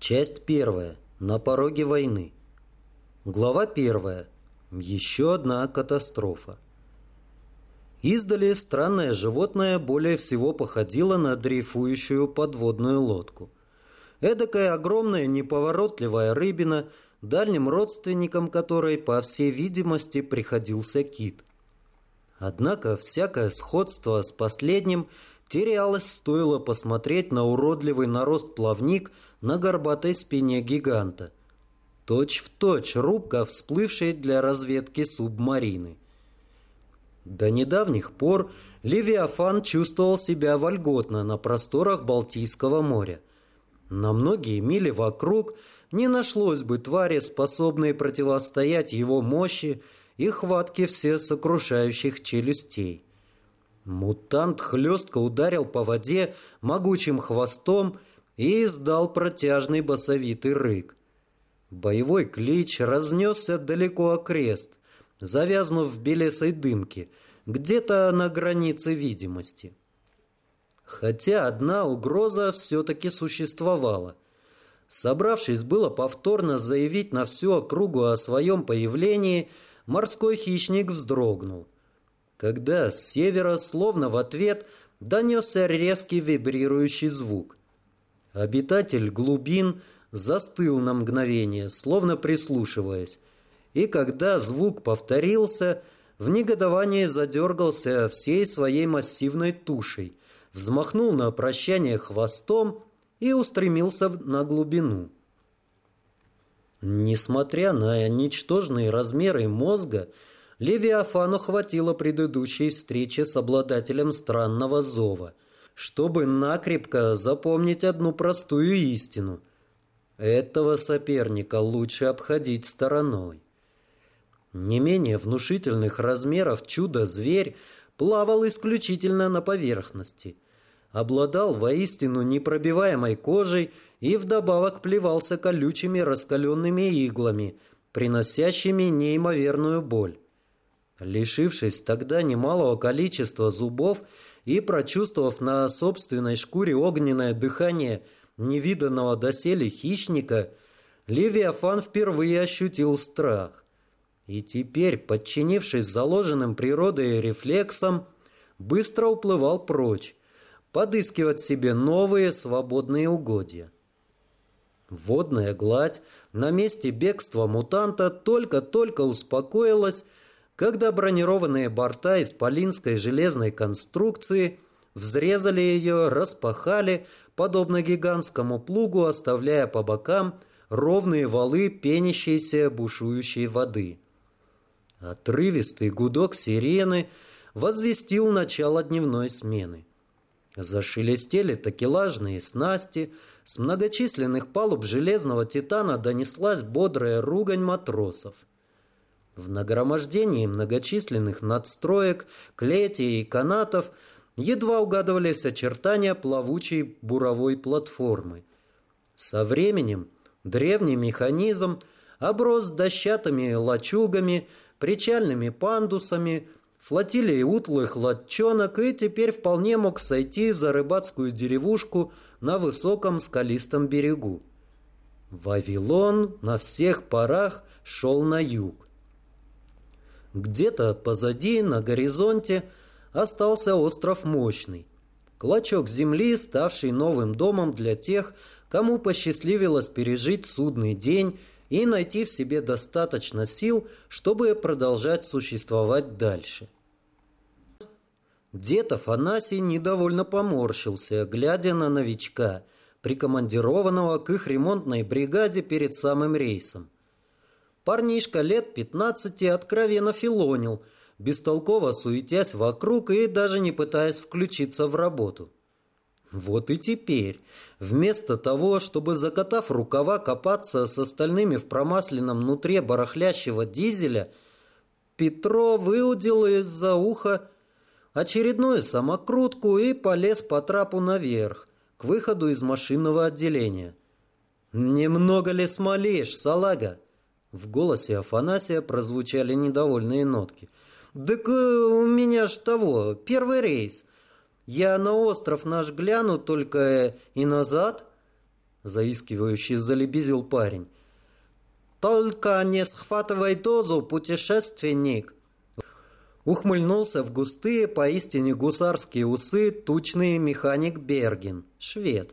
Часть первая. На пороге войны. Глава первая. Еще одна катастрофа. Издали странное животное более всего походило на дрейфующую подводную лодку. Эдакая огромная неповоротливая рыбина, дальним родственником которой, по всей видимости, приходился кит. Однако всякое сходство с последним терялось, стоило посмотреть на уродливый нарост плавник на горбатой спине гиганта. Точь-в-точь рубка, всплывшей для разведки субмарины. До недавних пор Левиафан чувствовал себя вольготно на просторах Балтийского моря. На многие мили вокруг не нашлось бы твари, способной противостоять его мощи и хватке всесокрушающих челюстей. Мутант хлестко ударил по воде могучим хвостом и издал протяжный басовитый рык. Боевой клич разнесся далеко окрест, завязнув в белесой дымке, где-то на границе видимости. Хотя одна угроза все-таки существовала. Собравшись было повторно заявить на всю округу о своем появлении, морской хищник вздрогнул, когда с севера, словно в ответ, донесся резкий вибрирующий звук. Обитатель глубин застыл на мгновение, словно прислушиваясь, и когда звук повторился, в негодовании задергался всей своей массивной тушей, взмахнул на прощание хвостом и устремился на глубину. Несмотря на ничтожные размеры мозга, Левиафану хватило предыдущей встречи с обладателем странного зова, чтобы накрепко запомнить одну простую истину. Этого соперника лучше обходить стороной. Не менее внушительных размеров чудо-зверь плавал исключительно на поверхности, обладал воистину непробиваемой кожей и вдобавок плевался колючими раскаленными иглами, приносящими неимоверную боль. Лишившись тогда немалого количества зубов и прочувствовав на собственной шкуре огненное дыхание невиданного доселе хищника, Левиафан впервые ощутил страх. И теперь, подчинившись заложенным природой рефлексам, быстро уплывал прочь, подыскивать себе новые свободные угодья. Водная гладь на месте бегства мутанта только-только успокоилась, когда бронированные борта исполинской железной конструкции взрезали ее, распахали, подобно гигантскому плугу, оставляя по бокам ровные валы пенящейся бушующей воды. Отрывистый гудок сирены возвестил начало дневной смены. Зашелестели такелажные снасти, с многочисленных палуб железного титана донеслась бодрая ругань матросов. В нагромождении многочисленных надстроек, клетей и канатов едва угадывались очертания плавучей буровой платформы. Со временем древний механизм оброс дощатыми лачугами, причальными пандусами, флотилией утлых лодчонок и теперь вполне мог сойти за рыбацкую деревушку на высоком скалистом берегу. Вавилон на всех парах шел на юг. Где-то позади, на горизонте, остался остров Мощный, клочок земли, ставший новым домом для тех, кому посчастливилось пережить судный день и найти в себе достаточно сил, чтобы продолжать существовать дальше. Дед Афанасий недовольно поморщился, глядя на новичка, прикомандированного к их ремонтной бригаде перед самым рейсом. Парнишка лет 15 откровенно филонил, бестолково суетясь вокруг и даже не пытаясь включиться в работу. Вот и теперь, вместо того, чтобы, закатав рукава, копаться с остальными в промасленном нутре барахлящего дизеля, Петро выудил из-за уха очередную самокрутку и полез по трапу наверх, к выходу из машинного отделения. «Немного ли смолишь, салага?» В голосе Афанасия прозвучали недовольные нотки. «Так у меня ж того, первый рейс. Я на остров наш гляну только и назад». заискивающе залебезил парень. «Только не схватывай дозу, путешественник!» Ухмыльнулся в густые, поистине гусарские усы тучный механик Берген, швед.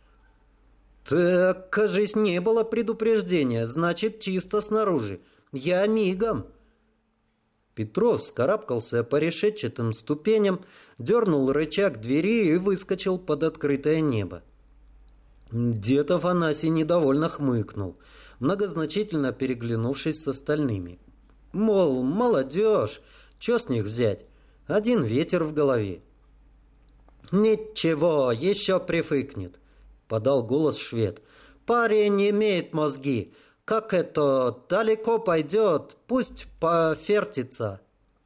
«Так, кажись, не было предупреждения, значит, чисто снаружи. Я мигом!» Петров вскарабкался по решетчатым ступеням, дернул рычаг двери и выскочил под открытое небо. Дед Афанасий недовольно хмыкнул, многозначительно переглянувшись с остальными. Мол, молодежь, что с них взять? Один ветер в голове. «Ничего, еще прифыкнет», — подал голос швед. «Парень имеет мозги. Как это далеко пойдет, пусть пофертится».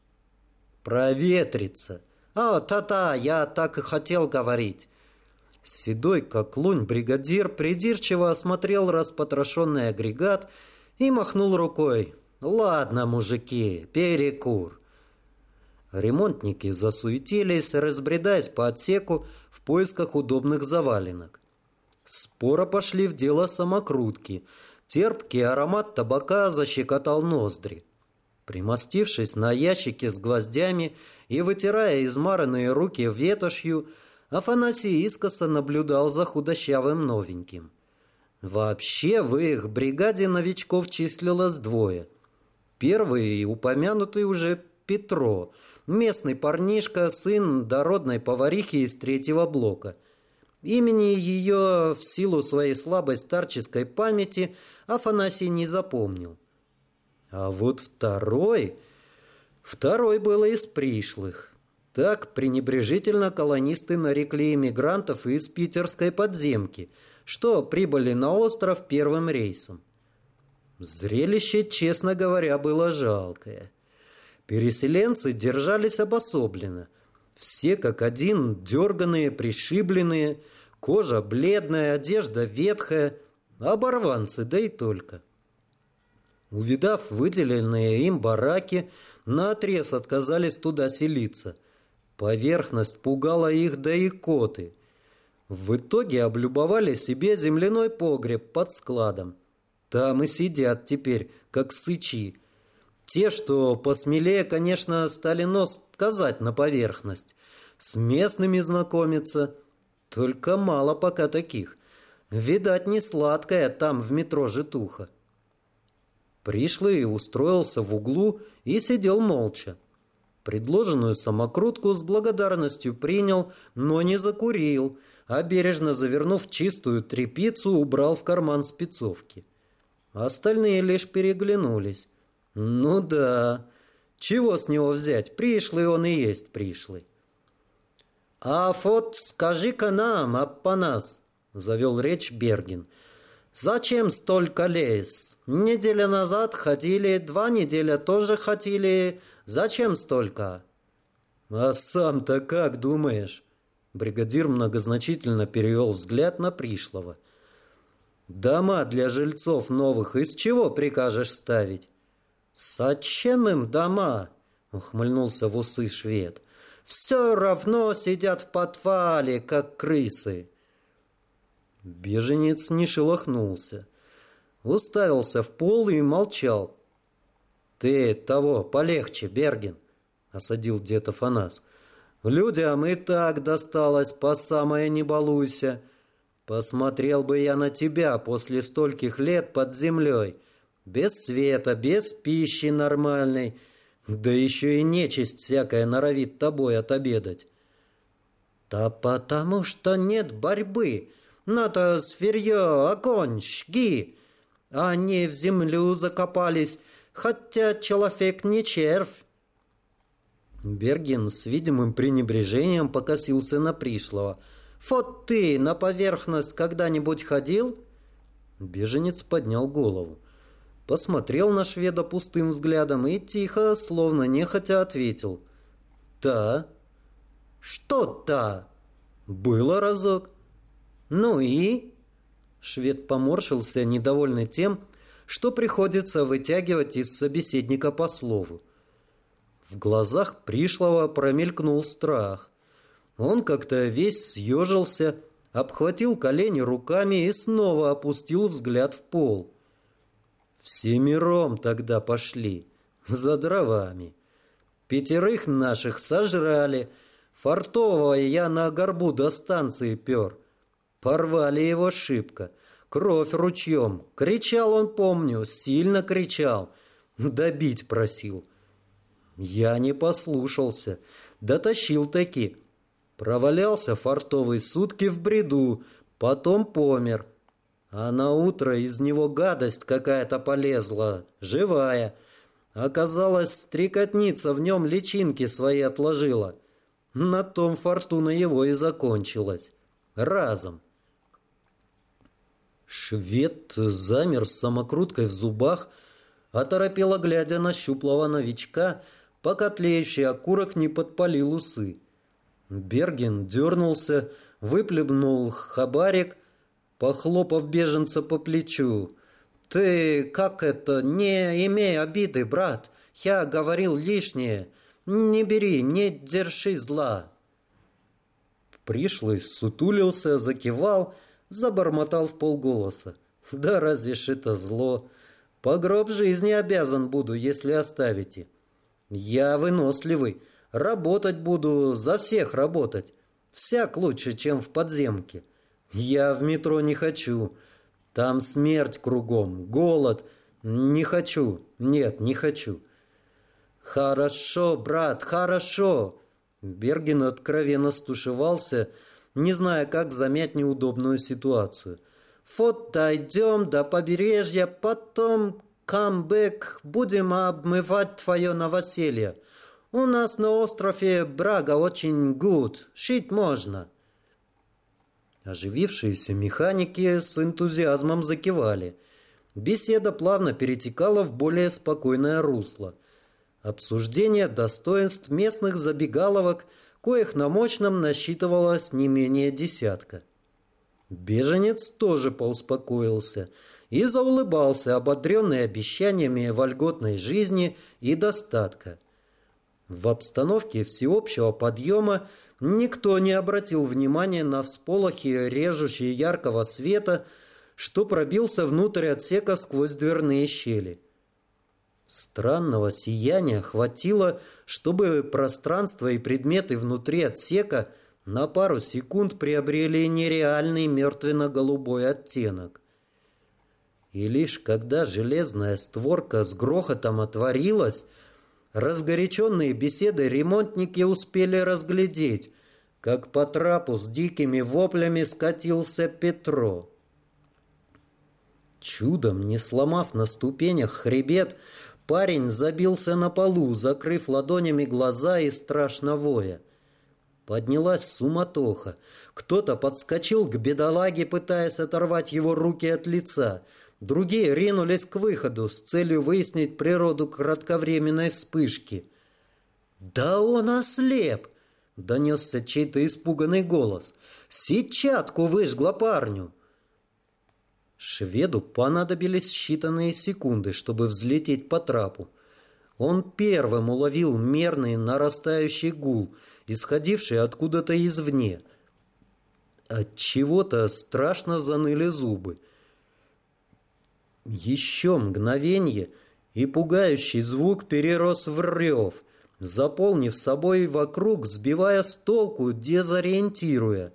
«Проветрится». «Та-та, я так и хотел говорить». Седой, как лунь, бригадир придирчиво осмотрел распотрошенный агрегат и махнул рукой. «Ладно, мужики, перекур». Ремонтники засуетились, разбредаясь по отсеку в поисках удобных заваленок. Споро пошли в дело самокрутки. Терпкий аромат табака защекотал ноздри. Примостившись на ящике с гвоздями и вытирая измаранные руки ветошью, Афанасий искоса наблюдал за худощавым новеньким. Вообще в их бригаде новичков числилось двое. Первый, упомянутый уже Петро, местный парнишка, сын дородной поварихи из третьего блока. Имени ее в силу своей слабой старческой памяти Афанасий не запомнил. А вот второй был из пришлых. Так пренебрежительно колонисты нарекли эмигрантов из питерской подземки, что прибыли на остров первым рейсом. Зрелище, честно говоря, было жалкое. Переселенцы держались обособленно. Все как один дерганые, пришибленные, кожа бледная, одежда ветхая, оборванцы, да и только. Увидав выделенные им бараки, наотрез отказались туда селиться. Поверхность пугала их до икоты. В итоге облюбовали себе земляной погреб под складом. Там и сидят теперь, как сычи. Те, что посмелее, конечно, стали нос казать на поверхность. С местными знакомиться. Только мало пока таких. Видать, не сладкая там в метро житуха. Пришлый устроился в углу и сидел молча. Предложенную самокрутку с благодарностью принял, но не закурил, а бережно завернув чистую тряпицу, убрал в карман спецовки. Остальные лишь переглянулись. Ну да, чего с него взять? Пришлый он и есть пришлый. «А вот скажи-ка нам, Аппанас», — завел речь Берген, — «зачем столько лес? Неделю назад ходили, 2 недели тоже ходили. Зачем столько?» «А сам-то как думаешь?» Бригадир многозначительно перевел взгляд на пришлого. «Дома для жильцов новых из чего прикажешь ставить?» «Зачем им дома?» — ухмыльнулся в усы швед. «Все равно сидят в подвале, как крысы». Беженец не шелохнулся. Уставился в пол и молчал. «Ты того полегче, Берген», — осадил дед Афанас. «Людям и так досталось, по самое не балуйся. Посмотрел бы я на тебя после стольких лет под землей. Без света, без пищи нормальной. Да еще и нечисть всякая норовит тобой отобедать». «Да потому что нет борьбы. Надо зверье, огонь, жги. Они в землю закопались, хотя человек не червь». Берген с видимым пренебрежением покосился на пришлого. «Вот ты на поверхность когда-нибудь ходил?» Беженец поднял голову. Посмотрел на шведа пустым взглядом и тихо, словно нехотя, ответил. «Да». «Что «да»?» «Было разок». «Ну и?» Швед поморщился, недовольный тем, что приходится вытягивать из собеседника по слову. В глазах пришлого промелькнул страх. Он как-то весь съежился, обхватил колени руками и снова опустил взгляд в пол. Всемиром тогда пошли, за дровами. 5 наших сожрали. Фартового я на горбу до станции пер. Порвали его шибко. Кровь ручьем. Кричал он, помню, сильно кричал. Добить просил. Я не послушался. Дотащил таки. Провалялся фартовый сутки в бреду. Потом помер. А на утро из него гадость какая-то полезла. Живая. Оказалось, стрекотница в нем личинки свои отложила. На том фортуна его и закончилась. Разом. Швед замер с самокруткой в зубах, оторопело глядя на щуплого новичка, пока тлеющий окурок не подпалил усы. Берген дернулся, выплюнул хабарик, похлопав беженца по плечу. «Ты как это? Не имей обиды, брат. Я говорил лишнее. Не бери, не держи зла». Пришлый сутулился, закивал, забормотал вполголоса. «Да разве ж это зло? По гроб жизни обязан буду, если оставите. Я выносливый, работать буду, за всех работать. Всяк лучше, чем в подземке. Я в метро не хочу. Там смерть кругом, голод. Не хочу, нет, не хочу». «Хорошо, брат, хорошо!» Берген откровенно стушевался, не зная, как замять неудобную ситуацию. «Вот дойдем до побережья, потом камбэк, будем обмывать твое новоселье. У нас на острове Брага очень гуд, шить можно». Оживившиеся механики с энтузиазмом закивали. Беседа плавно перетекала в более спокойное русло. Обсуждение достоинств местных забегаловок, коих на Мощном насчитывалось не менее 10. Беженец тоже поуспокоился и заулыбался, ободренный обещаниями вольготной жизни и достатка. В обстановке всеобщего подъема никто не обратил внимания на всполохи режущие яркого света, что пробился внутрь отсека сквозь дверные щели. Странного сияния хватило, чтобы пространство и предметы внутри отсека на пару секунд приобрели нереальный мертвенно-голубой оттенок. И лишь когда железная створка с грохотом отворилась, разгоряченные беседой ремонтники успели разглядеть, как по трапу с дикими воплями скатился Петро. Чудом не сломав на ступенях хребет, парень забился на полу, закрыв ладонями глаза и страшно воя. Поднялась суматоха. Кто-то подскочил к бедолаге, пытаясь оторвать его руки от лица. Другие ринулись к выходу с целью выяснить природу кратковременной вспышки. «Да он ослеп!» — донесся чей-то испуганный голос. «Сетчатку выжгла парню!» Шведу понадобились считанные секунды, чтобы взлететь по трапу. Он первым уловил мерный нарастающий гул, исходивший откуда-то извне. От чего-то страшно заныли зубы. Еще мгновенье, и пугающий звук перерос в рев, заполнив собой вокруг, сбивая с толку, дезориентируя.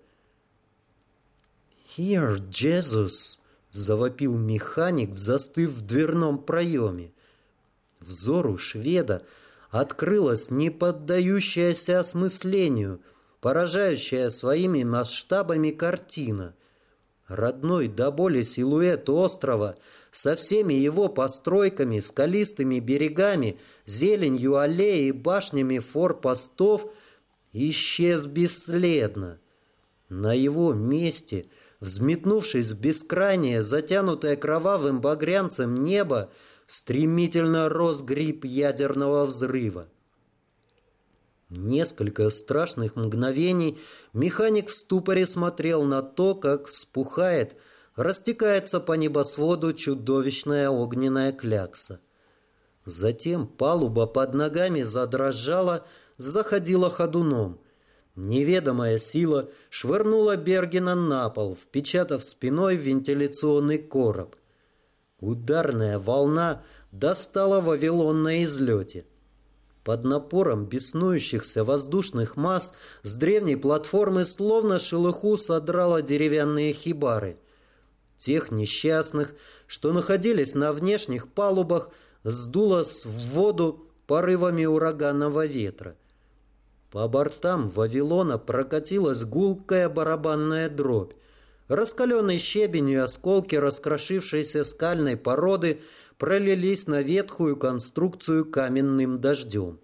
«Here, Jesus!» — завопил механик, застыв в дверном проеме. Взору шведа открылась неподдающаяся осмыслению, поражающая своими масштабами картина. Родной до боли силуэт острова со всеми его постройками, скалистыми берегами, зеленью аллей и башнями форпостов исчез бесследно. На его месте, взметнувшись в бескрайнее, затянутое кровавым багрянцем небо, стремительно рос гриб ядерного взрыва. Несколько страшных мгновений механик в ступоре смотрел на то, как вспухает, растекается по небосводу чудовищная огненная клякса. Затем палуба под ногами задрожала, заходила ходуном. Неведомая сила швырнула Бергена на пол, впечатав спиной в вентиляционный короб. Ударная волна достала Вавилон на излете. Под напором беснующихся воздушных масс с древней платформы словно шелуху содрало деревянные хибары. Тех несчастных, что находились на внешних палубах, сдуло в воду порывами ураганного ветра. По бортам Вавилона прокатилась гулкая барабанная дробь. Раскаленный щебень и осколки раскрошившейся скальной породы пролились на ветхую конструкцию каменным дождем.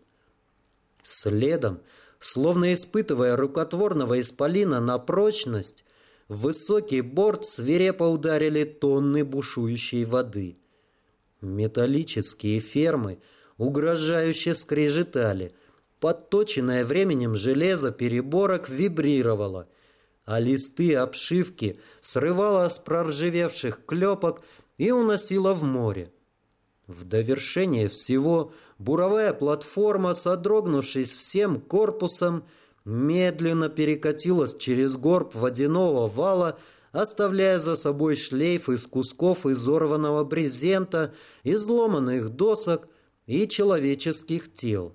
Следом, словно испытывая рукотворного исполина на прочность, в высокий борт свирепо ударили тонны бушующей воды. Металлические фермы угрожающе скрежетали, подточенное временем железо переборок вибрировало, а листы обшивки срывало с проржавевших клепок и уносило в море. В довершение всего буровая платформа, содрогнувшись всем корпусом, медленно перекатилась через горб водяного вала, оставляя за собой шлейф из кусков изорванного брезента, изломанных досок и человеческих тел.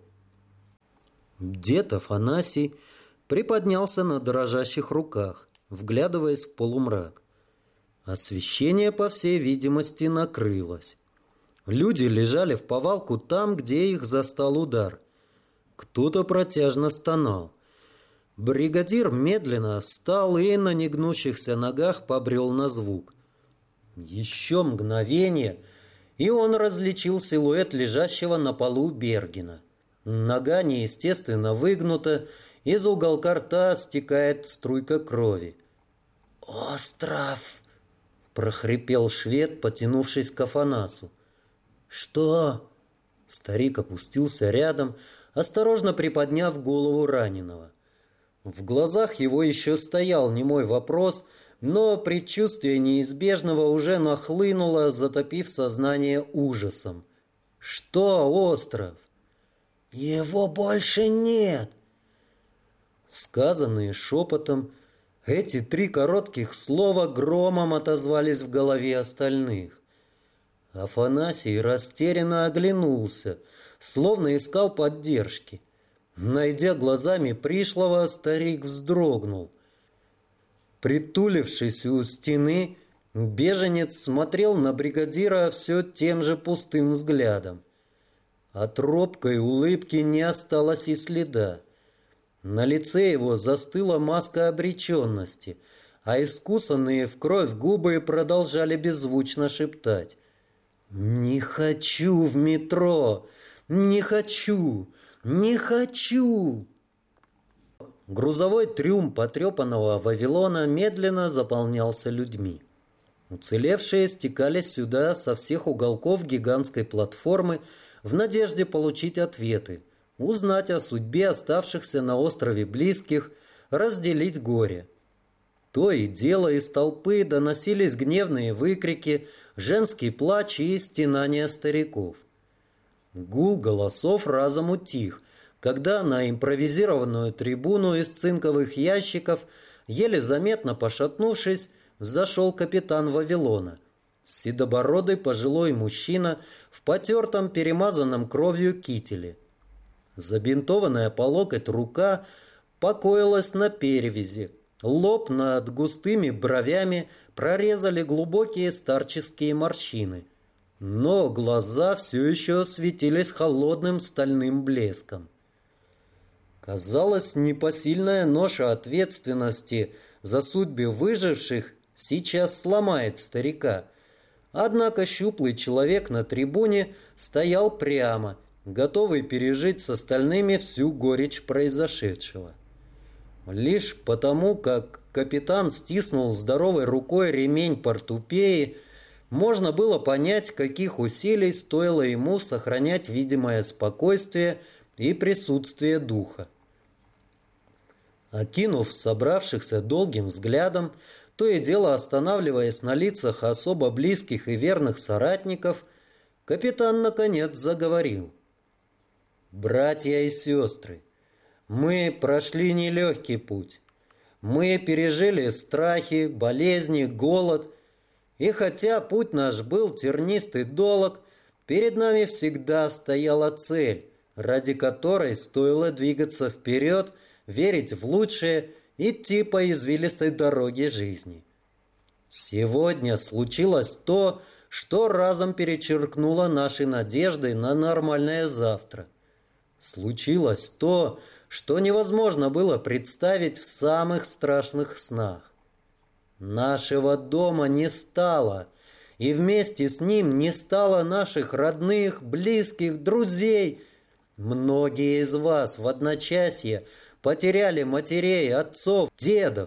Дед Афанасий приподнялся на дрожащих руках, вглядываясь в полумрак. Освещение, по всей видимости, накрылось. Люди лежали в повалку там, где их застал удар. Кто-то протяжно стонал. Бригадир медленно встал и на негнущихся ногах побрел на звук. Еще мгновение, и он различил силуэт лежащего на полу Бергена. Нога неестественно выгнута, из уголка рта стекает струйка крови. «Остров!» – прохрипел швед, потянувшись к Афанасу. «Что?» Старик опустился рядом, осторожно приподняв голову раненого. В глазах его еще стоял немой вопрос, но предчувствие неизбежного уже нахлынуло, затопив сознание ужасом. «Что, остров?» «Его больше нет!» Сказанные шепотом, эти 3 коротких слова громом отозвались в голове остальных. Афанасий растерянно оглянулся, словно искал поддержки. Найдя глазами пришлого, старик вздрогнул. Притулившись у стены, беженец смотрел на бригадира все тем же пустым взглядом. От робкой улыбки не осталось и следа. На лице его застыла маска обреченности, а искусанные в кровь губы продолжали беззвучно шептать: «Не хочу в метро! Не хочу! Не хочу!» Грузовой трюм потрепанного Вавилона медленно заполнялся людьми. Уцелевшие стекались сюда со всех уголков гигантской платформы в надежде получить ответы, узнать о судьбе оставшихся на острове близких, разделить горе. То и дело из толпы доносились гневные выкрики, женский плач и стенания стариков. Гул голосов разом утих, когда на импровизированную трибуну из цинковых ящиков, еле заметно пошатнувшись, взошел капитан Вавилона. Седобородый пожилой мужчина в потертом, перемазанном кровью кителе. Забинтованная по локоть рука покоилась на перевязи. Лоб над густыми бровями прорезали глубокие старческие морщины. Но глаза все еще светились холодным стальным блеском. Казалось, непосильная ноша ответственности за судьбы выживших сейчас сломает старика. Однако щуплый человек на трибуне стоял прямо, готовый пережить с остальными всю горечь произошедшего. Лишь потому, как капитан стиснул здоровой рукой ремень портупеи, можно было понять, каких усилий стоило ему сохранять видимое спокойствие и присутствие духа. Окинув собравшихся долгим взглядом, то и дело останавливаясь на лицах особо близких и верных соратников, капитан наконец заговорил. «Братья и сестры, Мы прошли нелегкий путь. Мы пережили страхи, болезни, голод. И хотя путь наш был тернист и долог, перед нами всегда стояла цель, ради которой стоило двигаться вперед, верить в лучшее, идти по извилистой дороге жизни. Сегодня случилось то, что разом перечеркнуло наши надежды на нормальное завтра. Случилось то, что невозможно было представить в самых страшных снах. Нашего дома не стало, и вместе с ним не стало наших родных, близких, друзей. Многие из вас в одночасье потеряли матерей, отцов, дедов.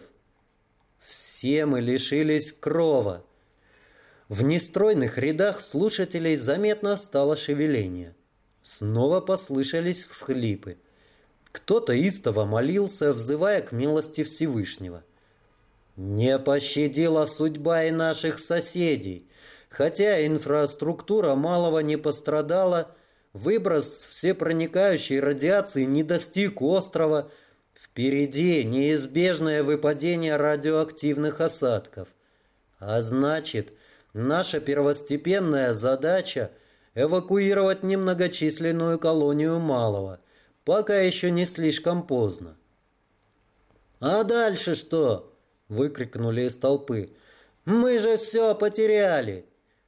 Все мы лишились крова. В нестройных рядах слушателей заметно стало шевеление. Снова послышались всхлипы. Кто-то истово молился, взывая к милости Всевышнего. Не пощадила судьба и наших соседей. Хотя инфраструктура малого не пострадала, выброс всепроникающей радиации не достиг острова. Впереди неизбежное выпадение радиоактивных осадков. А значит, наша первостепенная задача – эвакуировать немногочисленную колонию малого, пока еще не слишком поздно. «А дальше что?» – выкрикнули из толпы. «Мы же все потеряли!»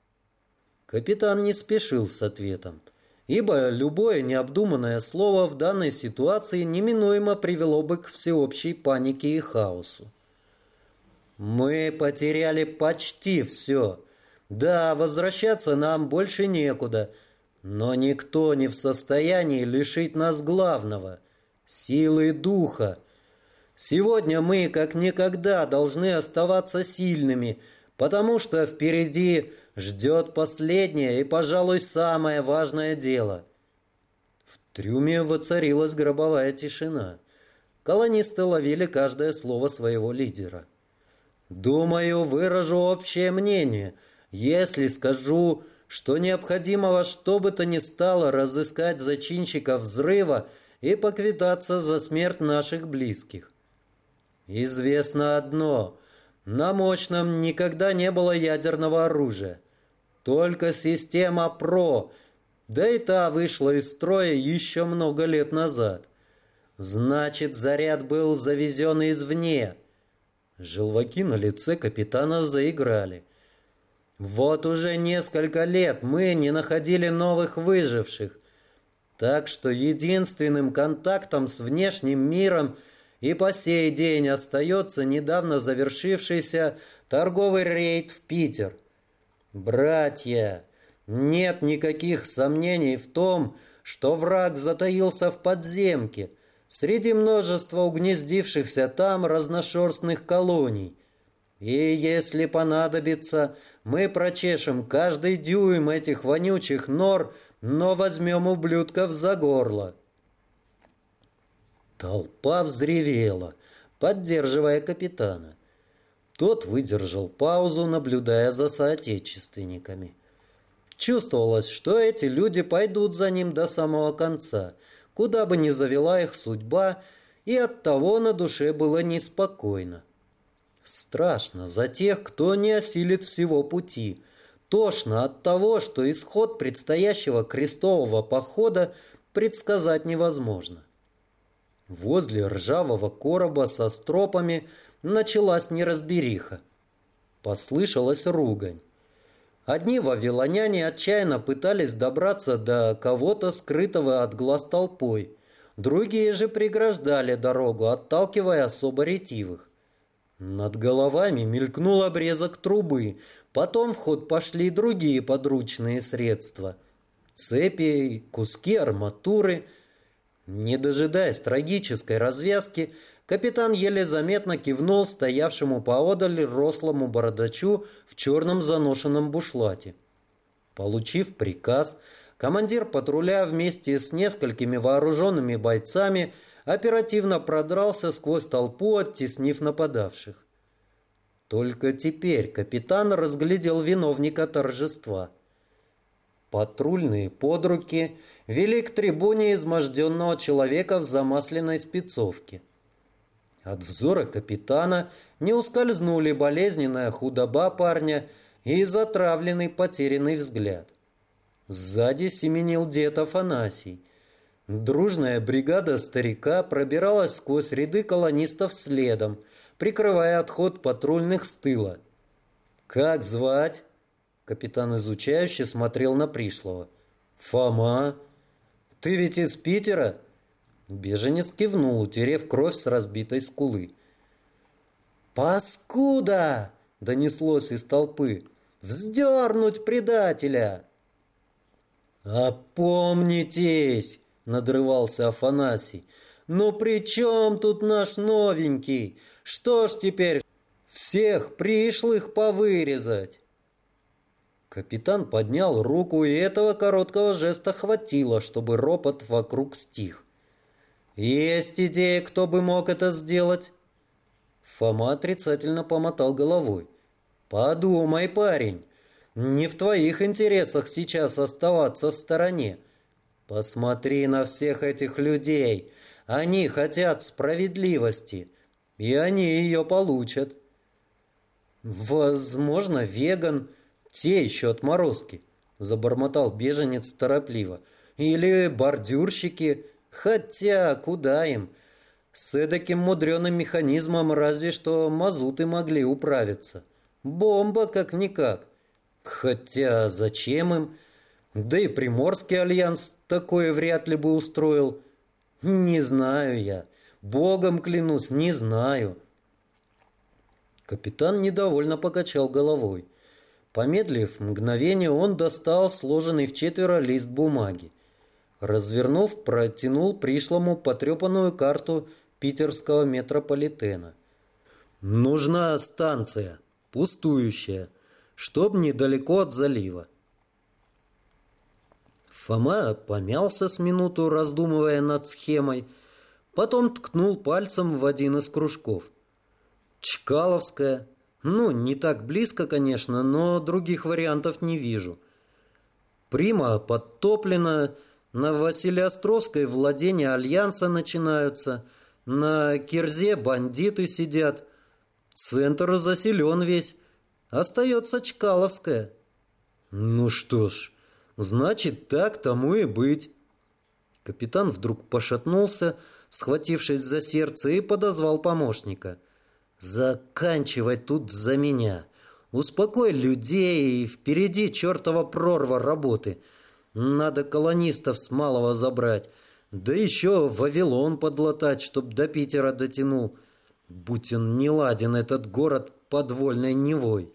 Капитан не спешил с ответом, ибо любое необдуманное слово в данной ситуации неминуемо привело бы к всеобщей панике и хаосу. «Мы потеряли почти все. Да, возвращаться нам больше некуда, но никто не в состоянии лишить нас главного – силы духа. Сегодня мы, как никогда, должны оставаться сильными, потому что впереди ждет последнее и, пожалуй, самое важное дело». В трюме воцарилась гробовая тишина. Колонисты ловили каждое слово своего лидера. «Думаю, выражу общее мнение, если скажу, что необходимо во что бы то ни стало разыскать зачинщиков взрыва и поквитаться за смерть наших близких. Известно одно – на мощном никогда не было ядерного оружия. Только система ПРО, да и та вышла из строя еще много лет назад. Значит, заряд был завезен извне». Желваки на лице капитана заиграли. «Вот уже несколько лет мы не находили новых выживших, так что единственным контактом с внешним миром и по сей день остается недавно завершившийся торговый рейд в Питер. Братья, нет никаких сомнений в том, что враг затаился в подземке, среди множества угнездившихся там разношерстных колоний. И если понадобится, мы прочешем каждый дюйм этих вонючих нор, но возьмем ублюдков за горло». Толпа взревела, поддерживая капитана. Тот выдержал паузу, наблюдая за соотечественниками. Чувствовалось, что эти люди пойдут за ним до самого конца, куда бы ни завела их судьба, и оттого на душе было неспокойно. Страшно за тех, кто не осилит всего пути. Тошно от того, что исход предстоящего крестового похода предсказать невозможно. Возле ржавого короба со стропами началась неразбериха. Послышалась ругань. Одни вавилоняне отчаянно пытались добраться до кого-то, скрытого от глаз толпой. Другие же преграждали дорогу, отталкивая особо ретивых. Над головами мелькнул обрезок трубы. Потом в ход пошли другие подручные средства. Цепи, куски арматуры. Не дожидаясь трагической развязки, капитан еле заметно кивнул стоявшему поодаль рослому бородачу в черном заношенном бушлате. Получив приказ, командир патруля вместе с несколькими вооруженными бойцами оперативно продрался сквозь толпу, оттеснив нападавших. Только теперь капитан разглядел виновника торжества. Патрульные под руки вели к трибуне изможденного человека в замасленной спецовке. От взора капитана не ускользнули болезненная худоба парня и затравленный потерянный взгляд. Сзади семенил дед Афанасий. Дружная бригада старика пробиралась сквозь ряды колонистов следом, прикрывая отход патрульных с тыла. «Как звать?» Капитан изучающе смотрел на пришлого. «Фома? Ты ведь из Питера?» Беженец кивнул, утерев кровь с разбитой скулы. «Паскуда!» — донеслось из толпы. «Вздернуть предателя!» «Опомнитесь!» — надрывался Афанасий. «Ну при чем тут наш новенький? Что ж теперь, всех пришлых повырезать?» Капитан поднял руку, и этого короткого жеста хватило, чтобы ропот вокруг стих. «Есть идея, кто бы мог это сделать?» Фома отрицательно помотал головой. «Подумай, парень, не в твоих интересах сейчас оставаться в стороне. Посмотри на всех этих людей. Они хотят справедливости, и они ее получат». «Возможно, веган, те еще отморозки», — забормотал беженец торопливо. «Или бордюрщики, хотя куда им? С эдаким мудреным механизмом разве что мазуты могли управиться. Бомба как-никак. Хотя зачем им? Да и Приморский альянс такое вряд ли бы устроил. Не знаю я. Богом клянусь, не знаю». Капитан недовольно покачал головой. Помедлив мгновение, он достал сложенный в четверо лист бумаги. Развернув, протянул пришлому потрепанную карту питерского метрополитена. «Нужна станция, пустующая, чтоб недалеко от залива». Фома помялся с минуту, раздумывая над схемой, потом ткнул пальцем в один из кружков. «Чкаловская. Ну, не так близко, конечно, но других вариантов не вижу. Прима подтоплена, на Василиостровской владения Альянса начинаются, на Кирзе бандиты сидят, центр заселен весь, остается Чкаловская». «Ну что ж, значит, так тому и быть». Капитан вдруг пошатнулся, схватившись за сердце, и подозвал помощника. «Заканчивай тут за меня. Успокой людей, и впереди чертова прорва работы. Надо колонистов с малого забрать, да еще Вавилон подлатать, чтоб до Питера дотянул. Будь он неладен, этот город подвольной Невой».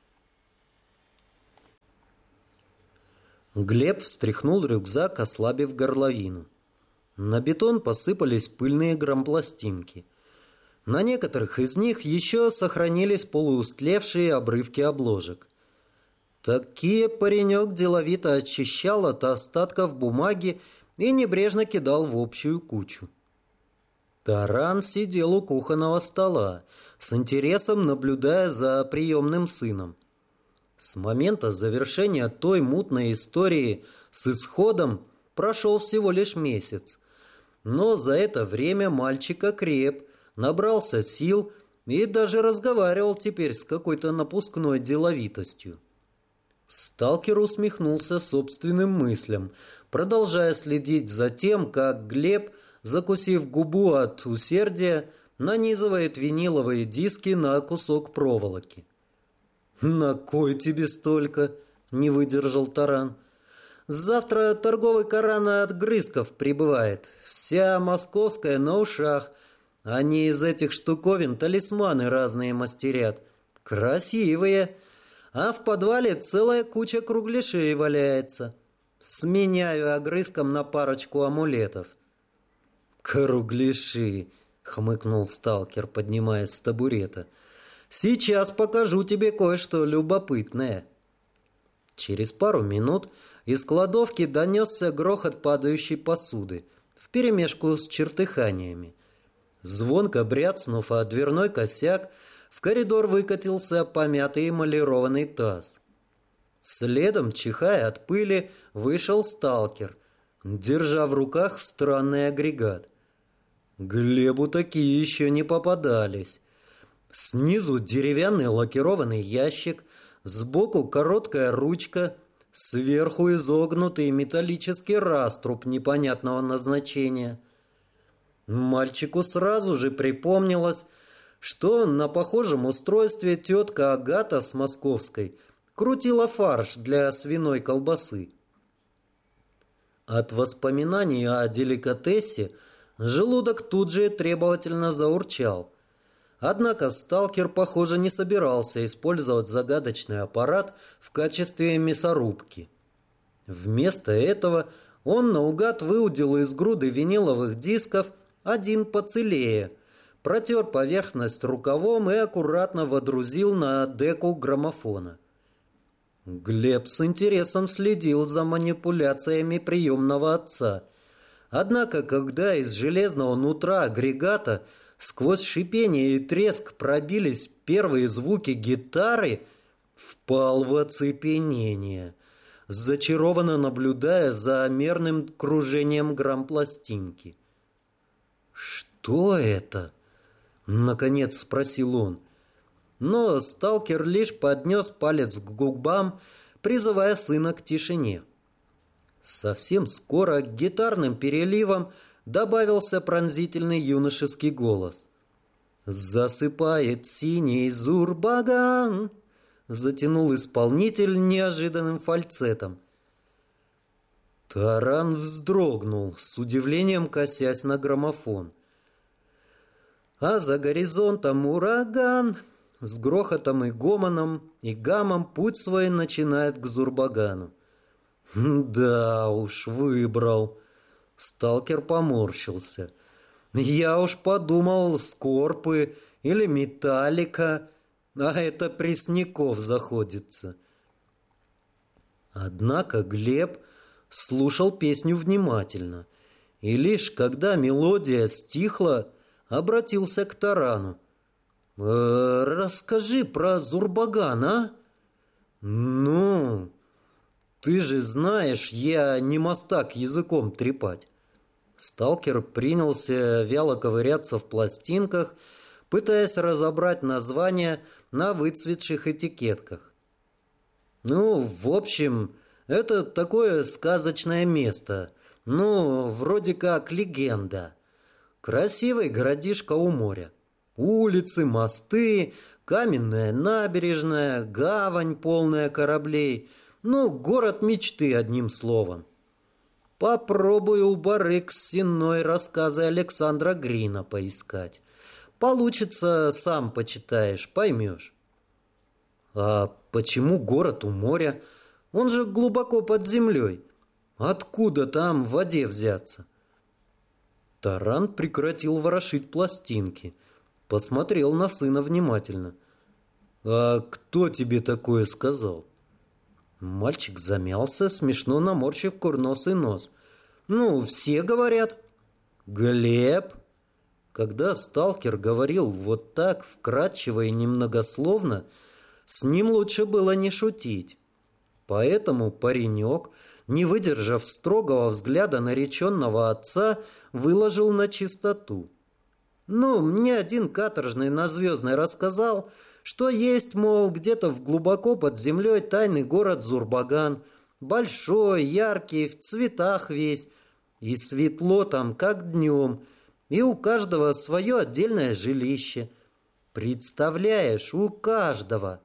Глеб встряхнул рюкзак, ослабив горловину. На бетон посыпались пыльные грампластинки. На некоторых из них еще сохранились полуустлевшие обрывки обложек. Такие паренек деловито очищал от остатков бумаги и небрежно кидал в общую кучу. Таран сидел у кухонного стола, с интересом наблюдая за приемным сыном. С момента завершения той мутной истории с исходом прошел всего лишь месяц. Но за это время мальчик окреп, набрался сил и даже разговаривал теперь с какой-то напускной деловитостью. Сталкер усмехнулся собственным мыслям, продолжая следить за тем, как Глеб, закусив губу от усердия, нанизывает виниловые диски на кусок проволоки. «На кой тебе столько?» — не выдержал Таран. «Завтра торговый Коран от Грызков прибывает. Вся московская на ушах. Они из этих штуковин талисманы разные мастерят. Красивые. А в подвале целая куча кругляшей валяется. Сменяю огрызком на парочку амулетов». «Кругляши!» — хмыкнул сталкер, поднимаясь с табурета. «Сейчас покажу тебе кое-что любопытное». Через пару минут из кладовки донесся грохот падающей посуды вперемешку с чертыханиями. Звонко бряцнув о дверной косяк, в коридор выкатился помятый эмалированный таз. Следом, чихая от пыли, вышел сталкер, держа в руках странный агрегат. Глебу такие еще не попадались. Снизу деревянный лакированный ящик, сбоку короткая ручка, сверху изогнутый металлический раструб непонятного назначения. Мальчику сразу же припомнилось, что на похожем устройстве тетка Агата с Московской крутила фарш для свиной колбасы. От воспоминаний о деликатесе желудок тут же требовательно заурчал. Однако сталкер, похоже, не собирался использовать загадочный аппарат в качестве мясорубки. Вместо этого он наугад выудил из груды виниловых дисков один поцелее, протер поверхность рукавом и аккуратно водрузил на деку граммофона. Глеб с интересом следил за манипуляциями приемного отца. Однако, когда из железного нутра агрегата сквозь шипение и треск пробились первые звуки гитары, впал в оцепенение, зачарованно наблюдая за мерным кружением грампластинки. «Что это?» — наконец спросил он. Но сталкер лишь поднес палец к губам, призывая сына к тишине. Совсем скоро к гитарным переливам добавился пронзительный юношеский голос. «Засыпает синий зурбаган», — затянул исполнитель неожиданным фальцетом. Таран вздрогнул, с удивлением косясь на граммофон. А за горизонтом ураган, с грохотом и гомоном и гамом путь свой начинает к Зурбагану. Да уж, выбрал. Сталкер поморщился. Я уж подумал, Скорпы или Металлика, а это Пресняков заходится. Однако Глеб слушал песню внимательно, и лишь когда мелодия стихла, обратился к Тарану. «Расскажи про Зурбаган, а?» «Ну, ты же знаешь, я не мастак языком трепать». Сталкер принялся вяло ковыряться в пластинках, пытаясь разобрать названия на выцветших этикетках. «Ну, в общем, это такое сказочное место. Ну, вроде как легенда. Красивый городишко у моря. Улицы, мосты, каменная набережная, гавань, полная кораблей. Ну, город мечты, одним словом. Попробую у барыг с сенной рассказы Александра Грина поискать. Получится, сам почитаешь, поймешь». «А почему город у моря? Он же глубоко под землей. Откуда там в воде взяться?» Таран прекратил ворошить пластинки. Посмотрел на сына внимательно. «А кто тебе такое сказал?» Мальчик замялся, смешно наморщив курносый нос. «Ну, все говорят». «Глеб!» Когда сталкер говорил вот так, вкратчиво и немногословно, с ним лучше было не шутить. Поэтому паренек, не выдержав строгого взгляда нареченного отца, выложил на чистоту. «Ну, мне один каторжный на Звездной рассказал, что есть, мол, где-то глубоко под землей тайный город Зурбаган, большой, яркий, в цветах весь, и светло там, как днем, и у каждого свое отдельное жилище. Представляешь, у каждого!»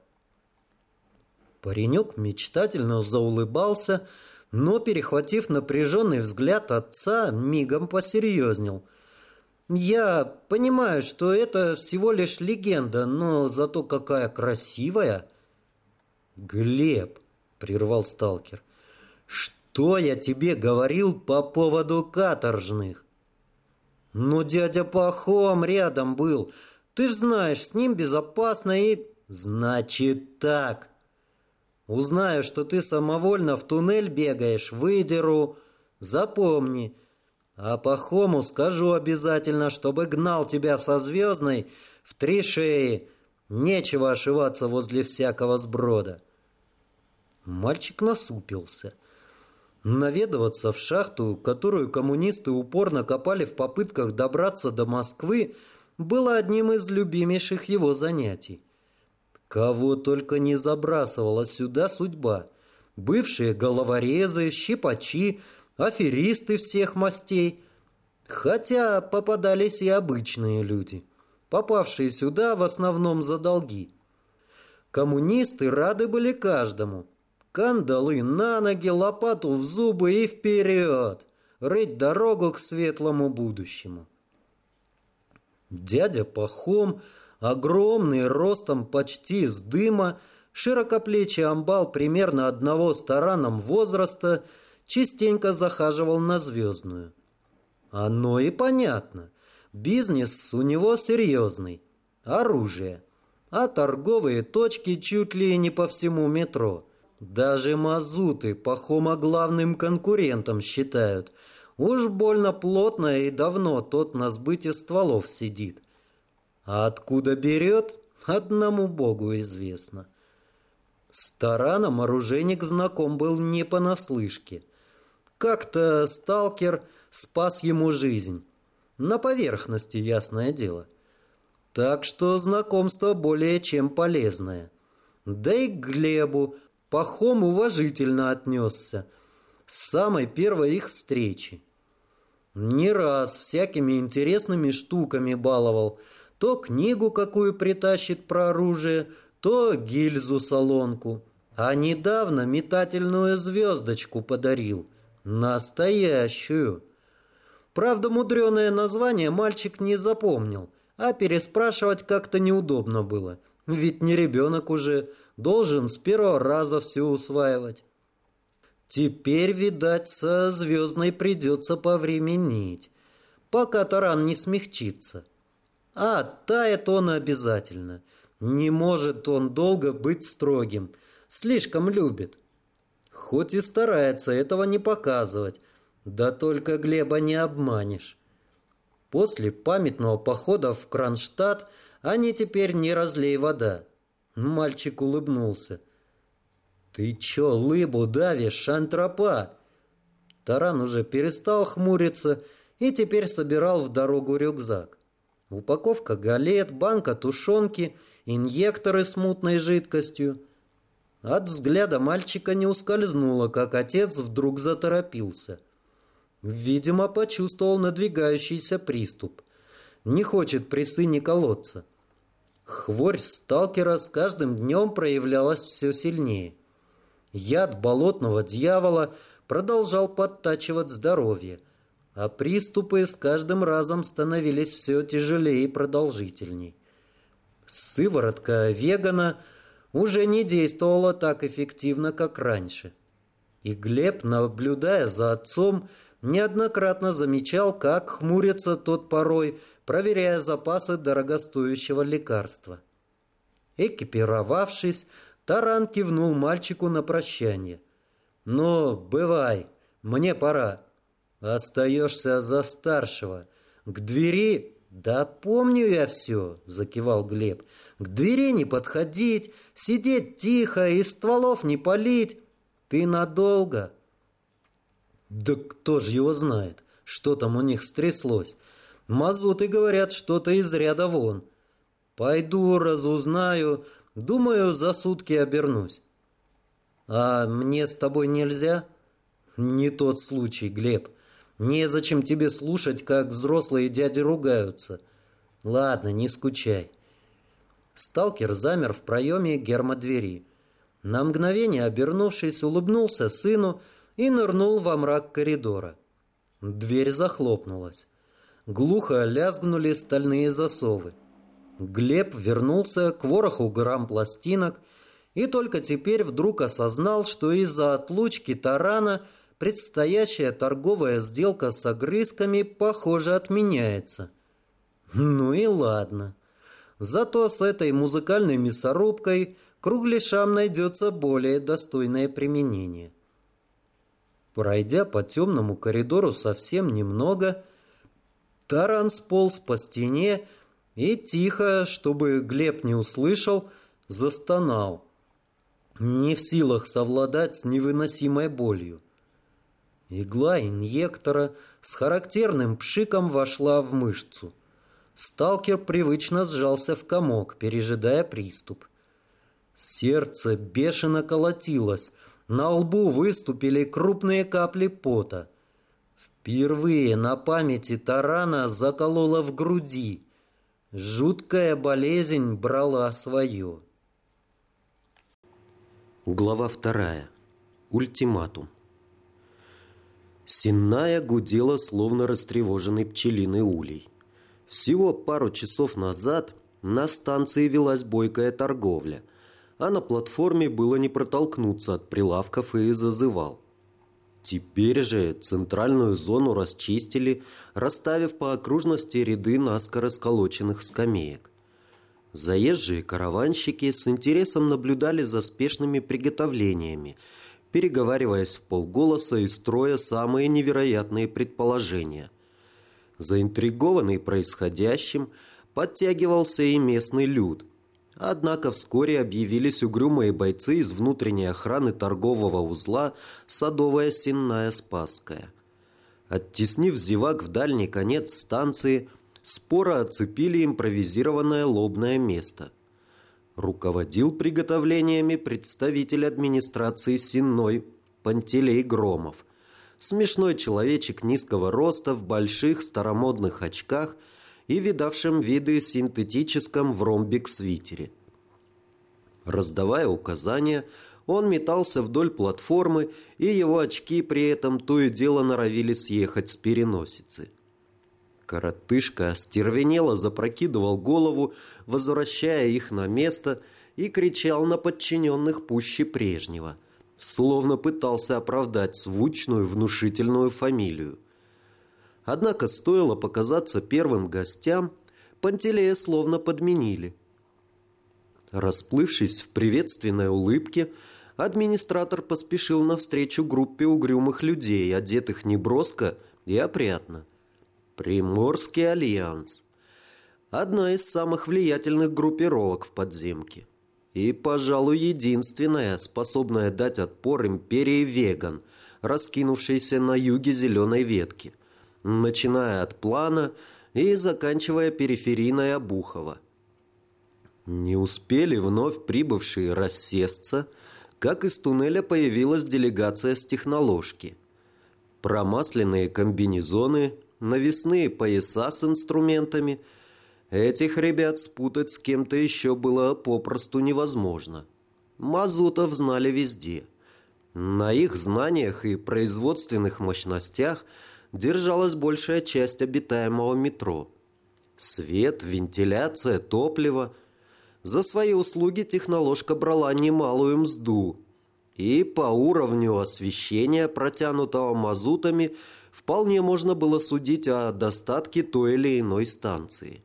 Паренек мечтательно заулыбался, но, перехватив напряженный взгляд отца, мигом посерьезнел. «Я понимаю, что это всего лишь легенда, но зато какая красивая!» «Глеб!» — прервал сталкер. «Что я тебе говорил по поводу каторжных?» «Но дядя Пахом рядом был. Ты ж знаешь, с ним безопасно и...» «Значит так. Узнаю, что ты самовольно в туннель бегаешь, выдеру. Запомни. А Пахому скажу обязательно, чтобы гнал тебя со Звездной в 3 шеи. Нечего ошиваться возле всякого сброда». Мальчик насупился. Наведываться в шахту, которую коммунисты упорно копали в попытках добраться до Москвы, было одним из любимейших его занятий. Кого только не забрасывала сюда судьба. Бывшие головорезы, щипачи, аферисты всех мастей. Хотя попадались и обычные люди, попавшие сюда в основном за долги. Коммунисты рады были каждому. Кандалы на ноги, лопату в зубы и вперед! Рыть дорогу к светлому будущему. Дядя Пахом, огромный, ростом почти с дыма, широкоплечий амбал примерно одного с Тараном возраста, частенько захаживал на Звездную. Оно и понятно. Бизнес у него серьезный. Оружие. А торговые точки чуть ли не по всему метро. Даже мазуты Пахома главным конкурентом считают. Уж больно плотно и давно тот на сбыте стволов сидит. А откуда берет, одному богу известно. С Тараном оружейник знаком был не понаслышке. Как-то сталкер спас ему жизнь. На поверхности, ясное дело. Так что знакомство более чем полезное. Да и к Глебу Пахом уважительно отнесся с самой первой их встречи. Не раз всякими интересными штуками баловал. То книгу какую притащит про оружие, то гильзу-солонку. А недавно метательную звездочку подарил. Настоящую. Правда, мудреное название мальчик не запомнил, а переспрашивать как-то неудобно было. Ведь не ребенок уже, должен с первого раза все усваивать. Теперь, видать, со Звездной придется повременить, пока Таран не смягчится. А тает он обязательно. Не может он долго быть строгим, слишком любит. Хоть и старается этого не показывать, да только Глеба не обманешь. После памятного похода в Кронштадт они теперь не разлей вода. Мальчик улыбнулся. «Ты чё лыбу давишь, шантропа?» Таран уже перестал хмуриться и теперь собирал в дорогу рюкзак. Упаковка галет, банка тушенки, инъекторы с мутной жидкостью. От взгляда мальчика не ускользнуло, как отец вдруг заторопился. Видимо, почувствовал надвигающийся приступ. Не хочет при сыне колоться. Хворь сталкера с каждым днем проявлялась все сильнее. Яд болотного дьявола продолжал подтачивать здоровье, а приступы с каждым разом становились все тяжелее и продолжительней. Сыворотка вегана уже не действовала так эффективно, как раньше. И Глеб, наблюдая за отцом, неоднократно замечал, как хмурится тот порой, проверяя запасы дорогостоящего лекарства. Экипировавшись, Таран кивнул мальчику на прощание. «Ну, бывай, мне пора. Остаешься за старшего. К двери...» «Да помню я все», — закивал Глеб. «К двери не подходить, сидеть тихо, из стволов не палить. Ты надолго?» «Да кто ж его знает, что там у них стряслось? Мазуты говорят, что-то из ряда вон. Пойду разузнаю, думаю, за сутки обернусь». «А мне с тобой нельзя?» «Не тот случай, Глеб. Незачем тебе слушать, как взрослые дяди ругаются. Ладно, не скучай». Сталкер замер в проеме гермодвери. На мгновение, обернувшись, улыбнулся сыну и нырнул во мрак коридора. Дверь захлопнулась. Глухо лязгнули стальные засовы. Глеб вернулся к вороху грамм пластинок и только теперь вдруг осознал, что из-за отлучки Тарана предстоящая торговая сделка с огрызками, похоже, отменяется. Ну и ладно. Зато с этой музыкальной мясорубкой кругляшам найдется более достойное применение. Пройдя по темному коридору совсем немного, Таран сполз по стене и тихо, чтобы Глеб не услышал, застонал. не в силах совладать с невыносимой болью. Игла инъектора с характерным пшиком вошла в мышцу. Сталкер привычно сжался в комок, пережидая приступ. Сердце бешено колотилось, на лбу выступили крупные капли пота. Впервые на памяти тарана закололо в груди. Жуткая болезнь брала свое. Глава 2. Ультиматум. Сенная гудела, словно растревоженный пчелиный улей. Всего пару часов назад на станции велась бойкая торговля, а на платформе было не протолкнуться от прилавков и зазывал. Теперь же центральную зону расчистили, расставив по окружности ряды наскоро сколоченных скамеек. Заезжие караванщики с интересом наблюдали за спешными приготовлениями, переговариваясь вполголоса и строя самые невероятные предположения. Заинтригованный происходящим, подтягивался и местный люд. Однако вскоре объявились угрюмые бойцы из внутренней охраны торгового узла «Садовая Сенная Спасская». Оттеснив зевак в дальний конец станции, споро оцепили импровизированное лобное место. Руководил приготовлениями представитель администрации Сенной Пантелей Громов. Смешной человечек низкого роста в больших старомодных очках и видавшем виды синтетическом в ромбик-свитере. Раздавая указания, он метался вдоль платформы, и его очки при этом то и дело норовили съехать с переносицы. Коротышка остервенело запрокидывал голову, возвращая их на место, и кричал на подчиненных пуще прежнего, словно пытался оправдать звучную внушительную фамилию. Однако стоило показаться первым гостям, Пантелея словно подменили. Расплывшись в приветственной улыбке, администратор поспешил навстречу группе угрюмых людей, одетых неброско и опрятно. Приморский альянс. Одна из самых влиятельных группировок в подземке. И, пожалуй, единственная, способная дать отпор империи Веган, раскинувшейся на юге зеленой ветки, начиная от Плана и заканчивая периферийной Обухова. Не успели вновь прибывшие рассесться, как из туннеля появилась делегация с техноложки. Промасленные комбинезоны, навесные пояса с инструментами. Этих ребят спутать с кем-то еще было попросту невозможно. Мазутов знали везде. На их знаниях и производственных мощностях держалась большая часть обитаемого метро. Свет, вентиляция, топливо. За свои услуги техноложка брала немалую мзду. И по уровню освещения, протянутого мазутами, вполне можно было судить о достатке той или иной станции.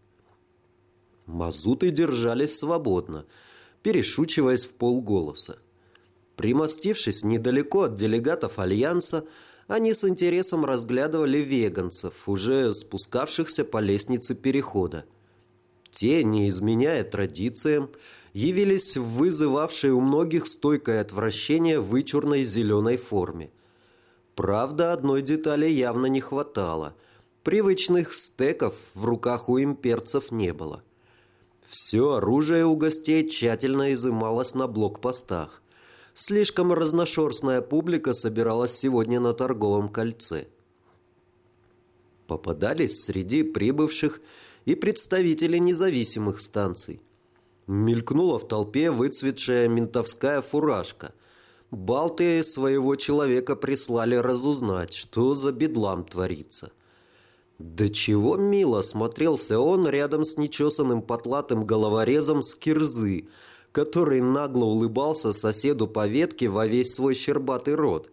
Мазуты держались свободно, перешучиваясь вполголоса. Примостившись недалеко от делегатов Альянса, они с интересом разглядывали веганцев, уже спускавшихся по лестнице перехода. Те, не изменяя традициям, явились в вызывавшей у многих стойкое отвращение вычурной зеленой форме. Правда, одной детали явно не хватало. Привычных стеков в руках у имперцев не было. Все оружие у гостей тщательно изымалось на блокпостах. Слишком разношерстная публика собиралась сегодня на торговом кольце. Попадались среди прибывших и представители независимых станций. Мелькнула в толпе выцветшая ментовская фуражка. Балты своего человека прислали разузнать, что за бедлам творится. До чего мило смотрелся он рядом с нечесанным потлатым головорезом с кирзы, который нагло улыбался соседу по ветке во весь свой щербатый рот.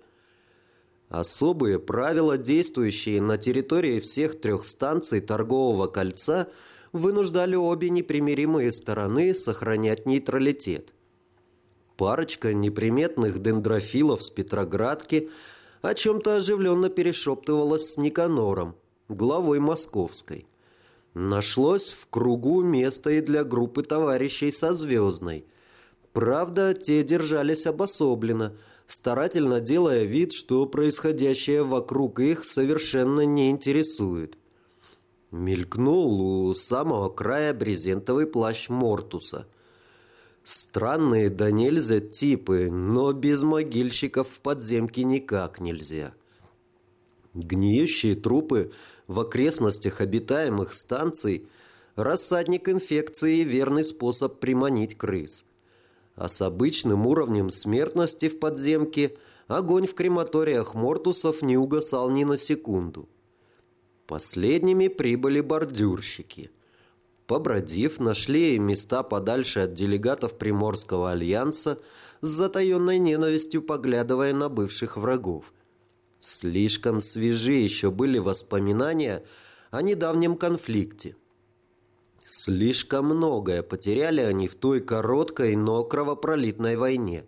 Особые правила, действующие на территории всех 3 станций торгового кольца, вынуждали обе непримиримые стороны сохранять нейтралитет. Парочка неприметных дендрофилов с Петроградки о чем-то оживленно перешептывалась с Никанором, главой Московской. Нашлось в кругу место и для группы товарищей со Звездной. Правда, те держались обособленно, старательно делая вид, что происходящее вокруг их совершенно не интересует. Мелькнул у самого края брезентовый плащ Мортуса. Странные да нельзя типы, но без могильщиков в подземке никак нельзя. Гниющие трупы в окрестностях обитаемых станций – рассадник инфекции и верный способ приманить крыс. А с обычным уровнем смертности в подземке огонь в крематориях Мортусов не угасал ни на секунду. Последними прибыли бордюрщики. Побродив, нашли места подальше от делегатов Приморского альянса, с затаенной ненавистью поглядывая на бывших врагов. Слишком свежи еще были воспоминания о недавнем конфликте. Слишком многое потеряли они в той короткой, но кровопролитной войне.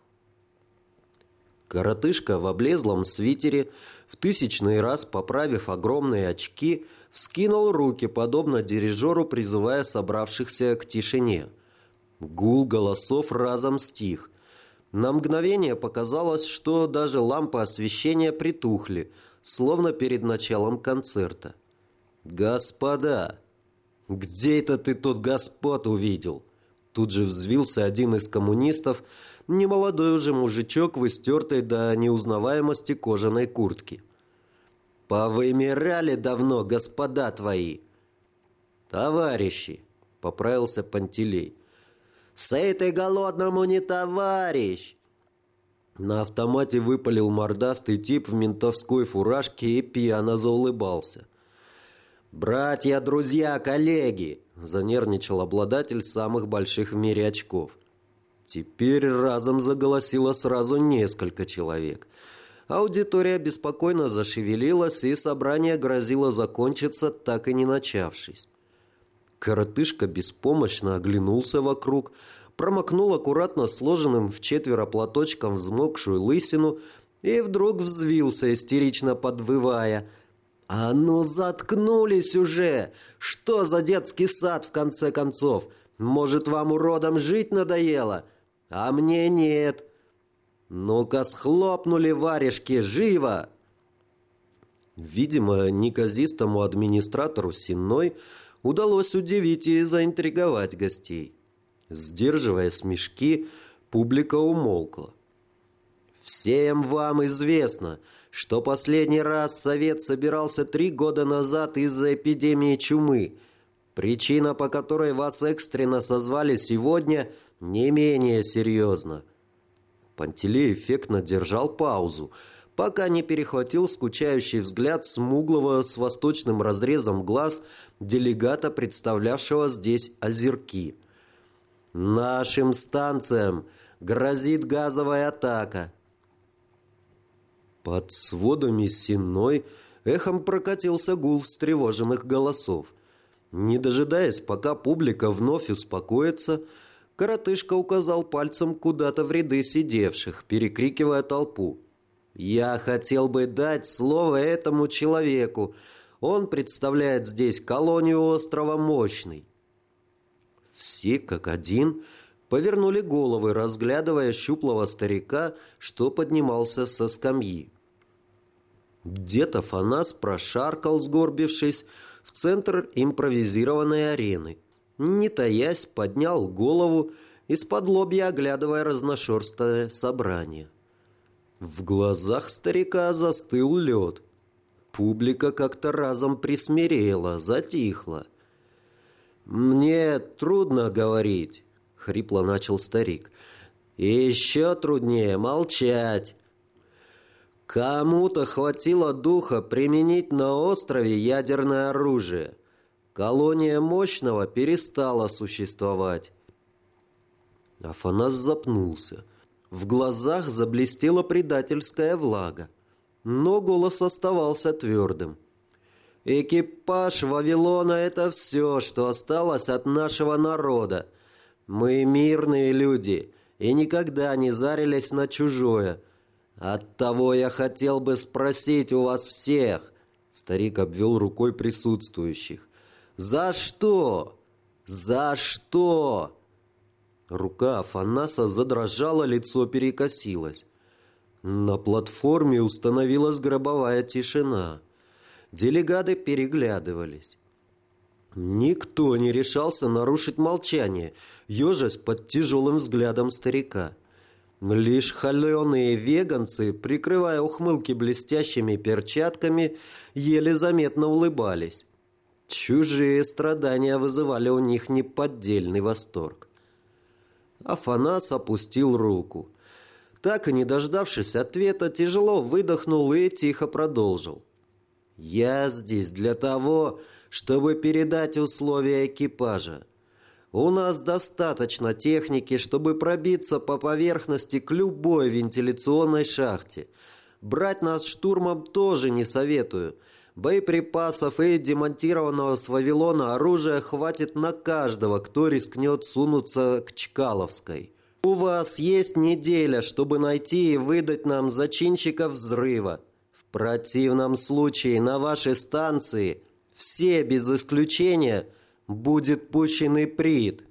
Коротышка в облезлом свитере, в тысячный раз поправив огромные очки, вскинул руки, подобно дирижеру, призывая собравшихся к тишине. Гул голосов разом стих. На мгновение показалось, что даже лампы освещения притухли, словно перед началом концерта. «Господа! Где это ты тут господ увидел?» Тут же взвился один из коммунистов, немолодой уже мужичок в истертой до неузнаваемости кожаной куртке. «Повымирали давно, господа твои!» «Товарищи!» — поправился Пантелей. «Сытый голодному не товарищ!» На автомате выпалил мордастый тип в ментовской фуражке и пьяно заулыбался. «Братья, друзья, коллеги!» – занервничал обладатель самых больших в мире очков. Теперь разом заголосило сразу несколько человек. Аудитория беспокойно зашевелилась, и собрание грозило закончиться, так и не начавшись. Коротышка беспомощно оглянулся вокруг, промокнул аккуратно сложенным в четверо платочком взмокшую лысину и вдруг взвился, истерично подвывая: «А ну заткнулись уже! Что за детский сад, в конце концов? Может, вам, уродам, жить надоело? А мне нет! Ну-ка, схлопнули варежки, живо!» Видимо, неказистому администратору Сенной удалось удивить и заинтриговать гостей. Сдерживая смешки, публика умолкла. «Всем вам известно, что последний раз Совет собирался 3 года назад из-за эпидемии чумы. Причина, по которой вас экстренно созвали сегодня, не менее серьезна». Пантелей эффектно держал паузу, пока не перехватил скучающий взгляд смуглого с восточным разрезом глаз делегата, представлявшего здесь озерки. «Нашим станциям грозит газовая атака». Под сводами Сенной эхом прокатился гул встревоженных голосов. Не дожидаясь, пока публика вновь успокоится, коротышка указал пальцем куда-то в ряды сидевших, перекрикивая толпу. «Я хотел бы дать слово этому человеку. Он представляет здесь колонию острова Мощный». Все, как один, повернули головы, разглядывая щуплого старика, что поднимался со скамьи. Где-то Фанас прошаркал, сгорбившись, в центр импровизированной арены. Не таясь, поднял голову, из-под лобья оглядывая разношерстное собрание. В глазах старика застыл лед. Публика как-то разом присмирела, затихла. «Мне трудно говорить», — хрипло начал старик. «И еще труднее молчать. Кому-то хватило духа применить на острове ядерное оружие. Колония Мощного перестала существовать». Афанас запнулся. В глазах заблестела предательская влага, но голос оставался твердым. «Экипаж Вавилона — это все, что осталось от нашего народа. Мы мирные люди и никогда не зарились на чужое. Оттого я хотел бы спросить у вас всех», — старик обвел рукой присутствующих, «за что? За что?» Рука Афанаса задрожала, лицо перекосилось. На платформе установилась гробовая тишина. Делегаты переглядывались. Никто не решался нарушить молчание, ежась под тяжелым взглядом старика. Лишь холеные веганцы, прикрывая ухмылки блестящими перчатками, еле заметно улыбались. Чужие страдания вызывали у них неподдельный восторг. Афанас опустил руку. Так и не дождавшись ответа, тяжело выдохнул и тихо продолжил. «Я здесь для того, чтобы передать условия экипажа. У нас достаточно техники, чтобы пробиться по поверхности к любой вентиляционной шахте. Брать нас штурмом тоже не советую. Боеприпасов и демонтированного с Вавилона оружия хватит на каждого, кто рискнет сунуться к Чкаловской. У вас есть неделя, чтобы найти и выдать нам зачинщиков взрыва. В противном случае на вашей станции все без исключения будет пущен иприт».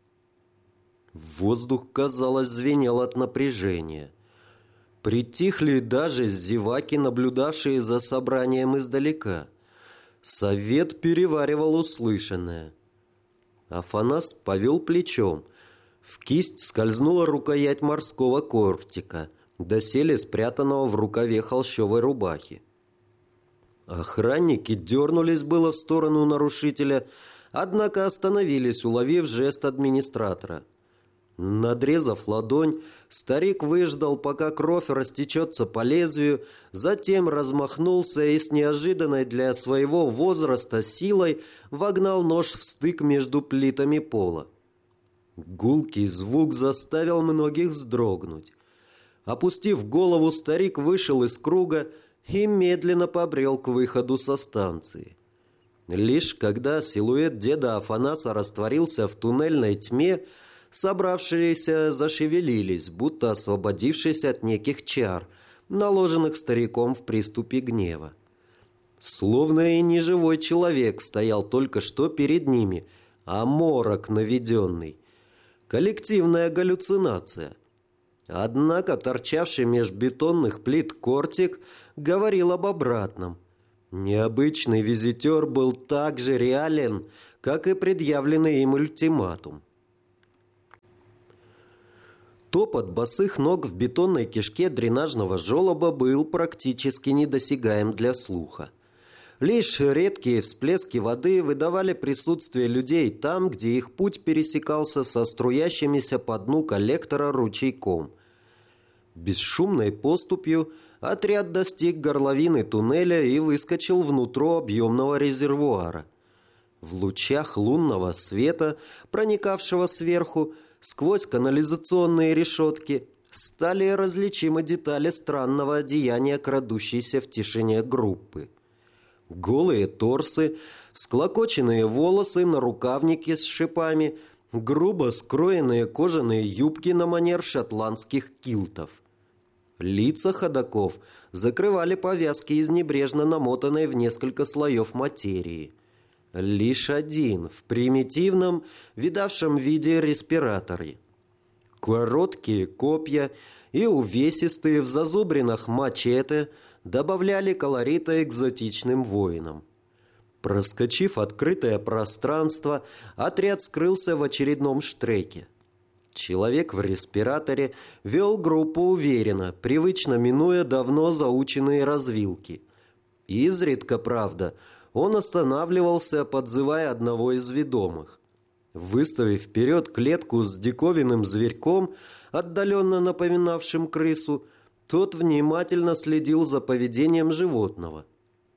Воздух, казалось, звенел от напряжения. Притихли даже зеваки, наблюдавшие за собранием издалека. Совет переваривал услышанное. Афанас повел плечом. В кисть скользнула рукоять морского кортика, доселе спрятанного в рукаве холщовой рубахи. Охранники дернулись было в сторону нарушителя, однако остановились, уловив жест администратора. Надрезав ладонь, старик выждал, пока кровь растечется по лезвию, затем размахнулся и с неожиданной для своего возраста силой вогнал нож в стык между плитами пола. Гулкий звук заставил многих вздрогнуть. Опустив голову, старик вышел из круга и медленно побрел к выходу со станции. Лишь когда силуэт деда Афанаса растворился в туннельной тьме, собравшиеся зашевелились, будто освободившись от неких чар, наложенных стариком в приступе гнева. Словно и не живой человек стоял только что перед ними, а морок наведенный. Коллективная галлюцинация. Однако торчавший меж бетонных плит кортик говорил об обратном. Необычный визитер был так же реален, как и предъявленный им ультиматум. Топот босых ног в бетонной кишке дренажного желоба был практически недосягаем для слуха. Лишь редкие всплески воды выдавали присутствие людей там, где их путь пересекался со струящимися по дну коллектора ручейком. Бесшумной поступью отряд достиг горловины туннеля и выскочил внутрь объемного резервуара. В лучах лунного света, проникавшего сверху, сквозь канализационные решетки, стали различимы детали странного одеяния крадущейся в тишине группы. Голые торсы, всклокоченные волосы, нарукавники с шипами, грубо скроенные кожаные юбки на манер шотландских килтов. Лица ходоков закрывали повязки из небрежно намотанной в несколько слоев материи. Лишь один в примитивном, видавшем виде респираторе. Короткие копья и увесистые в зазубринах мачете добавляли колорита экзотичным воинам. Проскочив открытое пространство, отряд скрылся в очередном штреке. Человек в респираторе вел группу уверенно, привычно минуя давно заученные развилки. Изредка, правда, он останавливался, подзывая одного из ведомых. Выставив вперед клетку с диковинным зверьком, отдаленно напоминавшим крысу, тот внимательно следил за поведением животного.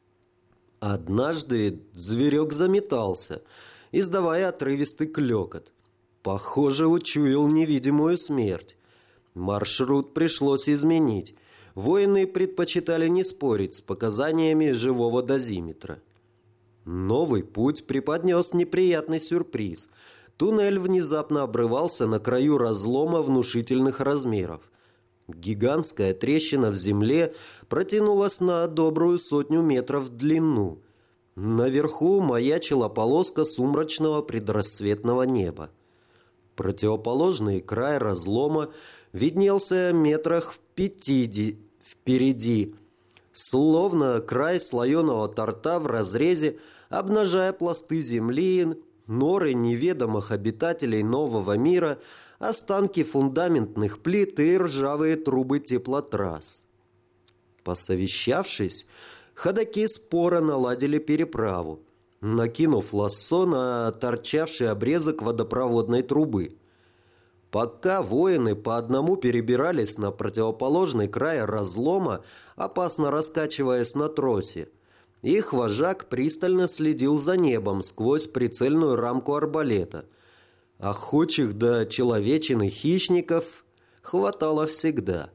Однажды зверек заметался, издавая отрывистый клёкот. Похоже, учуял невидимую смерть. Маршрут пришлось изменить. Воины предпочитали не спорить с показаниями живого дозиметра. Новый путь преподнес неприятный сюрприз. Туннель внезапно обрывался на краю разлома внушительных размеров. Гигантская трещина в земле протянулась на добрую 100 метров в длину. Наверху маячила полоска сумрачного предрассветного неба. Противоположный край разлома виднелся метрах в 50 впереди, словно край слоеного торта в разрезе, обнажая пласты земли, норы неведомых обитателей нового мира, останки фундаментных плит и ржавые трубы теплотрасс. Посовещавшись, ходаки споро наладили переправу, накинув лассо на торчавший обрезок водопроводной трубы. Пока воины по одному перебирались на противоположный край разлома, опасно раскачиваясь на тросе, их вожак пристально следил за небом сквозь прицельную рамку арбалета. Охочих до человечины хищников хватало всегда.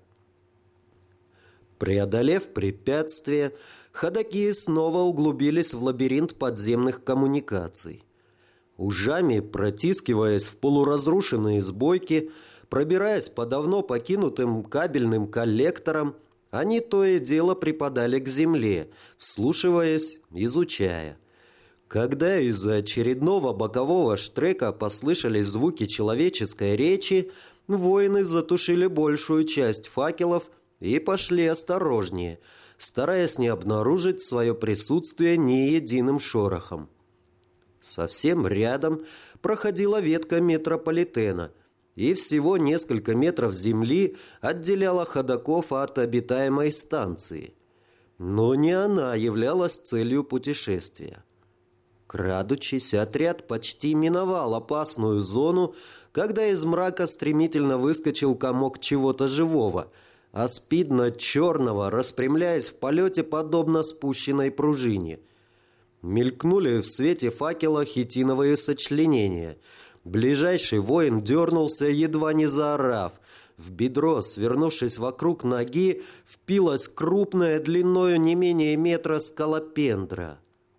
Преодолев препятствие, ходаки снова углубились в лабиринт подземных коммуникаций. Ужами, протискиваясь в полуразрушенные сбойки, пробираясь по давно покинутым кабельным коллекторам, они то и дело припадали к земле, вслушиваясь, изучая. Когда из-за очередного бокового штрека послышались звуки человеческой речи, воины затушили большую часть факелов и пошли осторожнее, стараясь не обнаружить свое присутствие ни единым шорохом. Совсем рядом проходила ветка метрополитена, и всего несколько метров земли отделяла ходоков от обитаемой станции. Но не она являлась целью путешествия. Крадучись, отряд почти миновал опасную зону, когда из мрака стремительно выскочил комок чего-то живого, аспидно-черного, распрямляясь в полете подобно спущенной пружине. Мелькнули в свете факела хитиновые сочленения. Ближайший воин дернулся, едва не заорав. В бедро, свернувшись вокруг ноги, впилась крупная, длиною не менее метра скалопендра.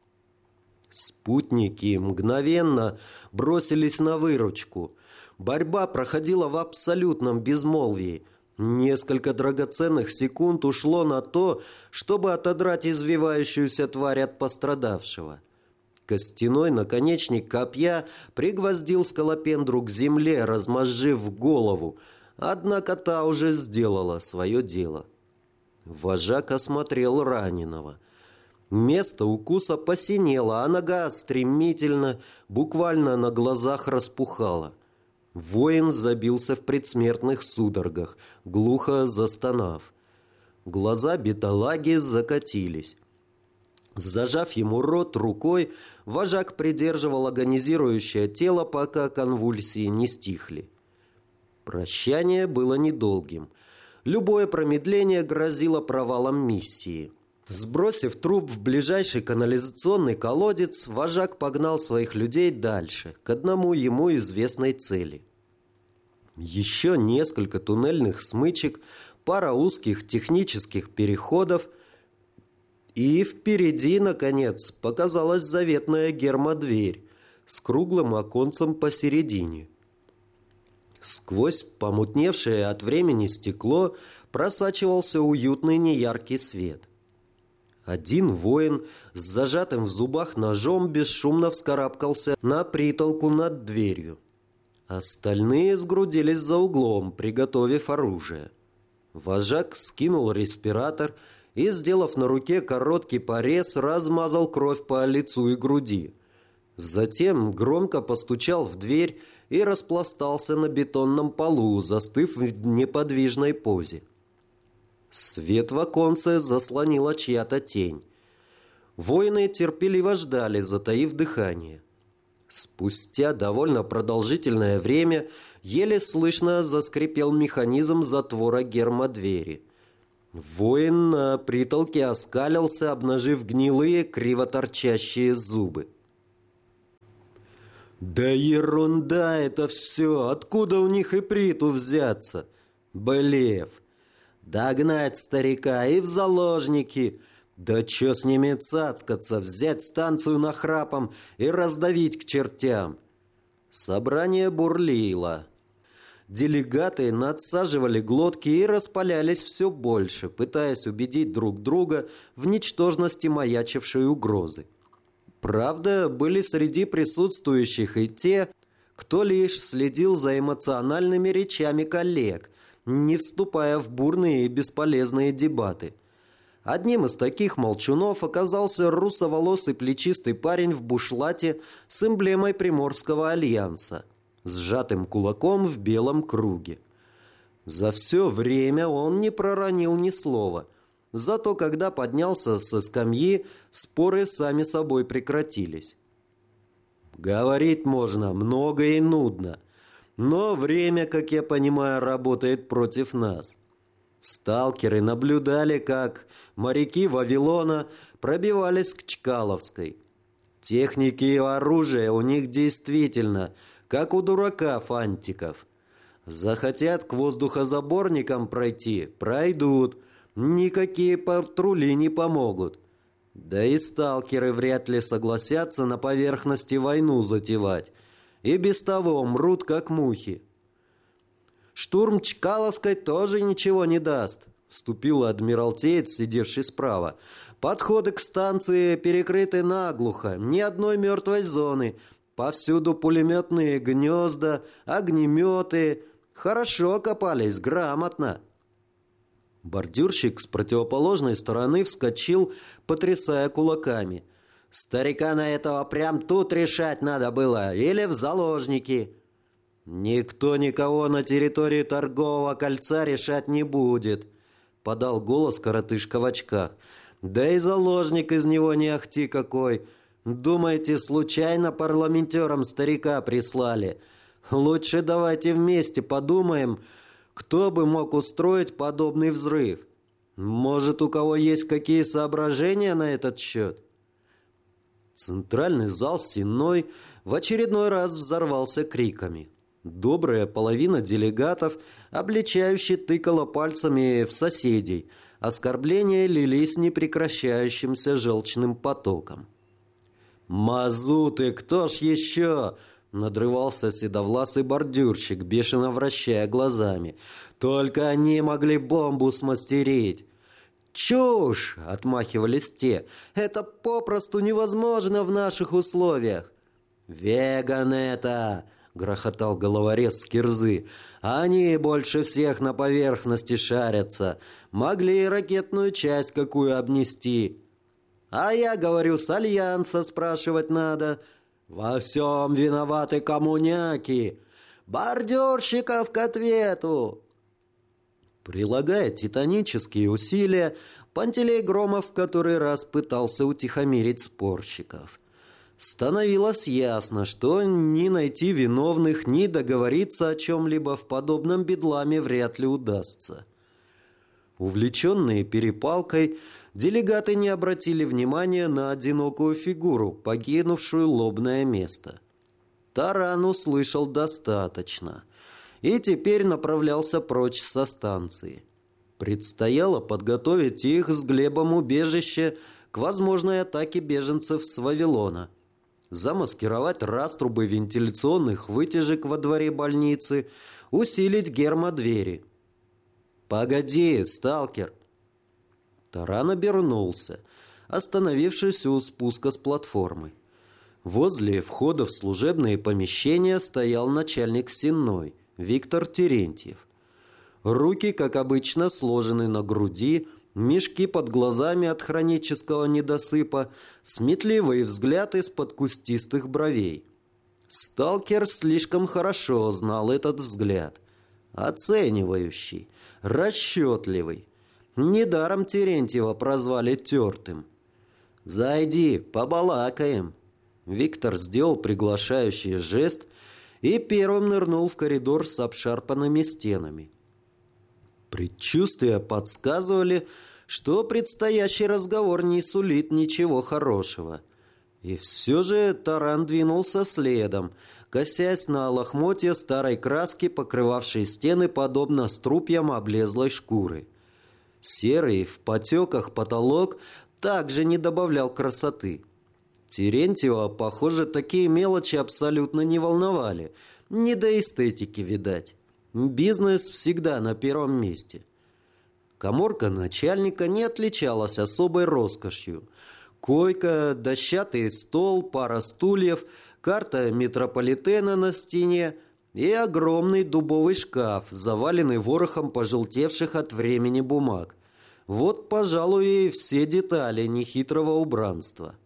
Спутники мгновенно бросились на выручку. Борьба проходила в абсолютном безмолвии. Несколько драгоценных секунд ушло на то, чтобы отодрать извивающуюся тварь от пострадавшего. Костяной наконечник копья пригвоздил скалопендру к земле, размозжив голову, однако та уже сделала свое дело. Вожак осмотрел раненого. Место укуса посинело, а нога стремительно, буквально на глазах распухала. Воин забился в предсмертных судорогах, глухо застонав. Глаза бедолаги закатились. Зажав ему рот рукой, вожак придерживал агонизирующее тело, пока конвульсии не стихли. Прощание было недолгим. Любое промедление грозило провалом миссии. Сбросив труп в ближайший канализационный колодец, вожак погнал своих людей дальше, к одному ему известной цели. Еще несколько туннельных смычек, пара узких технических переходов, и впереди, наконец, показалась заветная гермодверь с круглым оконцем посередине. Сквозь помутневшее от времени стекло просачивался уютный неяркий свет. Один воин с зажатым в зубах ножом бесшумно вскарабкался на притолку над дверью. Остальные сгрудились за углом, приготовив оружие. Вожак скинул респиратор и, сделав на руке короткий порез, размазал кровь по лицу и груди. Затем громко постучал в дверь и распластался на бетонном полу, застыв в неподвижной позе. Свет в оконце заслонила чья-то тень. Воины терпеливо ждали, затаив дыхание. Спустя довольно продолжительное время еле слышно заскрипел механизм затвора гермодвери. Воин на притолке оскалился, обнажив гнилые, криво-торчащие зубы. «Да ерунда это все! Откуда у них иприту взяться? Блеф! Догнать старика и в заложники! Да чё с ними цацкаться, взять станцию нахрапом и раздавить к чертям!» Собрание бурлило. Делегаты надсаживали глотки и распалялись все больше, пытаясь убедить друг друга в ничтожности маячившей угрозы. Правда, были среди присутствующих и те, кто лишь следил за эмоциональными речами коллег, не вступая в бурные и бесполезные дебаты. Одним из таких молчунов оказался русоволосый плечистый парень в бушлате с эмблемой Приморского альянса, сжатым кулаком в белом круге. За все время он не проронил ни слова, зато когда поднялся со скамьи, споры сами собой прекратились. Говорить можно много и нудно, но время, как я понимаю, работает против нас. Сталкеры наблюдали, как моряки Вавилона пробивались к Чкаловской. Техники и оружие у них действительно, как у дурака фантиков. Захотят к воздухозаборникам пройти – пройдут. Никакие патрули не помогут. Да и сталкеры вряд ли согласятся на поверхности войну затевать. И без того мрут, как мухи. «Штурм Чкаловской тоже ничего не даст», — вступил адмиралтеец, сидевший справа. «Подходы к станции перекрыты наглухо, ни одной мертвой зоны. Повсюду пулеметные гнезда, огнеметы. Хорошо копались, грамотно». Бордюрщик с противоположной стороны вскочил, потрясая кулаками. «Старика на этого прям тут решать надо было, или в заложники». «Никто никого на территории торгового кольца решать не будет», — подал голос коротышка в очках. «Да и заложник из него не ахти какой. Думаете, случайно парламентерам старика прислали? Лучше давайте вместе подумаем, кто бы мог устроить подобный взрыв. Может, у кого есть какие соображения на этот счет?» Центральный зал Сенной в очередной раз взорвался криками. Добрая половина делегатов обличающе тыкала пальцами в соседей. Оскорбления лились непрекращающимся желчным потоком. «Мазуты, кто ж еще?» — надрывался седовласый бордюрщик, бешено вращая глазами. «Только они могли бомбу смастерить!» «Чушь!» — отмахивались те. «Это попросту невозможно в наших условиях!» «Веган это!» — грохотал головорез с кирзы. «Они больше всех на поверхности шарятся. Могли и ракетную часть какую обнести. А я говорю, с Альянса спрашивать надо. Во всем виноваты коммуняки. Бордюрщиков к ответу!» Прилагая титанические усилия, Пантелей Громов в который раз пытался утихомирить спорщиков. Становилось ясно, что ни найти виновных, ни договориться о чем-либо в подобном бедламе вряд ли удастся. Увлеченные перепалкой, делегаты не обратили внимания на одинокую фигуру, покинувшую лобное место. Таран услышал достаточно и теперь направлялся прочь со станции. Предстояло подготовить их с Глебом убежище к возможной атаке беженцев с Вавилона, замаскировать раструбы вентиляционных вытяжек во дворе больницы, усилить гермодвери. «Погоди, сталкер!» Таран обернулся, остановившись у спуска с платформы. Возле входа в служебные помещения стоял начальник Сенной, Виктор Терентьев. Руки, как обычно, сложены на груди, мешки под глазами от хронического недосыпа, сметливый взгляд из-под кустистых бровей. Сталкер слишком хорошо знал этот взгляд. Оценивающий, расчетливый. Недаром Терентьева прозвали тертым. «Зайди, побалакаем». Виктор сделал приглашающий жест и первым нырнул в коридор с обшарпанными стенами. Предчувствия подсказывали, что предстоящий разговор не сулит ничего хорошего. И все же Таран двинулся следом, косясь на лохмотья старой краски, покрывавшей стены подобно струпьям облезлой шкуры. Серый в потеках потолок также не добавлял красоты. Терентьева, похоже, такие мелочи абсолютно не волновали. Не до эстетики, видать. Бизнес всегда на первом месте. Каморка начальника не отличалась особой роскошью. Койка, дощатый стол, пара стульев, карта метрополитена на стене и огромный дубовый шкаф, заваленный ворохом пожелтевших от времени бумаг. Вот, пожалуй, и все детали нехитрого убранства.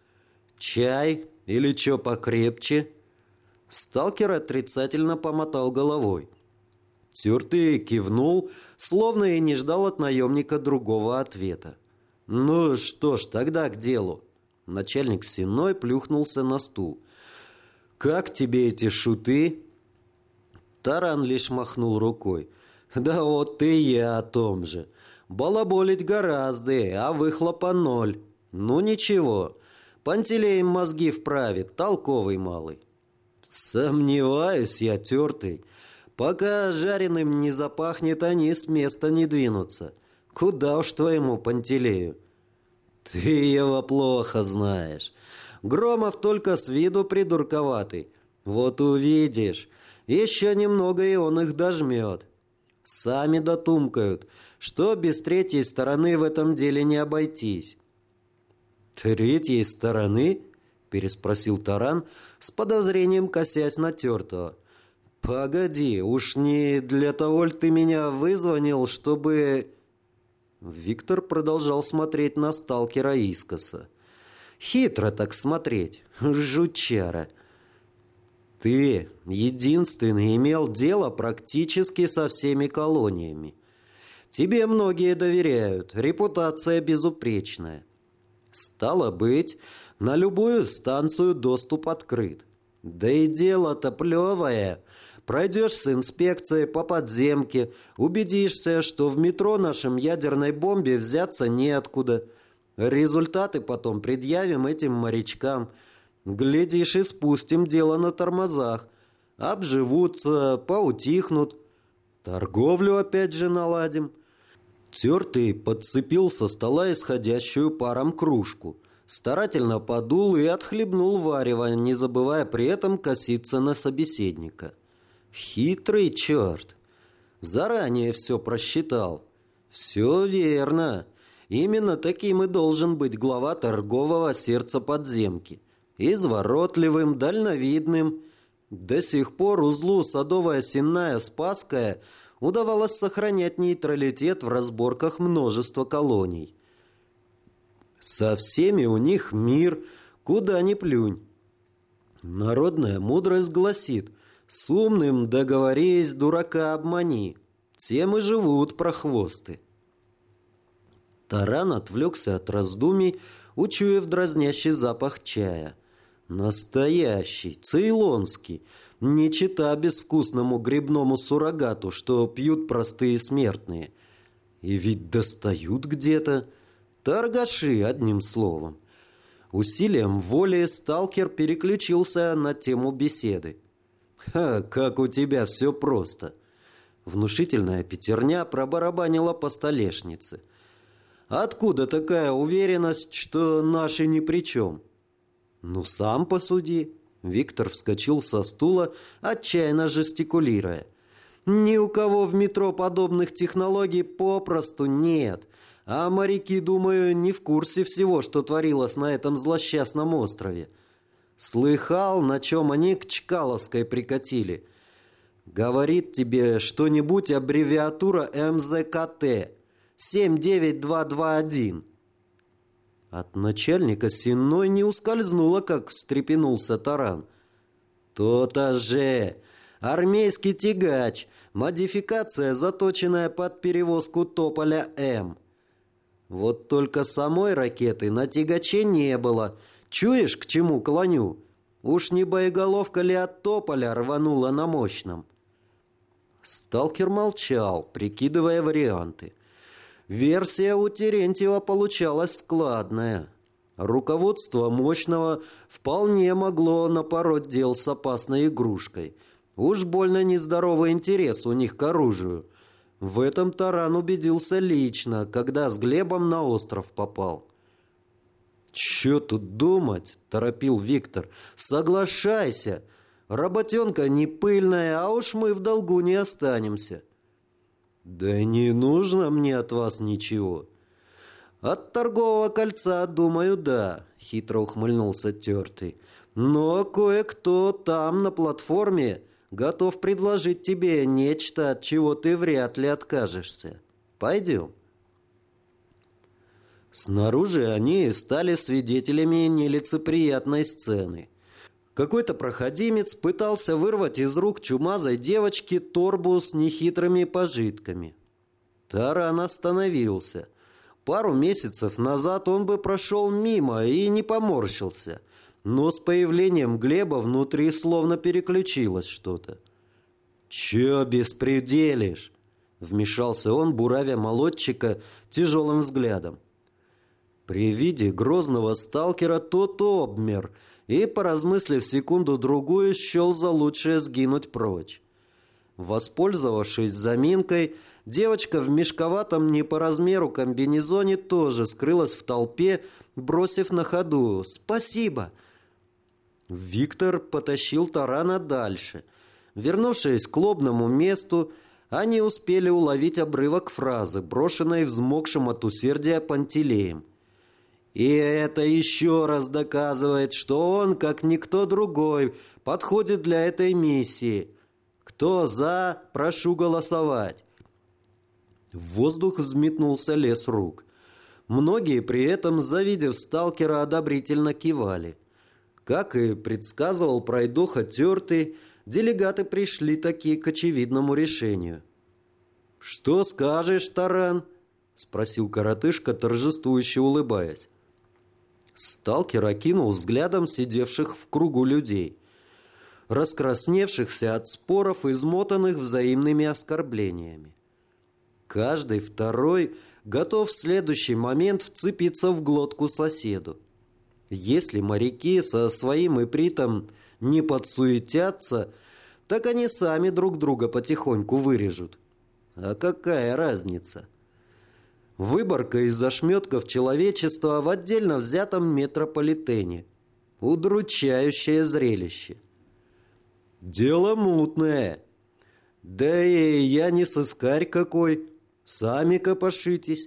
«Чай или чё покрепче?» Сталкер отрицательно помотал головой. Тертый кивнул, словно и не ждал от наемника другого ответа. «Ну что ж, тогда к делу». Начальник Сенной плюхнулся на стул. «Как тебе эти шуты?» Таран лишь махнул рукой. «Да вот и я о том же. Балаболить гораздо, а выхлопа ноль. Ну ничего, Пантелей им мозги вправит, толковый малый». «Сомневаюсь я, тертый. Пока жареным не запахнет, они с места не двинутся. Куда уж твоему Пантелею?» «Ты его плохо знаешь. Громов только с виду придурковатый. Вот увидишь, еще немного и он их дожмет. Сами дотумкают, что без третьей стороны в этом деле не обойтись». «Третьей стороны?» – переспросил Таран, с подозрением косясь на тертого. «Погоди, уж не для того ли ты меня вызвонил, чтобы...» Виктор продолжал смотреть на сталкера искоса. «Хитро так смотреть, жучара. Ты единственный имел дело практически со всеми колониями. Тебе многие доверяют, репутация безупречная. Стало быть, на любую станцию доступ открыт. Да и дело-то плевое. Пройдешь с инспекцией по подземке, убедишься, что в метро нашем ядерной бомбе взяться неоткуда. Результаты потом предъявим этим морячкам. Глядишь, и спустим дело на тормозах. Обживутся, поутихнут. Торговлю опять же наладим». Тертый подцепил со стола исходящую паром кружку, старательно подул и отхлебнул варево, не забывая при этом коситься на собеседника. Хитрый черт! Заранее все просчитал. Все верно. Именно таким и должен быть глава торгового сердца подземки. Изворотливым, дальновидным. До сих пор узлу Садовая, Сенная, Спасская удавалось сохранять нейтралитет в разборках множества колоний. Со всеми у них мир, куда ни плюнь. Народная мудрость гласит: с умным договорись, дурака обмани. Тем и живут прохвосты. Таран отвлекся от раздумий, учуяв дразнящий запах чая. Настоящий, цейлонский, не чита безвкусному грибному суррогату, что пьют простые смертные. И ведь достают где-то. Торгаши, одним словом. Усилием воли сталкер переключился на тему беседы. «Ха, как у тебя все просто!» Внушительная пятерня пробарабанила по столешнице. «Откуда такая уверенность, что наши ни при чем?» «Ну, сам посуди». Виктор вскочил со стула, отчаянно жестикулируя. «Ни у кого в метро подобных технологий попросту нет. А моряки, думаю, не в курсе всего, что творилось на этом злосчастном острове. Слыхал, на чем они к Чкаловской прикатили? Говорит тебе что-нибудь аббревиатура МЗКТ 79221». От начальника Сенной не ускользнуло, как встрепенулся Таран. «То-то же! Армейский тягач, модификация, заточенная под перевозку тополя М. Вот только самой ракеты на тягаче не было. Чуешь, к чему клоню? Уж не боеголовка ли от тополя рванула на мощном?» Сталкер молчал, прикидывая варианты. Версия у Терентьева получалась складная. Руководство мощного вполне могло напороть дел с опасной игрушкой. Уж больно нездоровый интерес у них к оружию. В этом Таран убедился лично, когда с Глебом на остров попал. «Чё тут думать?» – торопил Виктор. «Соглашайся. Работенка не пыльная, а уж мы в долгу не останемся». «Да не нужно мне от вас ничего». «От торгового кольца, думаю, да», — хитро ухмыльнулся Тертый. Но кое-кто там, на платформе, готов предложить тебе нечто, от чего ты вряд ли откажешься. Пойдем». Снаружи они стали свидетелями нелицеприятной сцены. Какой-то проходимец пытался вырвать из рук чумазой девочки торбу с нехитрыми пожитками. Таран остановился. Пару месяцев назад он бы прошел мимо и не поморщился. Но с появлением Глеба внутри словно переключилось что-то. «Чё беспределишь?» — вмешался он, буравя молодчика тяжелым взглядом. При виде грозного сталкера тот обмер и, поразмыслив секунду-другую, счел за лучшее сгинуть прочь. Воспользовавшись заминкой, девочка в мешковатом не по размеру комбинезоне тоже скрылась в толпе, бросив на ходу «Спасибо!». Виктор потащил Тарана дальше. Вернувшись к лобному месту, они успели уловить обрывок фразы, брошенной взмокшим от усердия Пантелеем. «И это еще раз доказывает, что он, как никто другой, подходит для этой миссии. Кто за, прошу голосовать». В воздух взметнулся лес рук. Многие при этом, завидев сталкера, одобрительно кивали. Как и предсказывал пройдоха Тертый, делегаты пришли таки к очевидному решению. «Что скажешь, Таран?» — спросил коротышка, торжествующе улыбаясь. Сталкер окинул взглядом сидевших в кругу людей, раскрасневшихся от споров, измотанных взаимными оскорблениями. Каждый второй готов в следующий момент вцепиться в глотку соседу. Если моряки со своим ипритом не подсуетятся, так они сами друг друга потихоньку вырежут. А какая разница? Выборка из ошметков человечества в отдельно взятом метрополитене. Удручающее зрелище. «Дело мутное. Да и я не сыскарь какой. Сами копошитесь».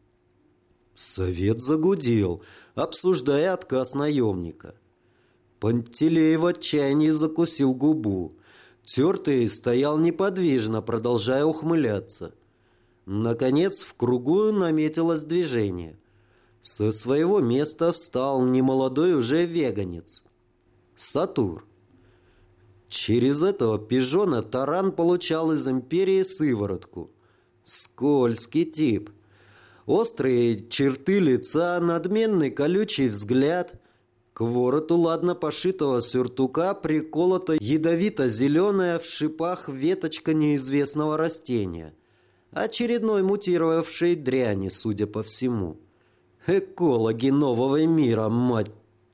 Совет загудел, обсуждая отказ наемника. Пантелей в отчаянии закусил губу. Тертый стоял неподвижно, продолжая ухмыляться. Наконец в кругу наметилось движение. Со своего места встал немолодой уже веганец. Сатур. Через этого пижона Таран получал из империи сыворотку. Скользкий тип. Острые черты лица, надменный колючий взгляд. К вороту ладно пошитого сюртука приколота ядовито-зеленая в шипах веточка неизвестного растения. Очередной мутировавшей дряни, судя по всему. Экологи нового мира, мать!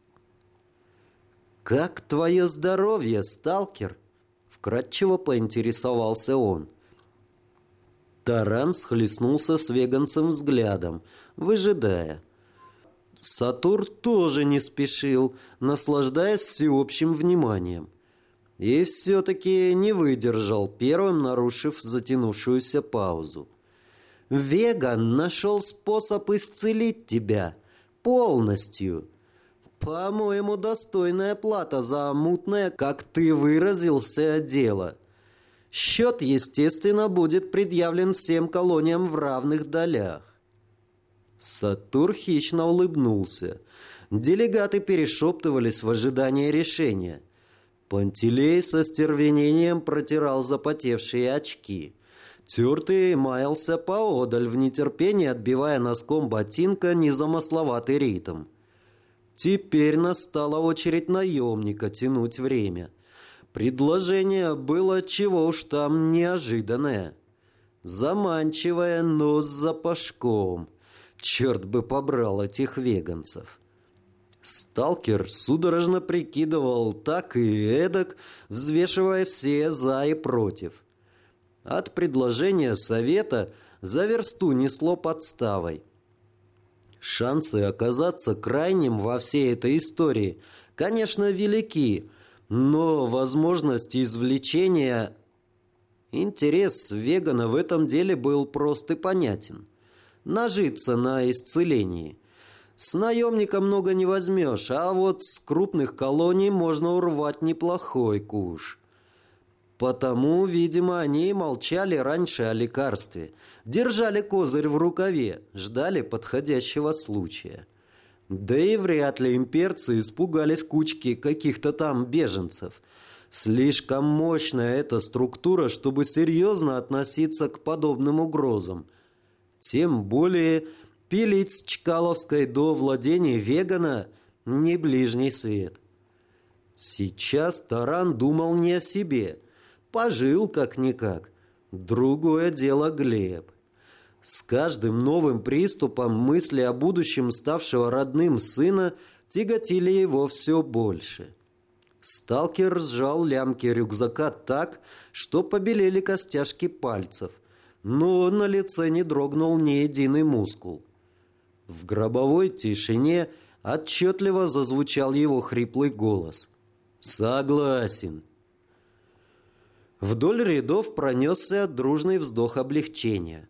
«Как твое здоровье, сталкер?» — вкратчиво поинтересовался он. Таран схлестнулся с веганцем взглядом, выжидая. Сатур тоже не спешил, наслаждаясь всеобщим вниманием. И все-таки не выдержал, первым нарушив затянувшуюся паузу. «Веган нашел способ исцелить тебя полностью. По-моему, достойная плата за мутное, как ты выразился, дело. Счет, естественно, будет предъявлен всем колониям в равных долях». Сатур хищно улыбнулся. Делегаты перешептывались в ожидании решения. Пантелей со стервенением протирал запотевшие очки. Тертый маялся поодаль, в нетерпении отбивая носком ботинка незамысловатый ритм. Теперь настала очередь наемника тянуть время. Предложение было чего уж там неожиданное. Заманчивое, но с запашком. Черт бы побрал этих веганцев. Сталкер судорожно прикидывал так и эдак, взвешивая все «за» и «против». От предложения совета за версту несло подставой. Шансы оказаться крайним во всей этой истории, конечно, велики, но возможность извлечения... Интерес вегана в этом деле был прост и понятен. Нажиться на исцелении. С наемника много не возьмешь, а вот с крупных колоний можно урвать неплохой куш. Потому, видимо, они и молчали раньше о лекарстве. Держали козырь в рукаве, ждали подходящего случая. Да и вряд ли имперцы испугались кучки каких-то там беженцев. Слишком мощная эта структура, чтобы серьезно относиться к подобным угрозам. Тем более пилить с Чкаловской до владения Вегана не ближний свет. Сейчас Таран думал не о себе. Пожил как-никак. Другое дело Глеб. С каждым новым приступом мысли о будущем ставшего родным сына тяготили его все больше. Сталкер сжал лямки рюкзака так, что побелели костяшки пальцев, но на лице не дрогнул ни единый мускул. В гробовой тишине отчетливо зазвучал его хриплый голос. «Согласен». Вдоль рядов пронесся дружный вздох облегчения.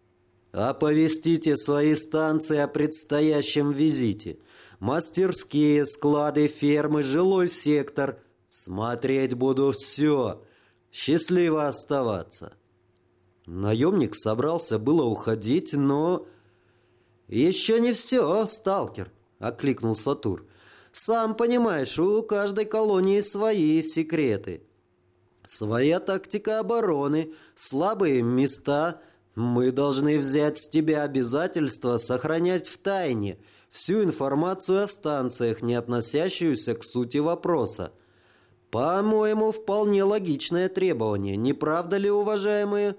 «Оповестите свои станции о предстоящем визите. Мастерские, склады, фермы, жилой сектор. Смотреть буду все. Счастливо оставаться». Наемник собрался было уходить, но... «Еще не все, сталкер», — окликнул Сатур. «Сам понимаешь, у каждой колонии свои секреты. Своя тактика обороны, слабые места. Мы должны взять с тебя обязательство сохранять в тайне всю информацию о станциях, не относящуюся к сути вопроса. По-моему, вполне логичное требование, не правда ли, уважаемые?»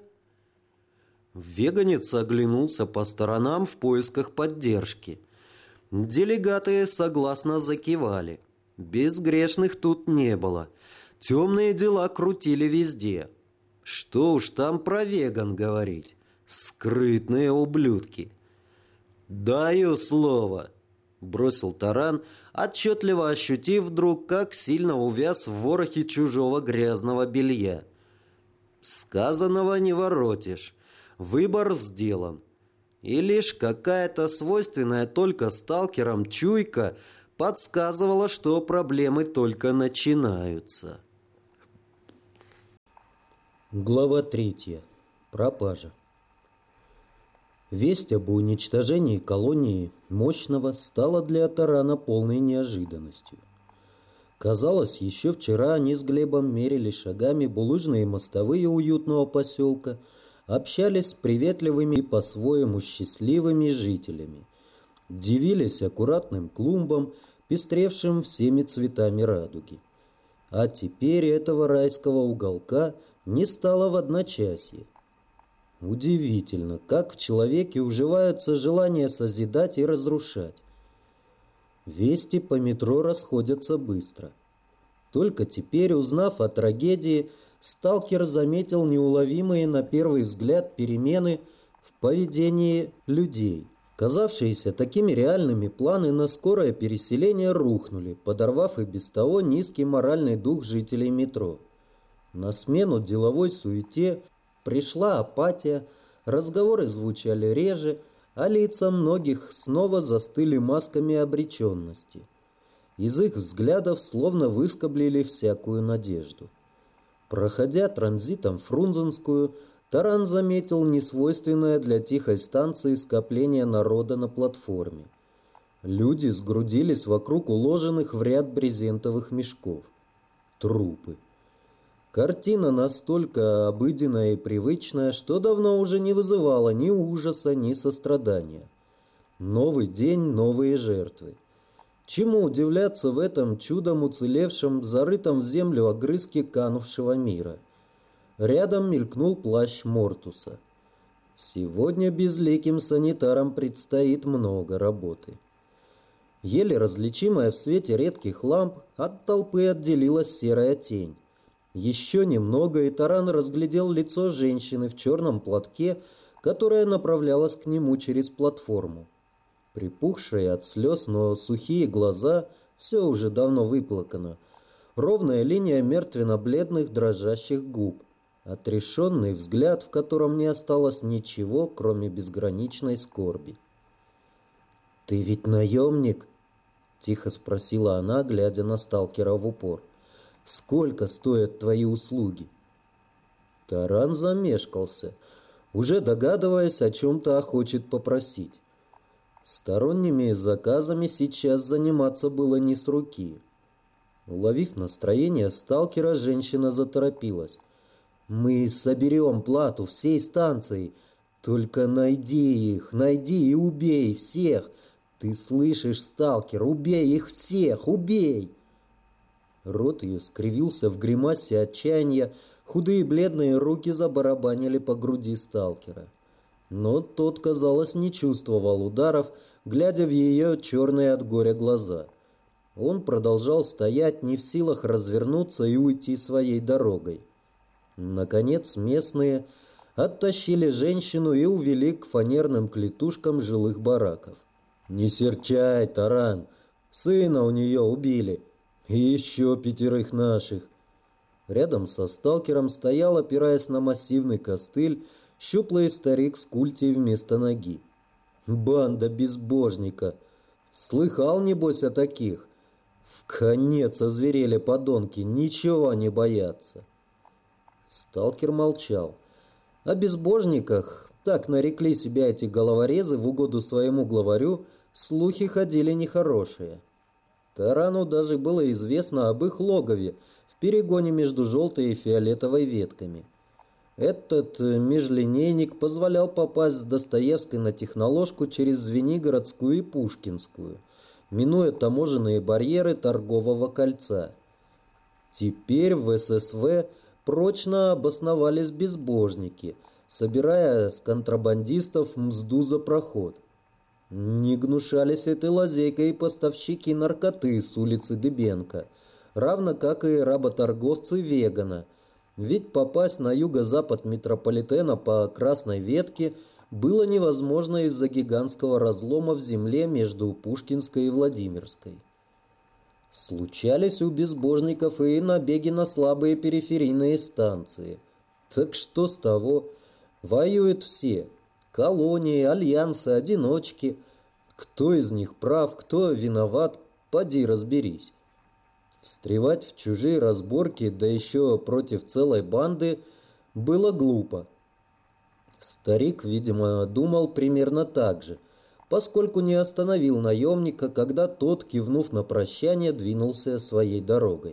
Веганец оглянулся по сторонам в поисках поддержки. Делегаты согласно закивали. Безгрешных тут не было. Темные дела крутили везде. Что уж там про веган говорить. Скрытные ублюдки. «Даю слово», — бросил Таран, отчетливо ощутив вдруг, как сильно увяз в ворохе чужого грязного белья. Сказанного не воротишь. Выбор сделан. И лишь какая-то свойственная только сталкерам чуйка подсказывала, что проблемы только начинаются. Глава 3. Пропажа. Весть об уничтожении колонии Мощного стала для Тарана полной неожиданностью. Казалось, еще вчера они с Глебом мерили шагами булыжные мостовые уютного поселка, общались с приветливыми и по-своему счастливыми жителями, дивились аккуратным клумбам, пестревшим всеми цветами радуги. А теперь этого райского уголка не стало в одночасье. Удивительно, как в человеке уживаются желания созидать и разрушать. Вести по метро расходятся быстро. Только теперь, узнав о трагедии, сталкер заметил неуловимые на первый взгляд перемены в поведении людей. Казавшиеся такими реальными планы на скорое переселение рухнули, подорвав и без того низкий моральный дух жителей метро. На смену деловой суете пришла апатия, разговоры звучали реже, а лица многих снова застыли масками обреченности. Из их взглядов словно выскоблили всякую надежду. Проходя транзитом Фрунзенскую, Таран заметил несвойственное для тихой станции скопление народа на платформе. Люди сгрудились вокруг уложенных в ряд брезентовых мешков. Трупы. Картина настолько обыденная и привычная, что давно уже не вызывала ни ужаса, ни сострадания. Новый день, новые жертвы. Чему удивляться в этом чудом уцелевшем, зарытом в землю огрызке канувшего мира? Рядом мелькнул плащ Мортуса. Сегодня безликим санитарам предстоит много работы. Еле различимая в свете редких ламп, от толпы отделилась серая тень. Еще немного, и Таран разглядел лицо женщины в черном платке, которая направлялась к нему через платформу. Припухшие от слез, но сухие глаза, все уже давно выплакано. Ровная линия мертвенно-бледных дрожащих губ. Отрешенный взгляд, в котором не осталось ничего, кроме безграничной скорби. «Ты ведь наемник?» — тихо спросила она, глядя на сталкера в упор. «Сколько стоят твои услуги?» Таран замешкался, уже догадываясь, о чем-то хочет попросить. Сторонними заказами сейчас заниматься было не с руки. Уловив настроение сталкера, женщина заторопилась. «Мы соберем плату всей станции. Только найди их, найди и убей всех. Ты слышишь, сталкер, убей их всех, убей!» Рот ее скривился в гримасе отчаяния, худые бледные руки забарабанили по груди сталкера. Но тот, казалось, не чувствовал ударов, глядя в ее черные от горя глаза. Он продолжал стоять, не в силах развернуться и уйти своей дорогой. Наконец местные оттащили женщину и увели к фанерным клетушкам жилых бараков. «Не серчай, Таран, сына у нее убили, и еще 5 наших». Рядом со сталкером стоял, опираясь на массивный костыль, щуплый старик с культей вместо ноги. «Банда безбожника! Слыхал, небось, о таких? В конец озверели подонки, ничего не боятся». Сталкер молчал. О безбожниках, так нарекли себя эти головорезы в угоду своему главарю, слухи ходили нехорошие. Тарану даже было известно об их логове в перегоне между желтой и фиолетовой ветками. Этот межлинейник позволял попасть с Достоевской на Техноложку через Звенигородскую и Пушкинскую, минуя таможенные барьеры торгового кольца. Теперь в ССВ прочно обосновались безбожники, собирая с контрабандистов мзду за проход. Не гнушались этой лазейкой и поставщики наркоты с улицы Дыбенко, равно как и работорговцы Вегана, ведь попасть на юго-запад метрополитена по Красной Ветке было невозможно из-за гигантского разлома в земле между Пушкинской и Владимирской. Случались у безбожников и набеги на слабые периферийные станции. Так что с того? Воюют все. Колонии, альянсы, одиночки. Кто из них прав, кто виноват, поди разберись. Встревать в чужие разборки, да еще против целой банды, было глупо. Старик, видимо, думал примерно так же, поскольку не остановил наемника, когда тот, кивнув на прощание, двинулся своей дорогой.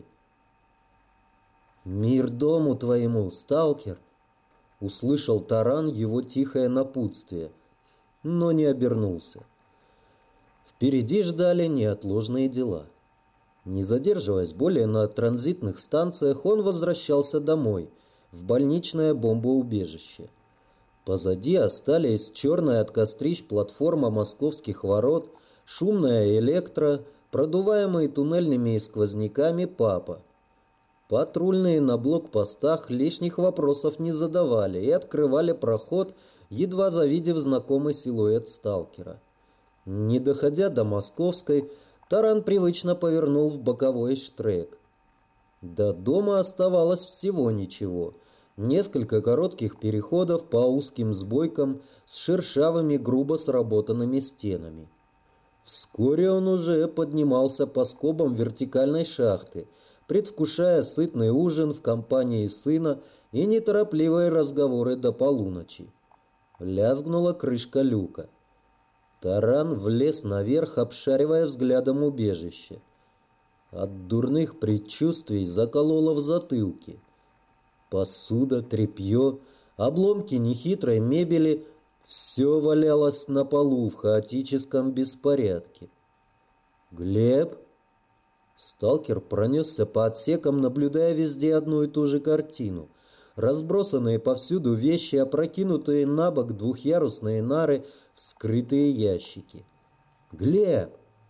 «Мир дому твоему, сталкер!» — услышал Таран его тихое напутствие, но не обернулся. Впереди ждали неотложные дела. Не задерживаясь более на транзитных станциях, он возвращался домой, в больничное бомбоубежище. Позади остались черная от кострищ платформа московских ворот, шумная электро, продуваемый туннельными сквозняками папа. Патрульные на блокпостах лишних вопросов не задавали и открывали проход, едва завидев знакомый силуэт сталкера. Не доходя до Московской, Таран привычно повернул в боковой штрек. До дома оставалось всего ничего. Несколько коротких переходов по узким сбойкам с шершавыми, грубо сработанными стенами. Вскоре он уже поднимался по скобам вертикальной шахты, предвкушая сытный ужин в компании сына и неторопливые разговоры до полуночи. Лязгнула крышка люка. Таран влез наверх, обшаривая взглядом убежище. От дурных предчувствий закололо в затылке. Посуда, тряпье, обломки нехитрой мебели — все валялось на полу в хаотическом беспорядке. «Глеб?» Сталкер пронесся по отсекам, наблюдая везде одну и ту же картину. Разбросанные повсюду вещи, опрокинутые на бок двухъярусные нары, вскрытые ящики. «Глеб!»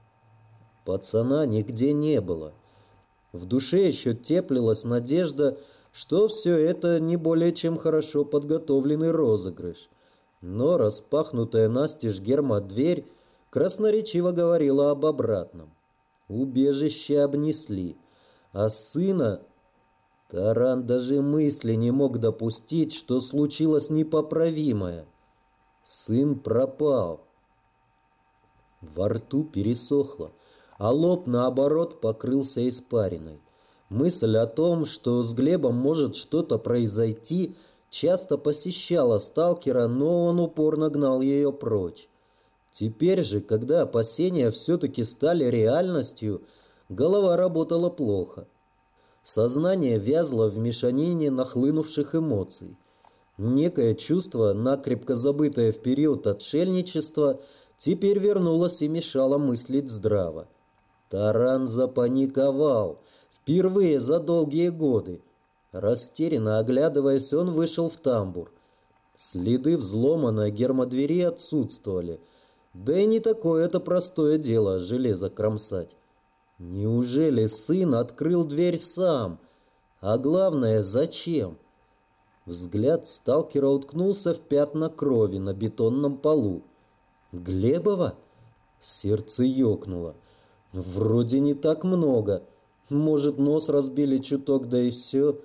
Пацана нигде не было. В душе еще теплилась надежда, что все это не более чем хорошо подготовленный розыгрыш. Но распахнутая настежь гермодверь красноречиво говорила об обратном. Убежище обнесли, а сына... Таран даже мысли не мог допустить, что случилось непоправимое. Сын пропал. Во рту пересохло, а лоб, наоборот, покрылся испариной. Мысль о том, что с Глебом может что-то произойти, часто посещала сталкера, но он упорно гнал ее прочь. Теперь же, когда опасения все-таки стали реальностью, голова работала плохо. Сознание вязло в мешанине нахлынувших эмоций. Некое чувство, накрепко забытое в период отшельничества, теперь вернулось и мешало мыслить здраво. Таран запаниковал. Впервые за долгие годы. Растерянно оглядываясь, он вышел в тамбур. Следы взлома на гермодвери отсутствовали. Да и не такое это простое дело железо кромсать. Неужели сын открыл дверь сам? А главное, зачем? Взгляд сталкера уткнулся в пятна крови на бетонном полу. Глебова? Сердце ёкнуло. Вроде не так много. Может, нос разбили чуток, да и все.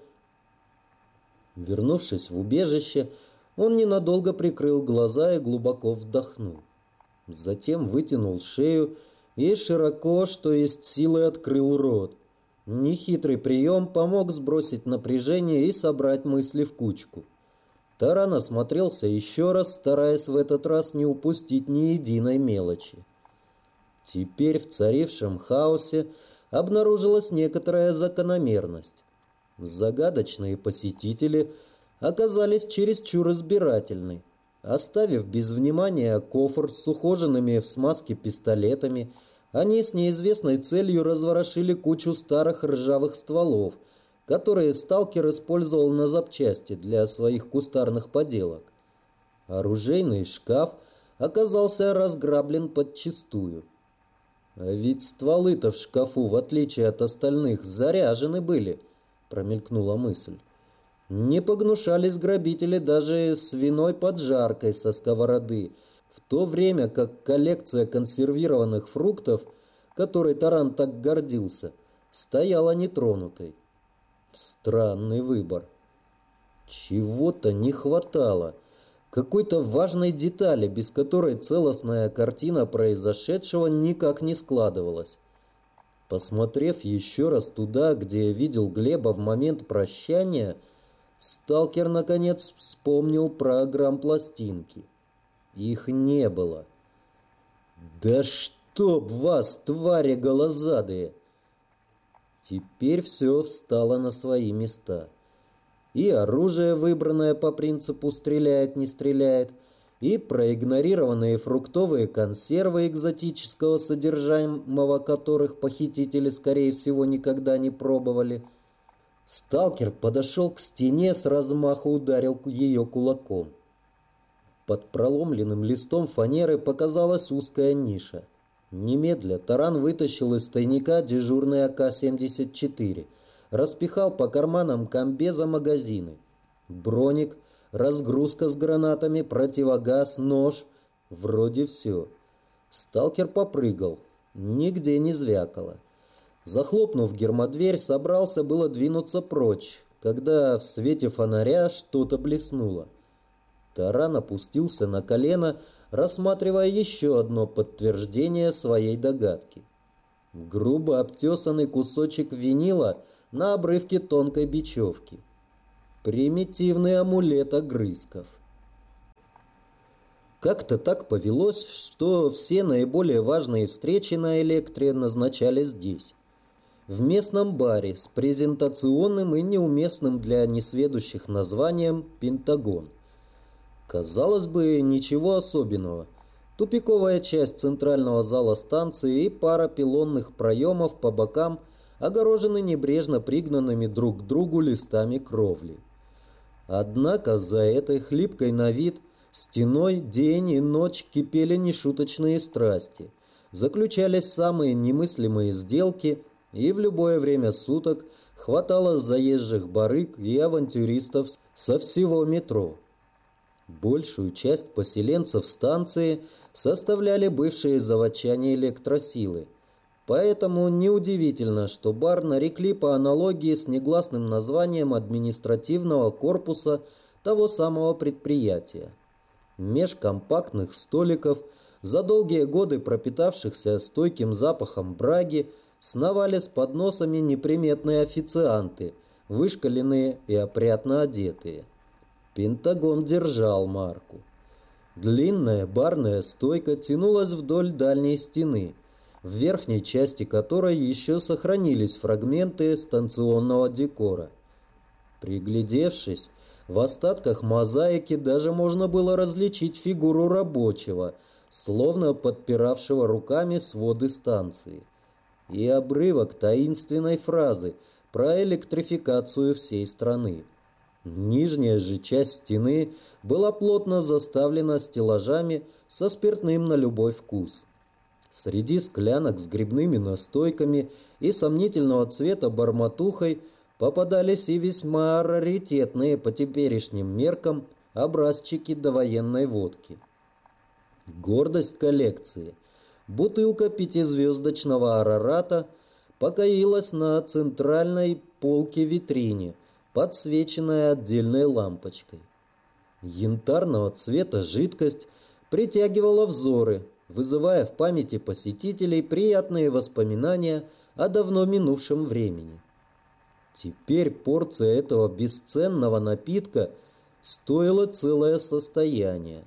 Вернувшись в убежище, он ненадолго прикрыл глаза и глубоко вдохнул. Затем вытянул шею и широко, что есть силы, открыл рот. Нехитрый прием помог сбросить напряжение и собрать мысли в кучку. Таран осмотрелся еще раз, стараясь в этот раз не упустить ни единой мелочи. Теперь в царившем хаосе обнаружилась некоторая закономерность. Загадочные посетители оказались чересчур избирательны. Оставив без внимания кофр с ухоженными в смазке пистолетами, они с неизвестной целью разворошили кучу старых ржавых стволов, которые сталкер использовал на запчасти для своих кустарных поделок. Оружейный шкаф оказался разграблен подчистую. А ведь стволы-то в шкафу, в отличие от остальных, заряжены были, промелькнула мысль. Не погнушались грабители даже свиной поджаркой со сковороды, в то время как коллекция консервированных фруктов, которой Таран так гордился, стояла нетронутой. Странный выбор. Чего-то не хватало. Какой-то важной детали, без которой целостная картина произошедшего никак не складывалась. Посмотрев еще раз туда, где видел Глеба в момент прощания, сталкер наконец вспомнил про грампластинки. Их не было. «Да чтоб вас, твари голозадые!» Теперь все встало на свои места. И оружие, выбранное по принципу «стреляет, не стреляет», и проигнорированные фруктовые консервы экзотического содержимого которых похитители, скорее всего, никогда не пробовали. Сталкер подошел к стене, с размаху ударил ее кулаком. Под проломленным листом фанеры показалась узкая ниша. Немедля Таран вытащил из тайника дежурный АК-74, распихал по карманам комбеза магазины. Броник, разгрузка с гранатами, противогаз, нож. Вроде все. Сталкер попрыгал. Нигде не звякало. Захлопнув гермодверь, собрался было двинуться прочь, когда в свете фонаря что-то блеснуло. Таран опустился на колено, рассматривая еще одно подтверждение своей догадки. Грубо обтесанный кусочек винила на обрывке тонкой бечевки. Примитивный амулет огрызков. Как-то так повелось, что все наиболее важные встречи на Электре назначали здесь. В местном баре с презентационным и неуместным для несведущих названием «Пентагон». Казалось бы, ничего особенного. Тупиковая часть центрального зала станции и пара пилонных проемов по бокам огорожены небрежно пригнанными друг к другу листами кровли. Однако за этой хлипкой на вид стеной день и ночь кипели нешуточные страсти, заключались самые немыслимые сделки, и в любое время суток хватало заезжих барыг и авантюристов со всего метро. Большую часть поселенцев станции составляли бывшие заводчане электросилы. Поэтому неудивительно, что бар нарекли по аналогии с негласным названием административного корпуса того самого предприятия. Меж компактных столиков за долгие годы пропитавшихся стойким запахом браги, сновали с подносами неприметные официанты, вышкаленные и опрятно одетые. Пентагон держал марку. Длинная барная стойка тянулась вдоль дальней стены, в верхней части которой еще сохранились фрагменты станционного декора. Приглядевшись, в остатках мозаики даже можно было различить фигуру рабочего, словно подпиравшего руками своды станции, и обрывок таинственной фразы про электрификацию всей страны. Нижняя же часть стены была плотно заставлена стеллажами со спиртным на любой вкус. Среди склянок с грибными настойками и сомнительного цвета бормотухой попадались и весьма раритетные по теперешним меркам образчики довоенной водки. Гордость коллекции. Бутылка пятизвездочного Арарата покоилась на центральной полке-витрине, подсвеченная отдельной лампочкой. Янтарного цвета жидкость притягивала взоры, вызывая в памяти посетителей приятные воспоминания о давно минувшем времени. Теперь порция этого бесценного напитка стоила целое состояние.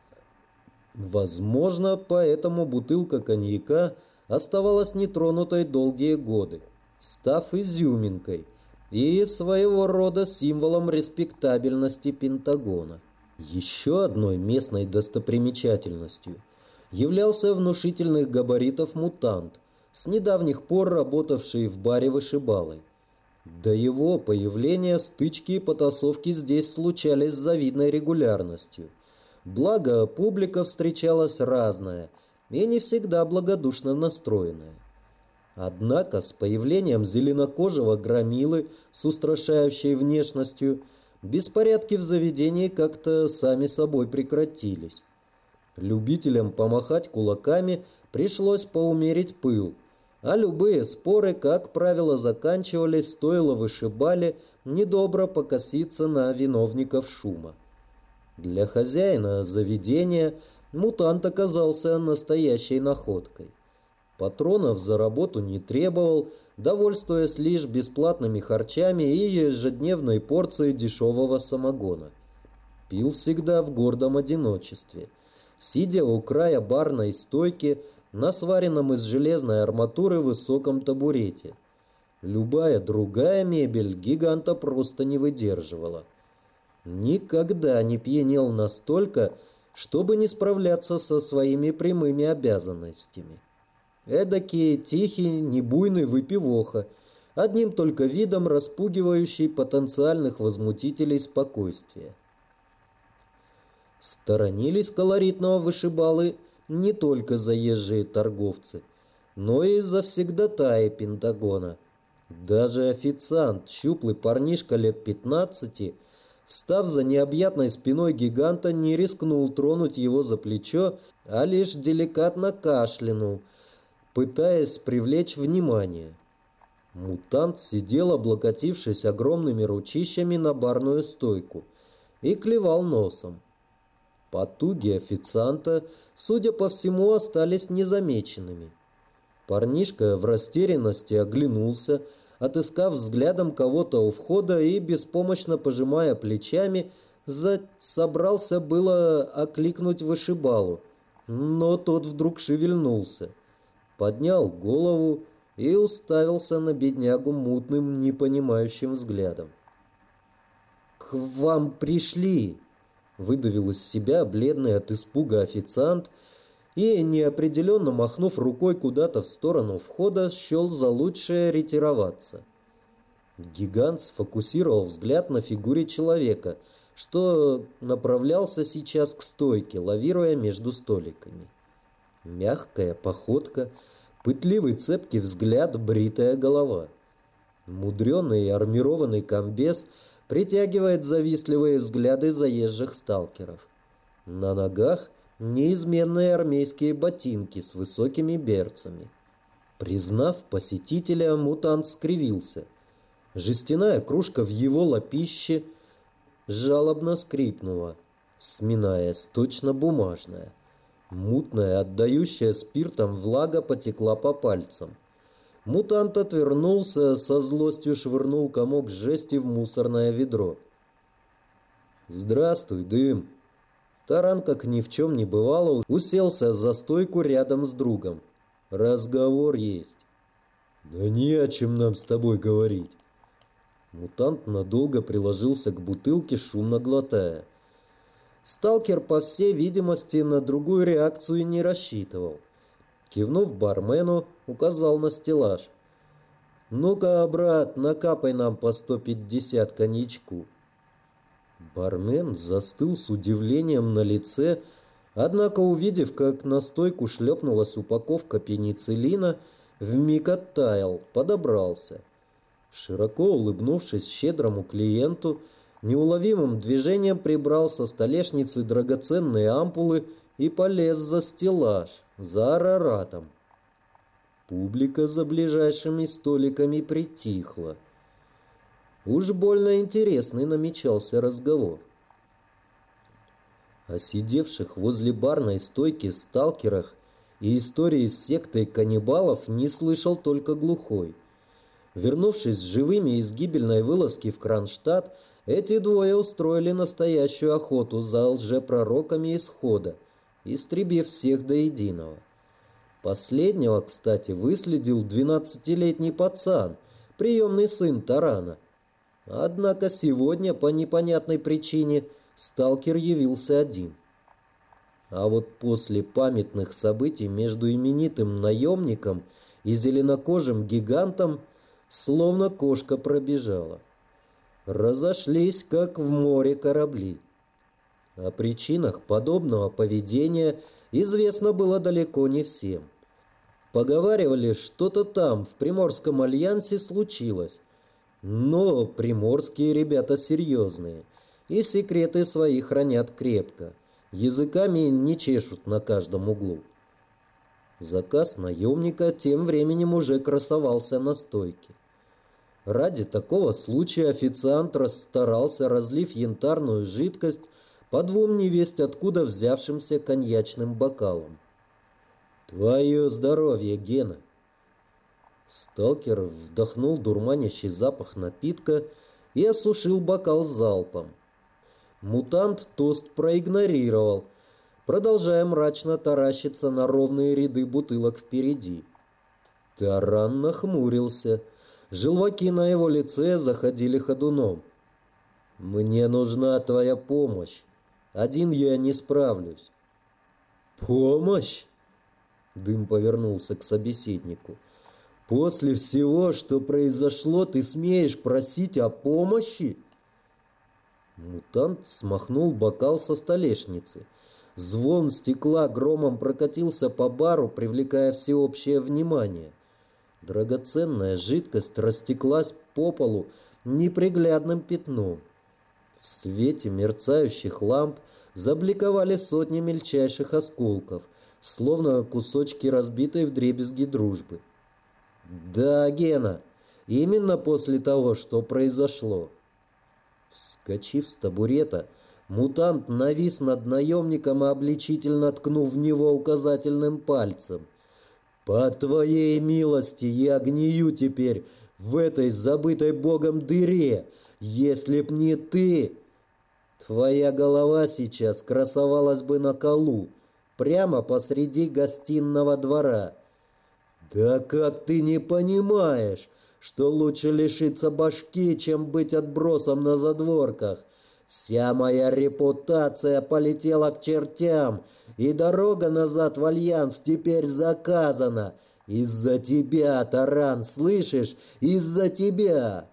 Возможно, поэтому бутылка коньяка оставалась нетронутой долгие годы, став изюминкой и своего рода символом респектабельности Пентагона. Еще одной местной достопримечательностью являлся внушительных габаритов мутант, с недавних пор работавший в баре вышибалой. До его появления стычки и потасовки здесь случались с завидной регулярностью. Благо, публика встречалась разная и не всегда благодушно настроенная. Однако с появлением зеленокожего громилы с устрашающей внешностью беспорядки в заведении как-то сами собой прекратились. Любителям помахать кулаками пришлось поумерить пыл, а любые споры, как правило, заканчивались, стоило вышибали недобро покоситься на виновников шума. Для хозяина заведения мутант оказался настоящей находкой. Патронов за работу не требовал, довольствуясь лишь бесплатными харчами и ежедневной порцией дешевого самогона. Пил всегда в гордом одиночестве, сидя у края барной стойки на сваренном из железной арматуры высоком табурете. Любая другая мебель гиганта просто не выдерживала. Никогда не пьянел настолько, чтобы не справляться со своими прямыми обязанностями. Эдакий тихий, небуйный выпивоха, одним только видом распугивающий потенциальных возмутителей спокойствия. Сторонились колоритного вышибалы не только заезжие торговцы, но и завсегдатаи Пентагона. Даже официант, щуплый парнишка лет 15, встав за необъятной спиной гиганта, не рискнул тронуть его за плечо, а лишь деликатно кашлянул, пытаясь привлечь внимание. Мутант сидел, облокотившись огромными ручищами на барную стойку, и клевал носом. Потуги официанта, судя по всему, остались незамеченными. Парнишка в растерянности оглянулся, отыскав взглядом кого-то у входа и, беспомощно пожимая плечами, собрался было окликнуть вышибалу, но тот вдруг шевельнулся, поднял голову и уставился на беднягу мутным, непонимающим взглядом. «К вам пришли!» — выдавил из себя бледный от испуга официант и, неопределенно махнув рукой куда-то в сторону входа, счел за лучшее ретироваться. Гигант сфокусировал взгляд на фигуре человека, что направлялся сейчас к стойке, лавируя между столиками. Мягкая походка, пытливый цепкий взгляд, бритая голова. Мудреный и армированный комбез притягивает завистливые взгляды заезжих сталкеров. На ногах неизменные армейские ботинки с высокими берцами. Признав посетителя, мутант скривился. Жестяная кружка в его лапище жалобно скрипнула, сминаясь, точно бумажная. Мутная, отдающая спиртом влага потекла по пальцам. Мутант отвернулся, со злостью швырнул комок жести в мусорное ведро. «Здравствуй, Дым!» Таран, как ни в чем не бывало, уселся за стойку рядом с другом. «Разговор есть». «Да не о чем нам с тобой говорить». Мутант надолго приложился к бутылке, шумно глотая. Сталкер, по всей видимости, на другую реакцию не рассчитывал. Кивнув бармену, указал на стеллаж. «Ну-ка, брат, накапай нам по 150 коньячку». Бармен застыл с удивлением на лице, однако, увидев, как на стойку шлепнулась упаковка пенициллина, вмиг оттаял, подобрался. Широко улыбнувшись щедрому клиенту, неуловимым движением прибрал со столешницы драгоценные ампулы и полез за стеллаж, за араратом. Публика за ближайшими столиками притихла. Уж больно интересный намечался разговор. О сидевших возле барной стойки сталкерах и истории с сектой каннибалов не слышал только глухой. Вернувшись живыми из гибельной вылазки в Кронштадт, эти двое устроили настоящую охоту за лжепророками исхода, истребив всех до единого. Последнего, кстати, выследил 12-летний пацан, приемный сын Тарана. Однако сегодня, по непонятной причине, сталкер явился один. А вот после памятных событий между именитым наемником и зеленокожим гигантом словно кошка пробежала. Разошлись, как в море корабли. О причинах подобного поведения известно было далеко не всем. Поговаривали, что-то там, в Приморском альянсе, случилось. Но приморские ребята серьезные, и секреты свои хранят крепко. Языками не чешут на каждом углу. Заказ наемника тем временем уже красовался на стойке. Ради такого случая официант расстарался, разлив янтарную жидкость по двум невесть откуда взявшимся коньячным бокалам. «Твое здоровье, Гена!» Сталкер вдохнул дурманящий запах напитка и осушил бокал залпом. Мутант тост проигнорировал, продолжая мрачно таращиться на ровные ряды бутылок впереди. Таран нахмурился. Желваки на его лице заходили ходуном. «Мне нужна твоя помощь. Один я не справлюсь». «Помощь?» Дым повернулся к собеседнику. «После всего, что произошло, ты смеешь просить о помощи?» Мутант смахнул бокал со столешницы. Звон стекла громом прокатился по бару, привлекая всеобщее внимание. Драгоценная жидкость растеклась по полу неприглядным пятном. В свете мерцающих ламп забликовали сотни мельчайших осколков, словно кусочки разбитой вдребезги дружбы. «Да, Гена, именно после того, что произошло». Вскочив с табурета, мутант навис над наемником, обличительно ткнув в него указательным пальцем. «По твоей милости я гнию теперь в этой забытой богом дыре. Если б не ты, твоя голова сейчас красовалась бы на колу, прямо посреди гостиного двора. Да как ты не понимаешь, что лучше лишиться башки, чем быть отбросом на задворках? Вся моя репутация полетела к чертям, и дорога назад в Альянс теперь заказана. Из-за тебя, Таран, слышишь? Из-за тебя!»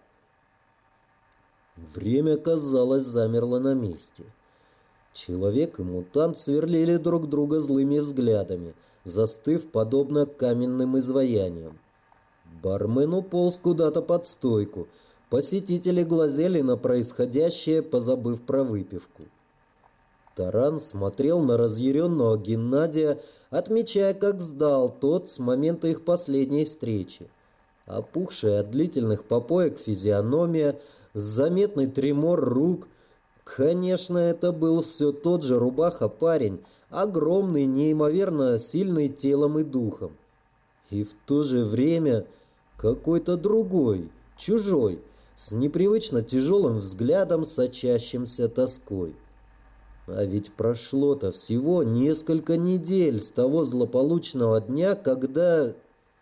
Время, казалось, замерло на месте. Человек и мутант сверлили друг друга злыми взглядами, застыв подобно каменным изваяниям. Бармен уполз куда-то под стойку. Посетители глазели на происходящее, позабыв про выпивку. Таран смотрел на разъяренного Геннадия, отмечая, как сдал тот с момента их последней встречи. Опухшая от длительных попоек физиономия, заметный тремор рук. Конечно, это был все тот же рубаха-парень, огромный, неимоверно сильный телом и духом. И в то же время какой-то другой, чужой, с непривычно тяжелым взглядом, сочащимся тоской. А ведь прошло-то всего несколько недель с того злополучного дня, когда...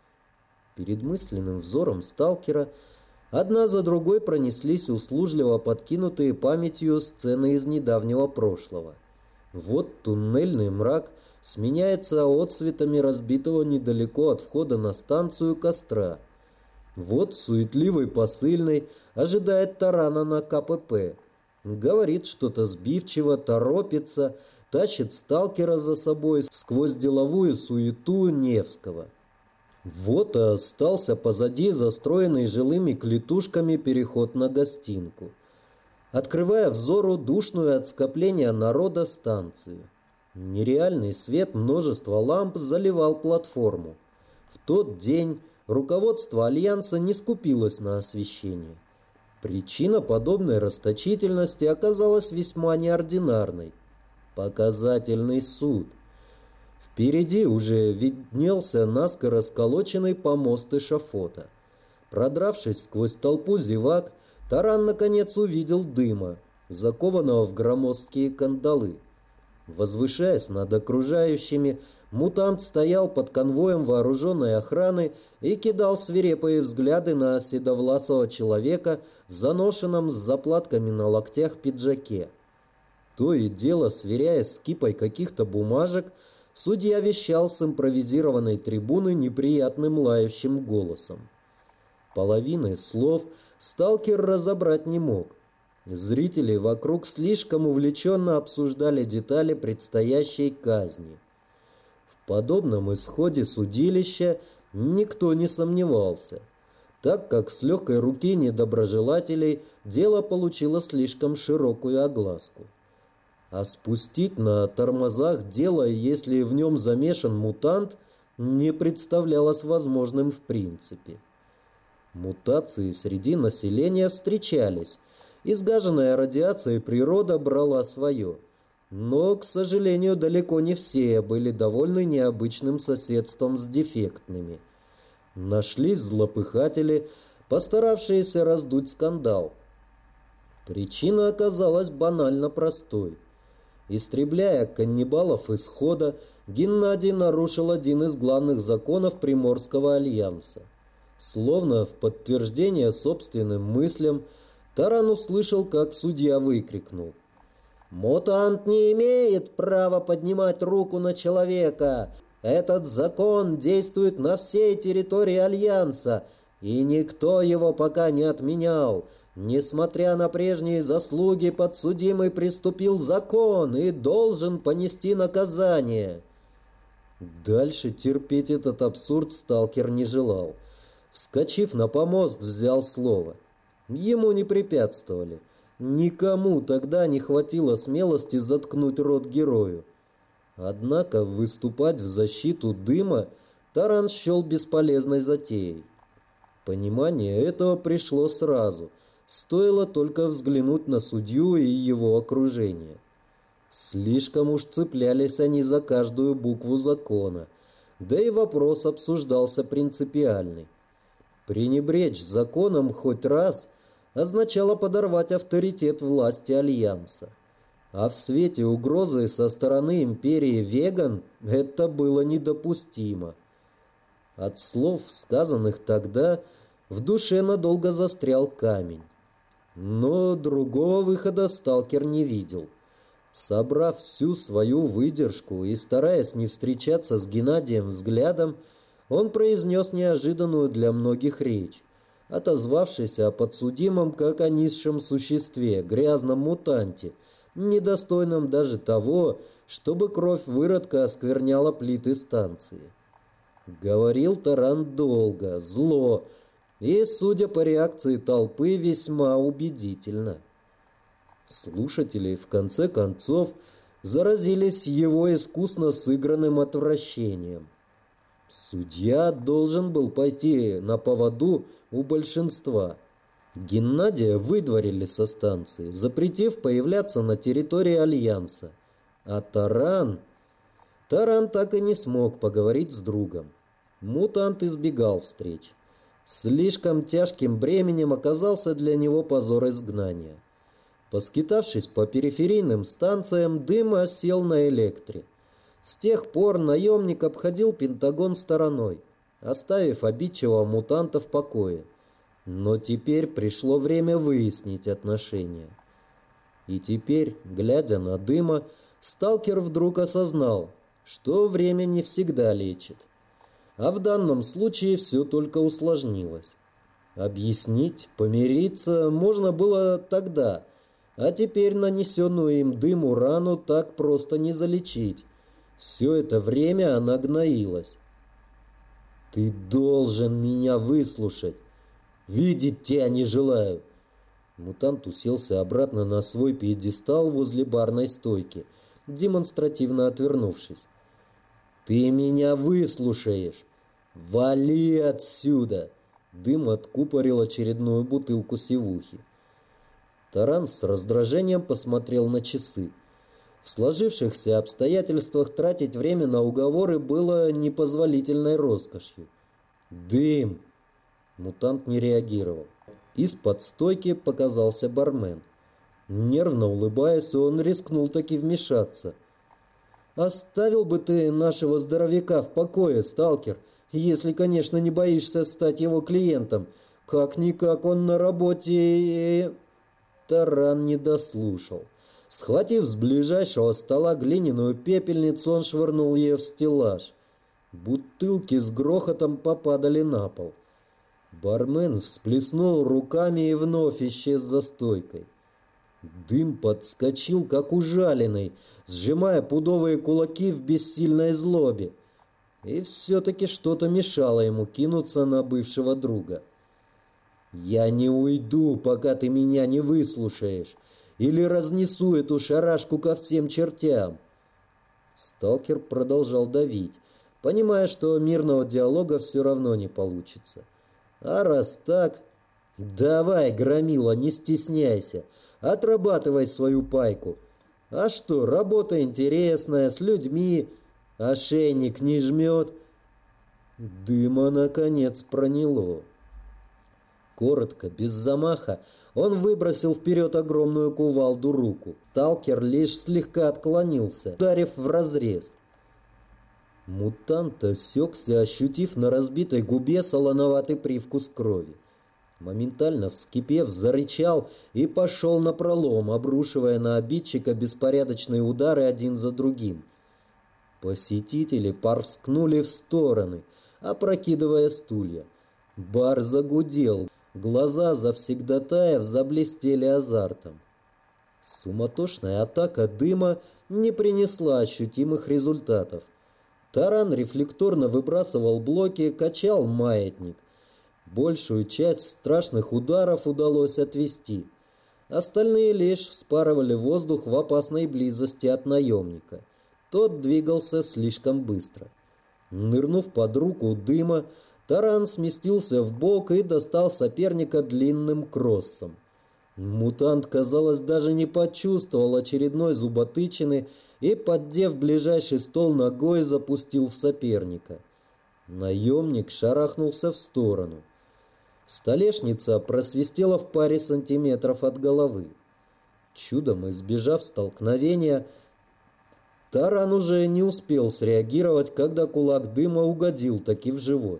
Перед мысленным взором сталкера одна за другой пронеслись услужливо подкинутые памятью сцены из недавнего прошлого. Вот туннельный мрак сменяется отсветами разбитого недалеко от входа на станцию костра. Вот суетливый посыльный ожидает тарана на КПП. Говорит что-то сбивчиво, торопится, тащит сталкера за собой сквозь деловую суету Невского. Вот и остался позади застроенный жилыми клетушками переход на гостинку, открывая взору душную от скопления народа станцию. Нереальный свет множества ламп заливал платформу. В тот день руководство Альянса не скупилось на освещение. Причина подобной расточительности оказалась весьма неординарной. Показательный суд. Впереди уже виднелся наскоро сколоченный помост эшафота. Продравшись сквозь толпу зевак, таран наконец увидел дыма, закованного в громоздкие кандалы. Возвышаясь над окружающими, мутант стоял под конвоем вооруженной охраны и кидал свирепые взгляды на седовласого человека в заношенном с заплатками на локтях пиджаке. То и дело, сверяясь с кипой каких-то бумажек, судья вещал с импровизированной трибуны неприятным лающим голосом. Половины слов сталкер разобрать не мог. Зрители вокруг слишком увлеченно обсуждали детали предстоящей казни. В подобном исходе судилища никто не сомневался, так как с легкой руки недоброжелателей дело получило слишком широкую огласку. А спустить на тормозах дело, если в нем замешан мутант, не представлялось возможным в принципе. Мутации среди населения встречались. Изгаженная радиацией природа брала свое. Но, к сожалению, далеко не все были довольны необычным соседством с дефектными. Нашлись злопыхатели, постаравшиеся раздуть скандал. Причина оказалась банально простой. Истребляя каннибалов исхода, Геннадий нарушил один из главных законов Приморского альянса. Словно в подтверждение собственным мыслям, таран услышал, как судья выкрикнул: «Мутант не имеет права поднимать руку на человека! Этот закон действует на всей территории Альянса, и никто его пока не отменял. Несмотря на прежние заслуги, подсудимый приступил закон и должен понести наказание». Дальше терпеть этот абсурд сталкер не желал. Вскочив на помост, взял слово. Ему не препятствовали. Никому тогда не хватило смелости заткнуть рот герою. Однако выступать в защиту дыма таран счел бесполезной затеей. Понимание этого пришло сразу. Стоило только взглянуть на судью и его окружение. Слишком уж цеплялись они за каждую букву закона. Да и вопрос обсуждался принципиальный. Пренебречь законом хоть раз означало подорвать авторитет власти Альянса. А в свете угрозы со стороны империи Веган это было недопустимо. От слов, сказанных тогда, в душе надолго застрял камень. Но другого выхода сталкер не видел. Собрав всю свою выдержку и стараясь не встречаться с Геннадием взглядом, он произнес неожиданную для многих речь, отозвавшись о подсудимом как о низшем существе, грязном мутанте, недостойном даже того, чтобы кровь выродка оскверняла плиты станции. Говорил таран долго, зло и, судя по реакции толпы, весьма убедительно. Слушатели, в конце концов, заразились его искусно сыгранным отвращением. Судья должен был пойти на поводу у большинства. Геннадия выдворили со станции, запретив появляться на территории Альянса. А таран... Таран так и не смог поговорить с другом. Мутант избегал встреч. Слишком тяжким бременем оказался для него позор изгнания. Поскитавшись по периферийным станциям, Дым осел на Электре. С тех пор наемник обходил Пентагон стороной, оставив обидчивого мутанта в покое. Но теперь пришло время выяснить отношения. И теперь, глядя на Дыма, сталкер вдруг осознал, что время не всегда лечит. А в данном случае все только усложнилось. Объяснить, помириться можно было тогда, а теперь нанесенную им Дыму рану так просто не залечить. Все это время она гноилась. «Ты должен меня выслушать. Видеть тебя не желаю». Мутант уселся обратно на свой пьедестал возле барной стойки, демонстративно отвернувшись. «Ты меня выслушаешь. Вали отсюда!» Дым откупорил очередную бутылку сивухи. Таран с раздражением посмотрел на часы. В сложившихся обстоятельствах тратить время на уговоры было непозволительной роскошью. «Дым!» Мутант не реагировал. Из-под стойки показался бармен. Нервно улыбаясь, он рискнул таки вмешаться. «Оставил бы ты нашего здоровяка в покое, сталкер, если, конечно, не боишься стать его клиентом. Как-никак он на работе...» Таран не дослушал. Схватив с ближайшего стола глиняную пепельницу, он швырнул ее в стеллаж. Бутылки с грохотом попадали на пол. Бармен всплеснул руками и вновь исчез за стойкой. Дым подскочил, как ужаленный, сжимая пудовые кулаки в бессильной злобе. И все-таки что-то мешало ему кинуться на бывшего друга. «Я не уйду, пока ты меня не выслушаешь, или разнесу эту шарашку ко всем чертям». Сталкер продолжал давить, понимая, что мирного диалога все равно не получится. А раз так, давай, громила, не стесняйся, отрабатывай свою пайку. А что, работа интересная, с людьми, ошейник не жмет. Дыма, наконец, проняло. Коротко, без замаха, он выбросил вперед огромную кувалду руку. Сталкер лишь слегка отклонился, ударив вразрез. Мутант осекся, ощутив на разбитой губе солоноватый привкус крови. Моментально вскипев, зарычал и пошел напролом, обрушивая на обидчика беспорядочные удары один за другим. Посетители порскнули в стороны, опрокидывая стулья. Бар загудел, глаза завсегдатаев заблестели азартом. Суматошная атака Дыма не принесла ощутимых результатов. Таран рефлекторно выбрасывал блоки, качал маятник. Большую часть страшных ударов удалось отвести. Остальные лишь вспарывали воздух в опасной близости от наемника. Тот двигался слишком быстро. Нырнув под руку Дыма, Таран сместился вбок и достал соперника длинным кроссом. Мутант, казалось, даже не почувствовал очередной зуботычины и, поддев ближайший стол ногой, запустил в соперника. Наемник шарахнулся в сторону. Столешница просвистела в паре сантиметров от головы. Чудом избежав столкновения, Таран уже не успел среагировать, когда кулак Дыма угодил таки в живот.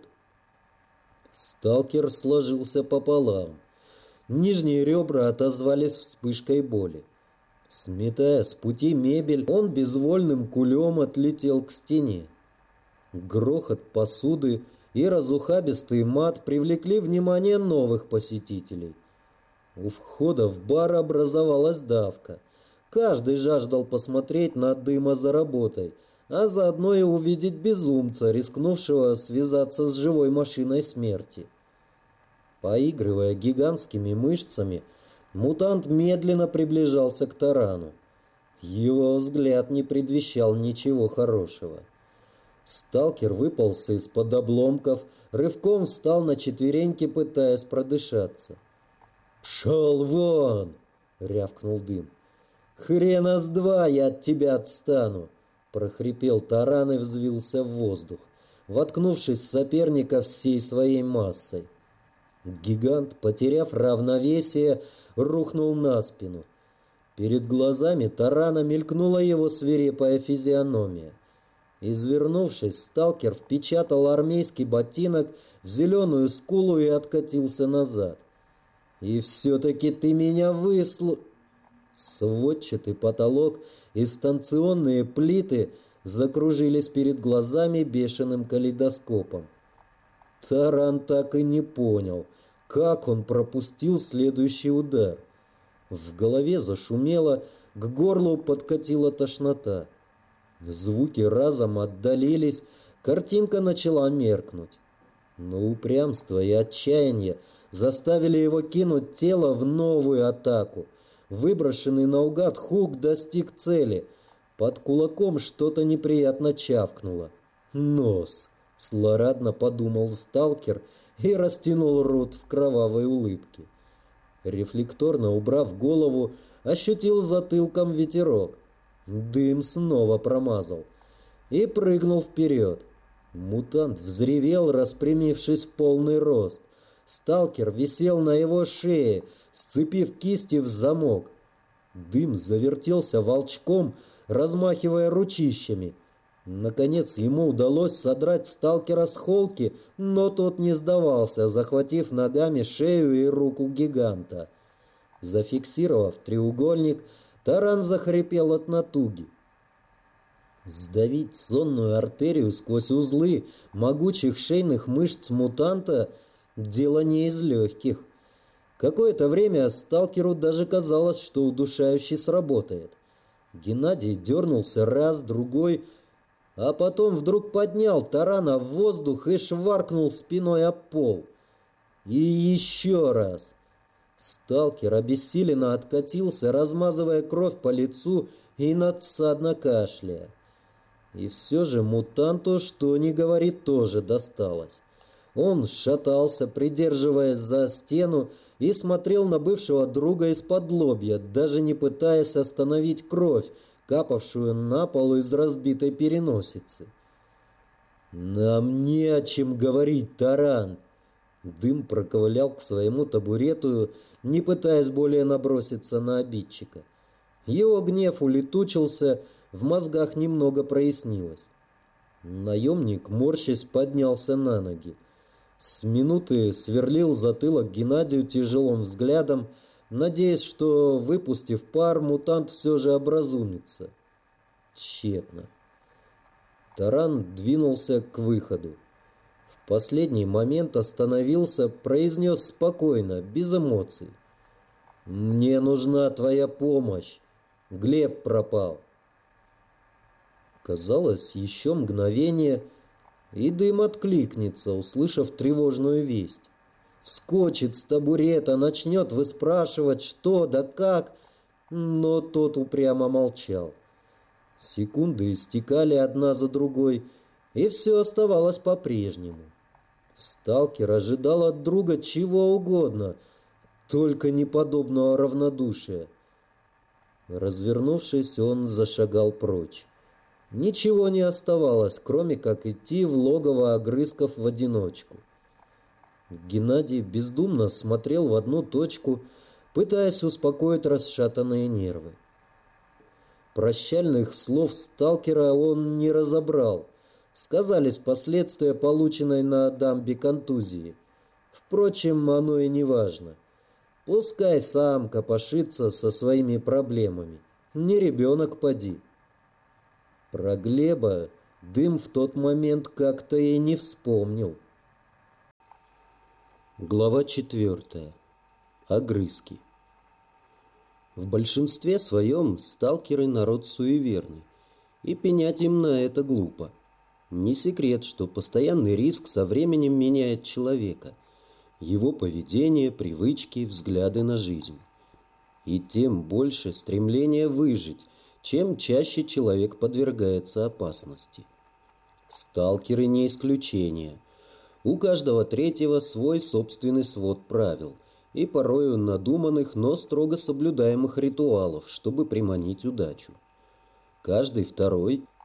Сталкер сложился пополам. Нижние ребра отозвались вспышкой боли. Сметая с пути мебель, он безвольным кулем отлетел к стене. Грохот посуды и разухабистый мат привлекли внимание новых посетителей. У входа в бар образовалась давка. Каждый жаждал посмотреть на Дыма за работой, а заодно и увидеть безумца, рискнувшего связаться с живой машиной смерти. Поигрывая гигантскими мышцами, мутант медленно приближался к Тарану. Его взгляд не предвещал ничего хорошего. Сталкер выполз из-под обломков, рывком встал на четвереньки, пытаясь продышаться. «Пшел вон!» — рявкнул Дым. «Хрена с два я от тебя отстану! прохрипел таран и взвился в воздух, воткнувшись в соперника всей своей массой. Гигант, потеряв равновесие, рухнул на спину. Перед глазами тарана мелькнула его свирепая физиономия. Извернувшись, сталкер впечатал армейский ботинок в зеленую скулу и откатился назад. «И все-таки ты меня Сводчатый потолок и станционные плиты закружились перед глазами бешеным калейдоскопом. Таран так и не понял, как он пропустил следующий удар. В голове зашумело, к горлу подкатила тошнота. Звуки разом отдалились, картинка начала меркнуть. Но упрямство и отчаяние заставили его кинуть тело в новую атаку. Выброшенный наугад хук достиг цели. Под кулаком что-то неприятно чавкнуло. «Нос!» — злорадно подумал сталкер и растянул рот в кровавой улыбке. Рефлекторно убрав голову, ощутил затылком ветерок. Дым снова промазал и прыгнул вперед. Мутант взревел, распрямившись в полный рост. Сталкер висел на его шее, сцепив кисти в замок. Дым завертелся волчком, размахивая ручищами. Наконец ему удалось содрать сталкера с холки, но тот не сдавался, захватив ногами шею и руку гиганта. Зафиксировав треугольник, таран захрипел от натуги. Сдавить сонную артерию сквозь узлы могучих шейных мышц мутанта — дело не из легких. Какое-то время сталкеру даже казалось, что удушающий сработает. Геннадий дернулся раз, другой, а потом вдруг поднял тарана в воздух и шваркнул спиной об пол. И еще раз. Сталкер обессиленно откатился, размазывая кровь по лицу и надсадно кашляя. И все же мутанту, что ни говори, тоже досталось. Он шатался, придерживаясь за стену, и смотрел на бывшего друга из-под лобья, даже не пытаясь остановить кровь, капавшую на пол из разбитой переносицы. «Нам не о чем говорить, таран!» Дым проковылял к своему табурету, не пытаясь более наброситься на обидчика. Его гнев улетучился, в мозгах немного прояснилось. Наемник, морщась, поднялся на ноги. С минуты сверлил затылок Геннадию тяжелым взглядом, надеясь, что, выпустив пар, мутант все же образумится. Тщетно. Таран двинулся к выходу. В последний момент остановился, произнес спокойно, без эмоций. «Мне нужна твоя помощь. Глеб пропал». Казалось, еще мгновение, и дым откликнется, услышав тревожную весть. Вскочит с табурета, начнет выспрашивать, что да как, но тот упрямо молчал. Секунды истекали одна за другой, и все оставалось по-прежнему. Сталкер ожидал от друга чего угодно, только не подобного равнодушия. Развернувшись, он зашагал прочь. Ничего не оставалось, кроме как идти в логово огрызков в одиночку. Геннадий бездумно смотрел в одну точку, пытаясь успокоить расшатанные нервы. Прощальных слов сталкера он не разобрал. Сказались последствия полученной на дамбе контузии. Впрочем, оно и не важно. Пускай сам копошится со своими проблемами. Не ребенок поди. Про Глеба дым в тот момент как-то и не вспомнил. Глава 4. Огрызки. В большинстве своем сталкеры народ суеверный, и пенять им на это глупо. Не секрет, что постоянный риск со временем меняет человека, его поведение, привычки, взгляды на жизнь. И тем больше стремление выжить, чем чаще человек подвергается опасности. Сталкеры не исключение. У каждого третьего свой собственный свод правил и порою надуманных, но строго соблюдаемых ритуалов, чтобы приманить удачу. Каждый второй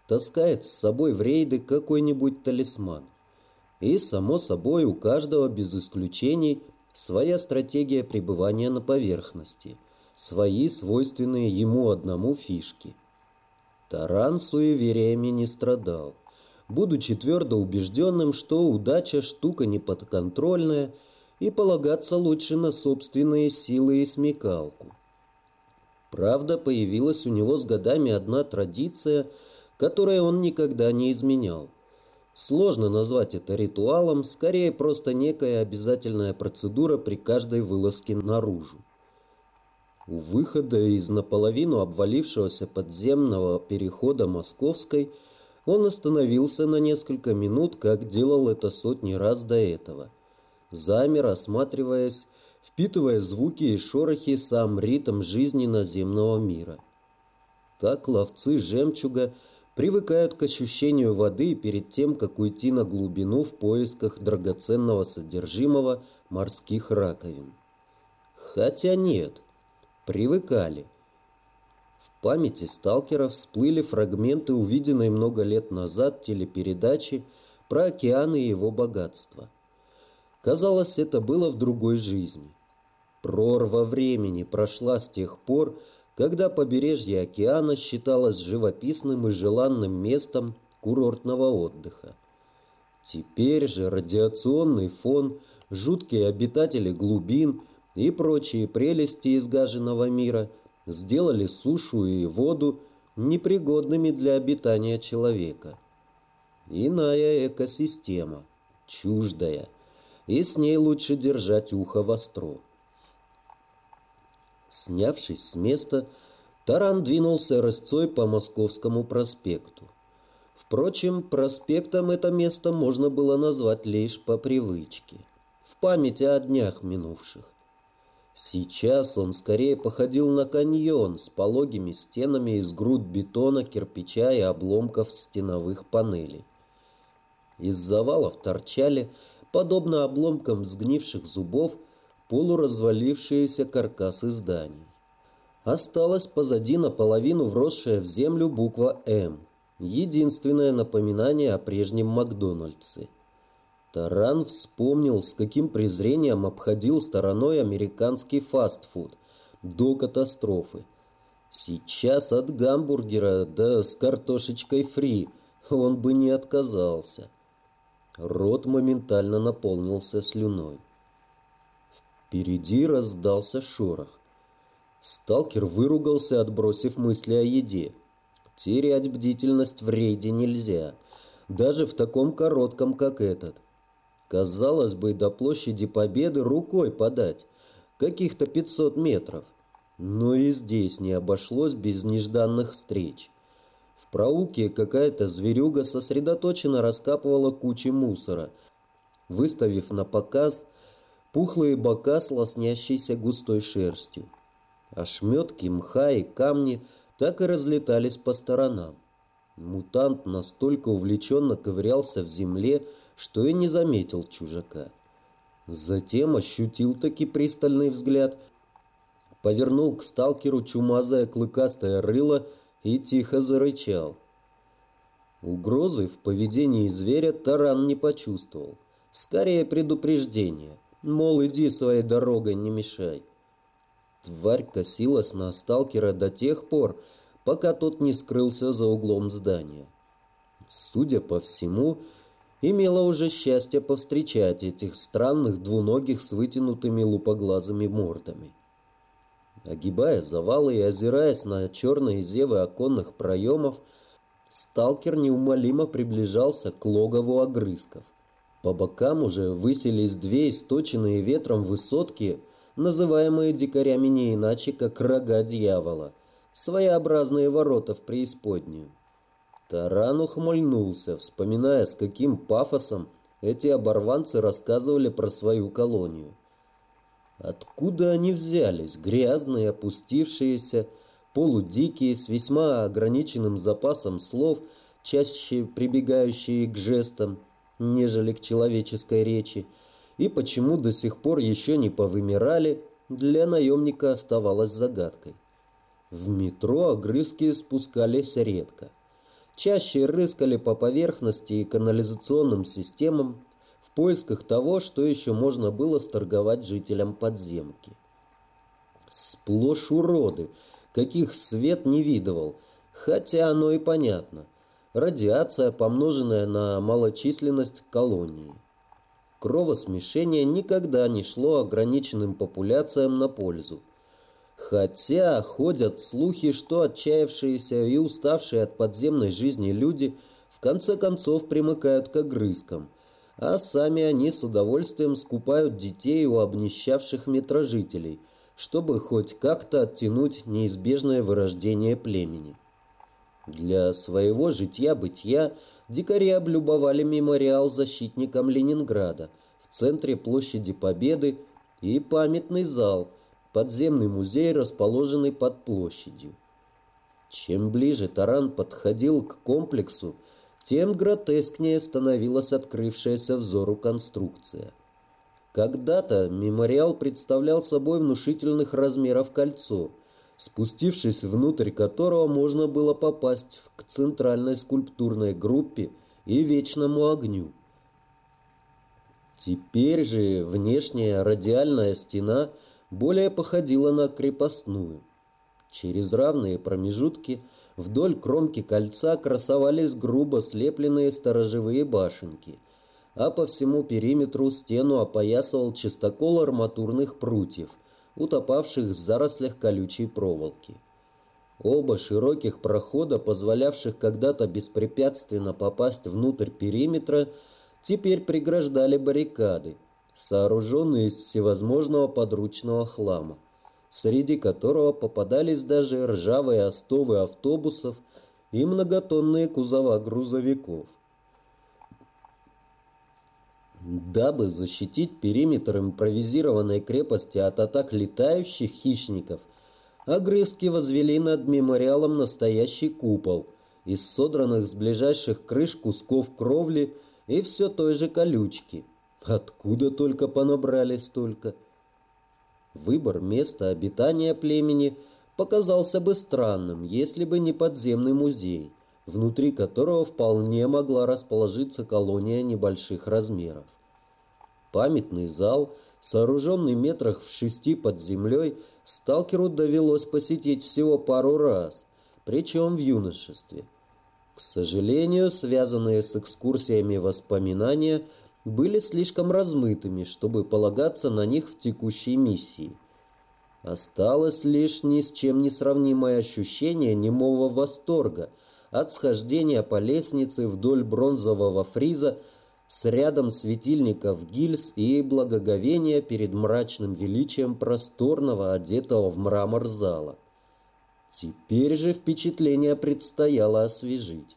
таскает с собой в рейды какой-нибудь талисман. И, само собой, у каждого без исключений своя стратегия пребывания на поверхности, свои свойственные ему одному фишки. Таран суевериями не страдал, будучи твердо убежденным, что удача штука неподконтрольная и полагаться лучше на собственные силы и смекалку. Правда, появилась у него с годами одна традиция, которой он никогда не изменял. Сложно назвать это ритуалом, скорее просто некая обязательная процедура при каждой вылазке наружу. У выхода из наполовину обвалившегося подземного перехода Московской он остановился на несколько минут, как делал это сотни раз до этого. Замер, осматриваясь, впитывая звуки и шорохи, сам ритм жизни наземного мира. Так ловцы жемчуга привыкают к ощущению воды перед тем, как уйти на глубину в поисках драгоценного содержимого морских раковин. Хотя нет, привыкали. В памяти сталкера всплыли фрагменты увиденной много лет назад телепередачи про океан и его богатство. Казалось, это было в другой жизни. Прорва времени прошла с тех пор, когда побережье океана считалось живописным и желанным местом курортного отдыха. Теперь же радиационный фон, жуткие обитатели глубин и прочие прелести изгаженного мира сделали сушу и воду непригодными для обитания человека. Иная экосистема, чуждая, и с ней лучше держать ухо востро. Снявшись с места, Таран двинулся рысцой по Московскому проспекту. Впрочем, проспектом это место можно было назвать лишь по привычке, в память о днях минувших. Сейчас он скорее походил на каньон с пологими стенами из груд бетона, кирпича и обломков стеновых панелей. Из завалов торчали, подобно обломкам сгнивших зубов, полуразвалившиеся каркасы зданий. Осталась позади наполовину вросшая в землю буква «М», единственное напоминание о прежнем Макдональдсе. Таран вспомнил, с каким презрением обходил стороной американский фастфуд до катастрофы. Сейчас от гамбургера, да с картошечкой фри, он бы не отказался. Рот моментально наполнился слюной. Впереди раздался шорох. Сталкер выругался, отбросив мысли о еде. Терять бдительность в рейде нельзя, даже в таком коротком, как этот. Казалось бы, до площади Победы рукой подать, каких-то 500 метров. Но и здесь не обошлось без нежданных встреч. В проулке какая-то зверюга сосредоточенно раскапывала кучи мусора, выставив на показ пухлые бока с лоснящейся густой шерстью. Ошметки мха и камни так и разлетались по сторонам. Мутант настолько увлеченно ковырялся в земле, что и не заметил чужака. Затем ощутил таки пристальный взгляд, повернул к сталкеру чумазое клыкастое рыло и тихо зарычал. Угрозы в поведении зверя Таран не почувствовал. Скорее предупреждение, мол, иди своей дорогой, не мешай. Тварь косилась на сталкера до тех пор, пока тот не скрылся за углом здания. Судя по всему, имела уже счастье повстречать этих странных двуногих с вытянутыми лупоглазыми мордами. Огибая завалы и озираясь на черные зевы оконных проемов, сталкер неумолимо приближался к логову огрызков. По бокам уже высились две источенные ветром высотки, называемые дикарями не иначе, как рога дьявола, своеобразные ворота в преисподнюю. Таран ухмыльнулся, вспоминая, с каким пафосом эти оборванцы рассказывали про свою колонию. Откуда они взялись, грязные, опустившиеся, полудикие, с весьма ограниченным запасом слов, чаще прибегающие к жестам, нежели к человеческой речи, и почему до сих пор еще не повымирали, для наемника оставалось загадкой. В метро огрызки спускались редко. чаще рыскали по поверхности и канализационным системам в поисках того, что еще можно было сторговать жителям подземки. Сплошь уроды, каких свет не видывал, хотя оно и понятно. Радиация, помноженная на малочисленность колонии. Кровосмешение никогда не шло ограниченным популяциям на пользу. Хотя ходят слухи, что отчаявшиеся и уставшие от подземной жизни люди в конце концов примыкают к огрызкам, а сами они с удовольствием скупают детей у обнищавших метрожителей, чтобы хоть как-то оттянуть неизбежное вырождение племени. Для своего житья-бытия дикари облюбовали мемориал защитникам Ленинграда в центре площади Победы и памятный зал, подземный музей, расположенный под площадью. Чем ближе Таран подходил к комплексу, тем гротескнее становилась открывшаяся взору конструкция. Когда-то мемориал представлял собой внушительных размеров кольцо, спустившись внутрь которого можно было попасть к центральной скульптурной группе и вечному огню. Теперь же внешняя радиальная стена более походила на крепостную. Через равные промежутки вдоль кромки кольца красовались грубо слепленные сторожевые башенки, а по всему периметру стену опоясывал чистокол арматурных прутьев, утопавших в зарослях колючей проволоки. Оба широких прохода, позволявших когда-то беспрепятственно попасть внутрь периметра, теперь преграждали баррикады, сооруженные из всевозможного подручного хлама, среди которого попадались даже ржавые остовы автобусов и многотонные кузова грузовиков. Дабы защитить периметр импровизированной крепости от атак летающих хищников, огрызки возвели над мемориалом настоящий купол из содранных с ближайших крыш кусков кровли и все той же колючки. Откуда только понабрали столько? Выбор места обитания племени показался бы странным, если бы не подземный музей, внутри которого вполне могла расположиться колония небольших размеров. Памятный зал, сооруженный метрах в 6 под землей, сталкеру довелось посетить всего пару раз, причем в юношестве. К сожалению, связанные с экскурсиями воспоминания были слишком размытыми, чтобы полагаться на них в текущей миссии. Осталось лишь ни с чем не сравнимое ощущение немого восторга от схождения по лестнице вдоль бронзового фриза с рядом светильников гильз и благоговения перед мрачным величием просторного, одетого в мрамор зала. Теперь же впечатление предстояло освежить.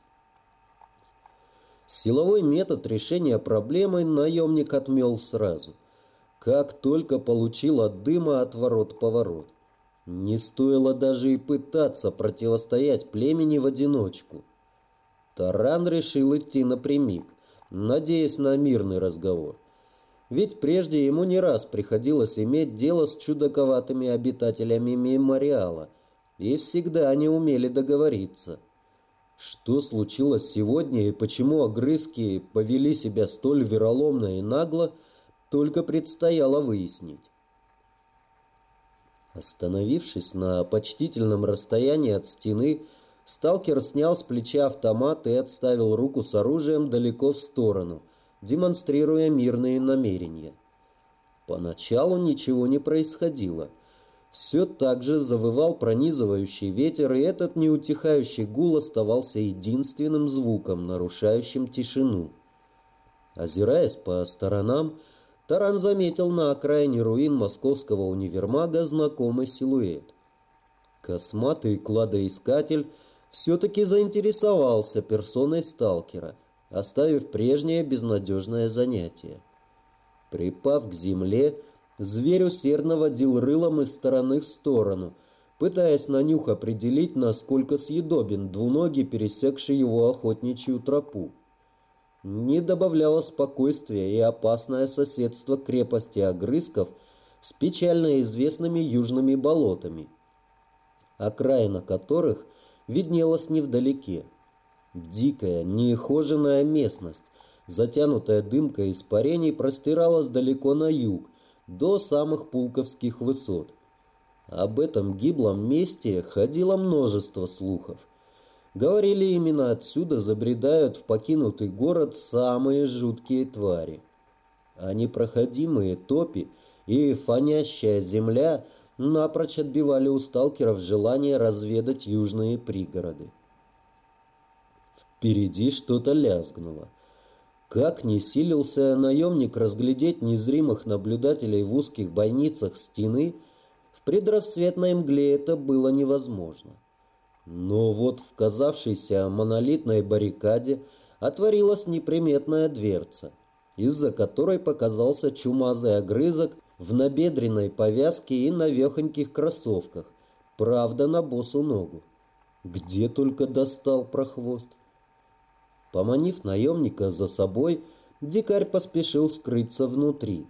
Силовой метод решения проблемы наемник отмел сразу, как только получил от дыма отворот-поворот. Не стоило даже и пытаться противостоять племени в одиночку. Таран решил идти напрямик, надеясь на мирный разговор. Ведь прежде ему не раз приходилось иметь дело с чудаковатыми обитателями мемориала, и всегда они умели договориться. Что случилось сегодня и почему огрызки повели себя столь вероломно и нагло, только предстояло выяснить. Остановившись на почтительном расстоянии от стены, сталкер снял с плеча автомат и отставил руку с оружием далеко в сторону, демонстрируя мирные намерения. Поначалу ничего не происходило. Все так же завывал пронизывающий ветер, и этот неутихающий гул оставался единственным звуком, нарушающим тишину. Озираясь по сторонам, Таран заметил на окраине руин московского универмага знакомый силуэт. Косматый кладоискатель все-таки заинтересовался персоной сталкера, оставив прежнее безнадежное занятие. Припав к земле, зверь усердно водил рылом из стороны в сторону, пытаясь на нюх определить, насколько съедобен двуногий, пересекший его охотничью тропу. Не добавляло спокойствия и опасное соседство крепости огрызков с печально известными южными болотами, окраина которых виднелась невдалеке. Дикая, нехоженная местность, затянутая дымкой испарений, простиралась далеко на юг, до самых Пулковских высот. Об этом гиблом месте ходило множество слухов. Говорили, именно отсюда забредают в покинутый город самые жуткие твари. А непроходимые топи и фонящая земля напрочь отбивали у сталкеров желание разведать южные пригороды. Впереди что-то лязгнуло. Как ни силился наемник разглядеть незримых наблюдателей в узких бойницах стены, в предрассветной мгле это было невозможно. Но вот в казавшейся монолитной баррикаде отворилась неприметная дверца, из-за которой показался чумазый огрызок в набедренной повязке и навехоньких кроссовках, правда, на босу ногу. Где только достал прохвост. Поманив наемника за собой, дикарь поспешил скрыться внутри.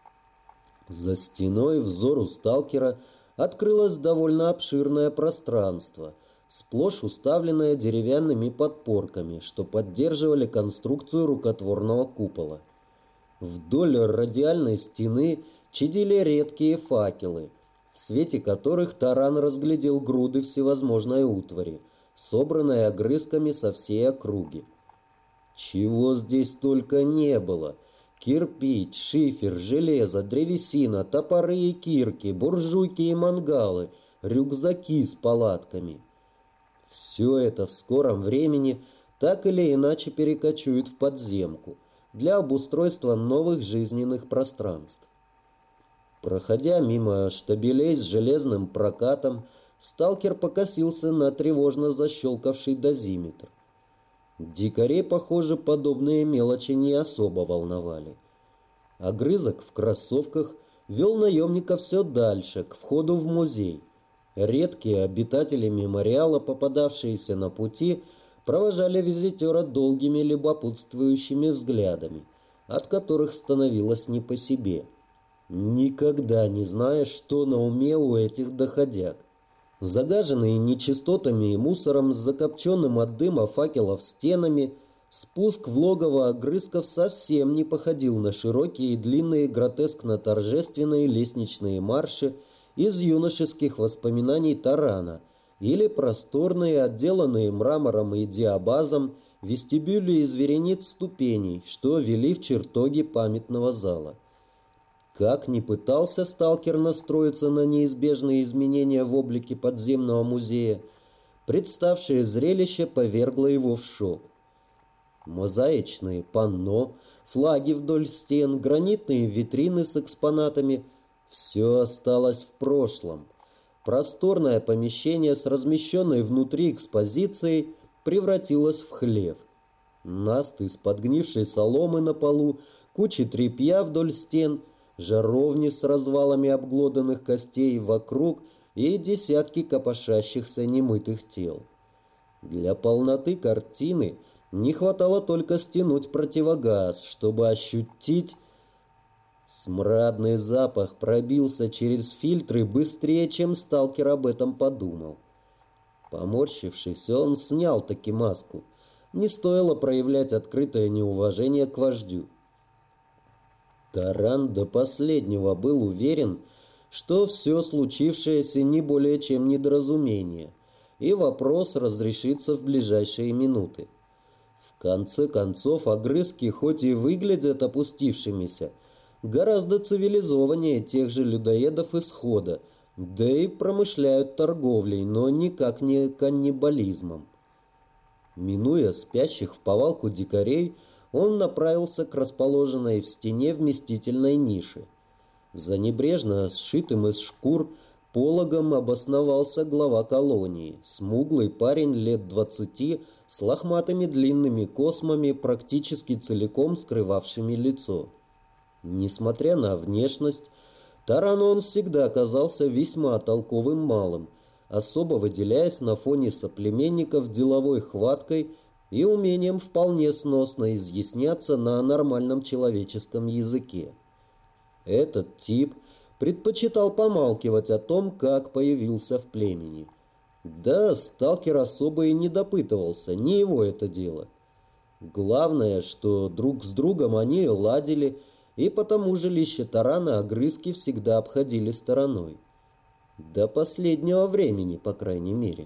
За стеной взору сталкера открылось довольно обширное пространство, сплошь уставленное деревянными подпорками, что поддерживали конструкцию рукотворного купола. Вдоль радиальной стены чадили редкие факелы, в свете которых Таран разглядел груды всевозможной утвари, собранной огрызками со всей округи. Чего здесь только не было! Кирпич, шифер, железо, древесина, топоры и кирки, буржуйки и мангалы, рюкзаки с палатками. Все это в скором времени так или иначе перекочует в подземку для обустройства новых жизненных пространств. Проходя мимо штабелей с железным прокатом, сталкер покосился на тревожно защелкавший дозиметр. Дикарей, похоже, подобные мелочи не особо волновали. Огрызок в кроссовках вел наемника все дальше, к входу в музей. Редкие обитатели мемориала, попадавшиеся на пути, провожали визитера долгими любопытствующими взглядами, от которых становилось не по себе. Никогда не знаешь, что на уме у этих доходяг. Загаженные нечистотами и мусором с закопченным от дыма факелов стенами, спуск в логово огрызков совсем не походил на широкие и длинные гротескно-торжественные лестничные марши из юношеских воспоминаний Тарана или просторные, отделанные мрамором и диабазом, вестибюли из верениц ступеней, что вели в чертоги памятного зала. Как ни пытался сталкер настроиться на неизбежные изменения в облике подземного музея, представшее зрелище повергло его в шок. Мозаичные панно, флаги вдоль стен, гранитные витрины с экспонатами – все осталось в прошлом. Просторное помещение с размещенной внутри экспозицией превратилось в хлев. Наст из подгнившей соломы на полу, кучи тряпья вдоль стен – жаровни с развалами обглоданных костей вокруг и десятки копошащихся немытых тел. Для полноты картины не хватало только стянуть противогаз, чтобы ощутить... Смрадный запах пробился через фильтры быстрее, чем сталкер об этом подумал. Поморщившись, он снял таки маску. Не стоило проявлять открытое неуважение к вождю. Таран до последнего был уверен, что все случившееся не более чем недоразумение, и вопрос разрешится в ближайшие минуты. В конце концов, огрызки хоть и выглядят опустившимися, гораздо цивилизованнее тех же людоедов исхода, да и промышляют торговлей, но никак не каннибализмом. Минуя спящих в повалку дикарей, он направился к расположенной в стене вместительной нише. За небрежно сшитым из шкур пологом обосновался глава колонии, смуглый парень лет 20 с лохматыми длинными космами, практически целиком скрывавшими лицо. Несмотря на внешность, Тарану он всегда казался весьма толковым малым, особо выделяясь на фоне соплеменников деловой хваткой и умением вполне сносно изъясняться на нормальном человеческом языке. Этот тип предпочитал помалкивать о том, как появился в племени. Да, сталкер особо и не допытывался, не его это дело. Главное, что друг с другом они ладили, и потому жилище тарана огрызки всегда обходили стороной. До последнего времени, по крайней мере.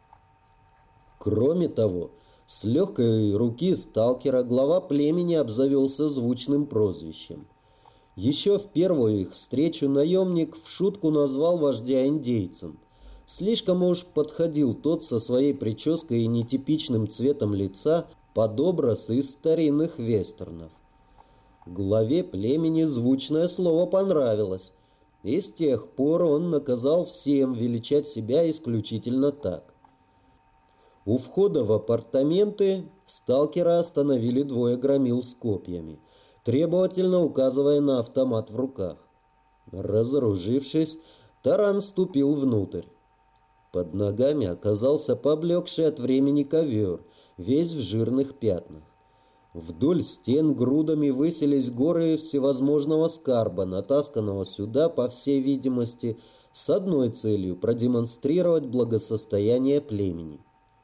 Кроме того, с легкой руки сталкера глава племени обзавелся звучным прозвищем. Еще в первую их встречу наемник в шутку назвал вождя индейцем. Слишком уж подходил тот со своей прической и нетипичным цветом лица под образ из старинных вестернов. Главе племени звучное слово понравилось, и с тех пор он наказал всем величать себя исключительно так. У входа в апартаменты сталкера остановили двое громил с копьями, требовательно указывая на автомат в руках. Разоружившись, таран ступил внутрь. Под ногами оказался поблекший от времени ковер, весь в жирных пятнах. Вдоль стен грудами высились горы всевозможного скарба, натасканного сюда, по всей видимости, с одной целью – продемонстрировать благосостояние племени.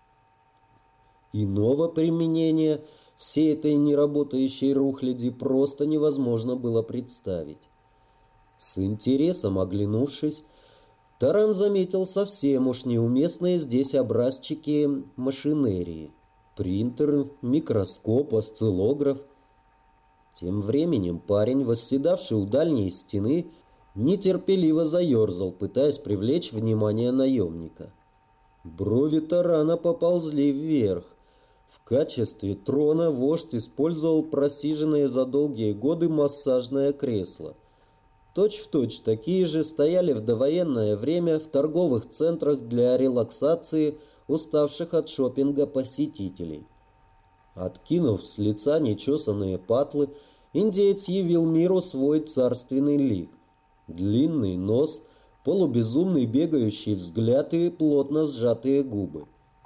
Иного применения всей этой неработающей рухляди просто невозможно было представить. С интересом оглянувшись, таран заметил совсем уж неуместные здесь образчики машинерии. Принтер, микроскоп, осциллограф. Тем временем парень, восседавший у дальней стены, нетерпеливо заерзал, пытаясь привлечь внимание наемника. Брови тарана поползли вверх. В качестве трона вождь использовал просиженное за долгие годы массажное кресло. Точь-в-точь такие же стояли в довоенное время в торговых центрах для релаксации уставших от шопинга посетителей. Откинув с лица нечесанные патлы, индеец явил миру свой царственный лик. Длинный нос, полубезумный бегающий взгляд и плотно сжатые губы.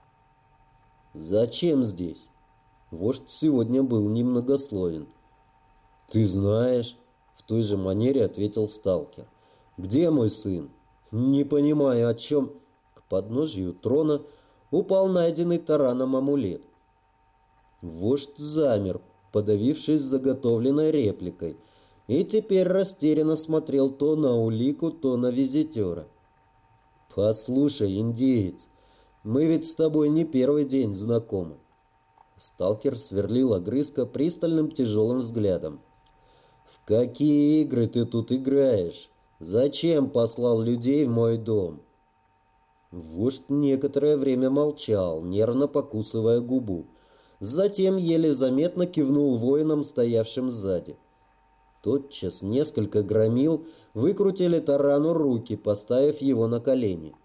«Зачем здесь?» Вождь сегодня был немногословен. «Ты знаешь», — в той же манере ответил сталкер. «Где мой сын?» «Не понимаю, о чем...» К подножию трона упал найденный тараном амулет. Вождь замер, подавившись заготовленной репликой, и теперь растерянно смотрел то на улику, то на визитера. «Послушай, индеец, мы ведь с тобой не первый день знакомы». Сталкер сверлил огрызка пристальным тяжелым взглядом. «В какие игры ты тут играешь? Зачем послал людей в мой дом?» Вождь некоторое время молчал, нервно покусывая губу. Затем еле заметно кивнул воинам, стоявшим сзади. Тотчас несколько громил выкрутили тарану руки, поставив его на колени.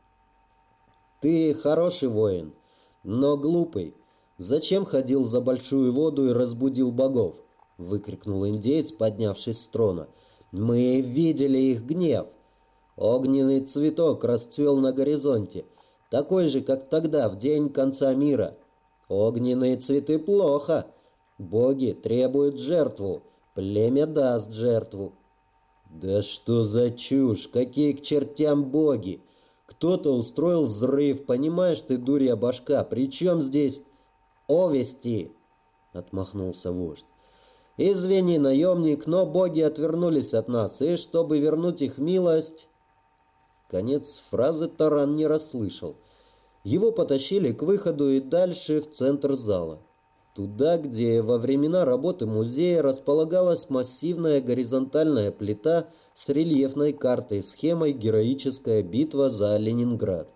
«Ты хороший воин, но глупый. Зачем ходил за большую воду и разбудил богов?» — выкрикнул индеец, поднявшись с трона. «Мы видели их гнев. Огненный цветок расцвел на горизонте, такой же, как тогда, в день конца мира. Огненные цветы плохо. Боги требуют жертву, племя даст жертву». «Да что за чушь? Какие к чертям боги? Кто-то устроил взрыв, понимаешь ты, дурья башка, при чем здесь...» «Овести!» — отмахнулся вождь. «Извини, наемник, но боги отвернулись от нас, и чтобы вернуть их милость...» Конец фразы таран не расслышал. Его потащили к выходу и дальше в центр зала. Туда, где во времена работы музея располагалась массивная горизонтальная плита с рельефной картой-схемой «Героическая битва за Ленинград».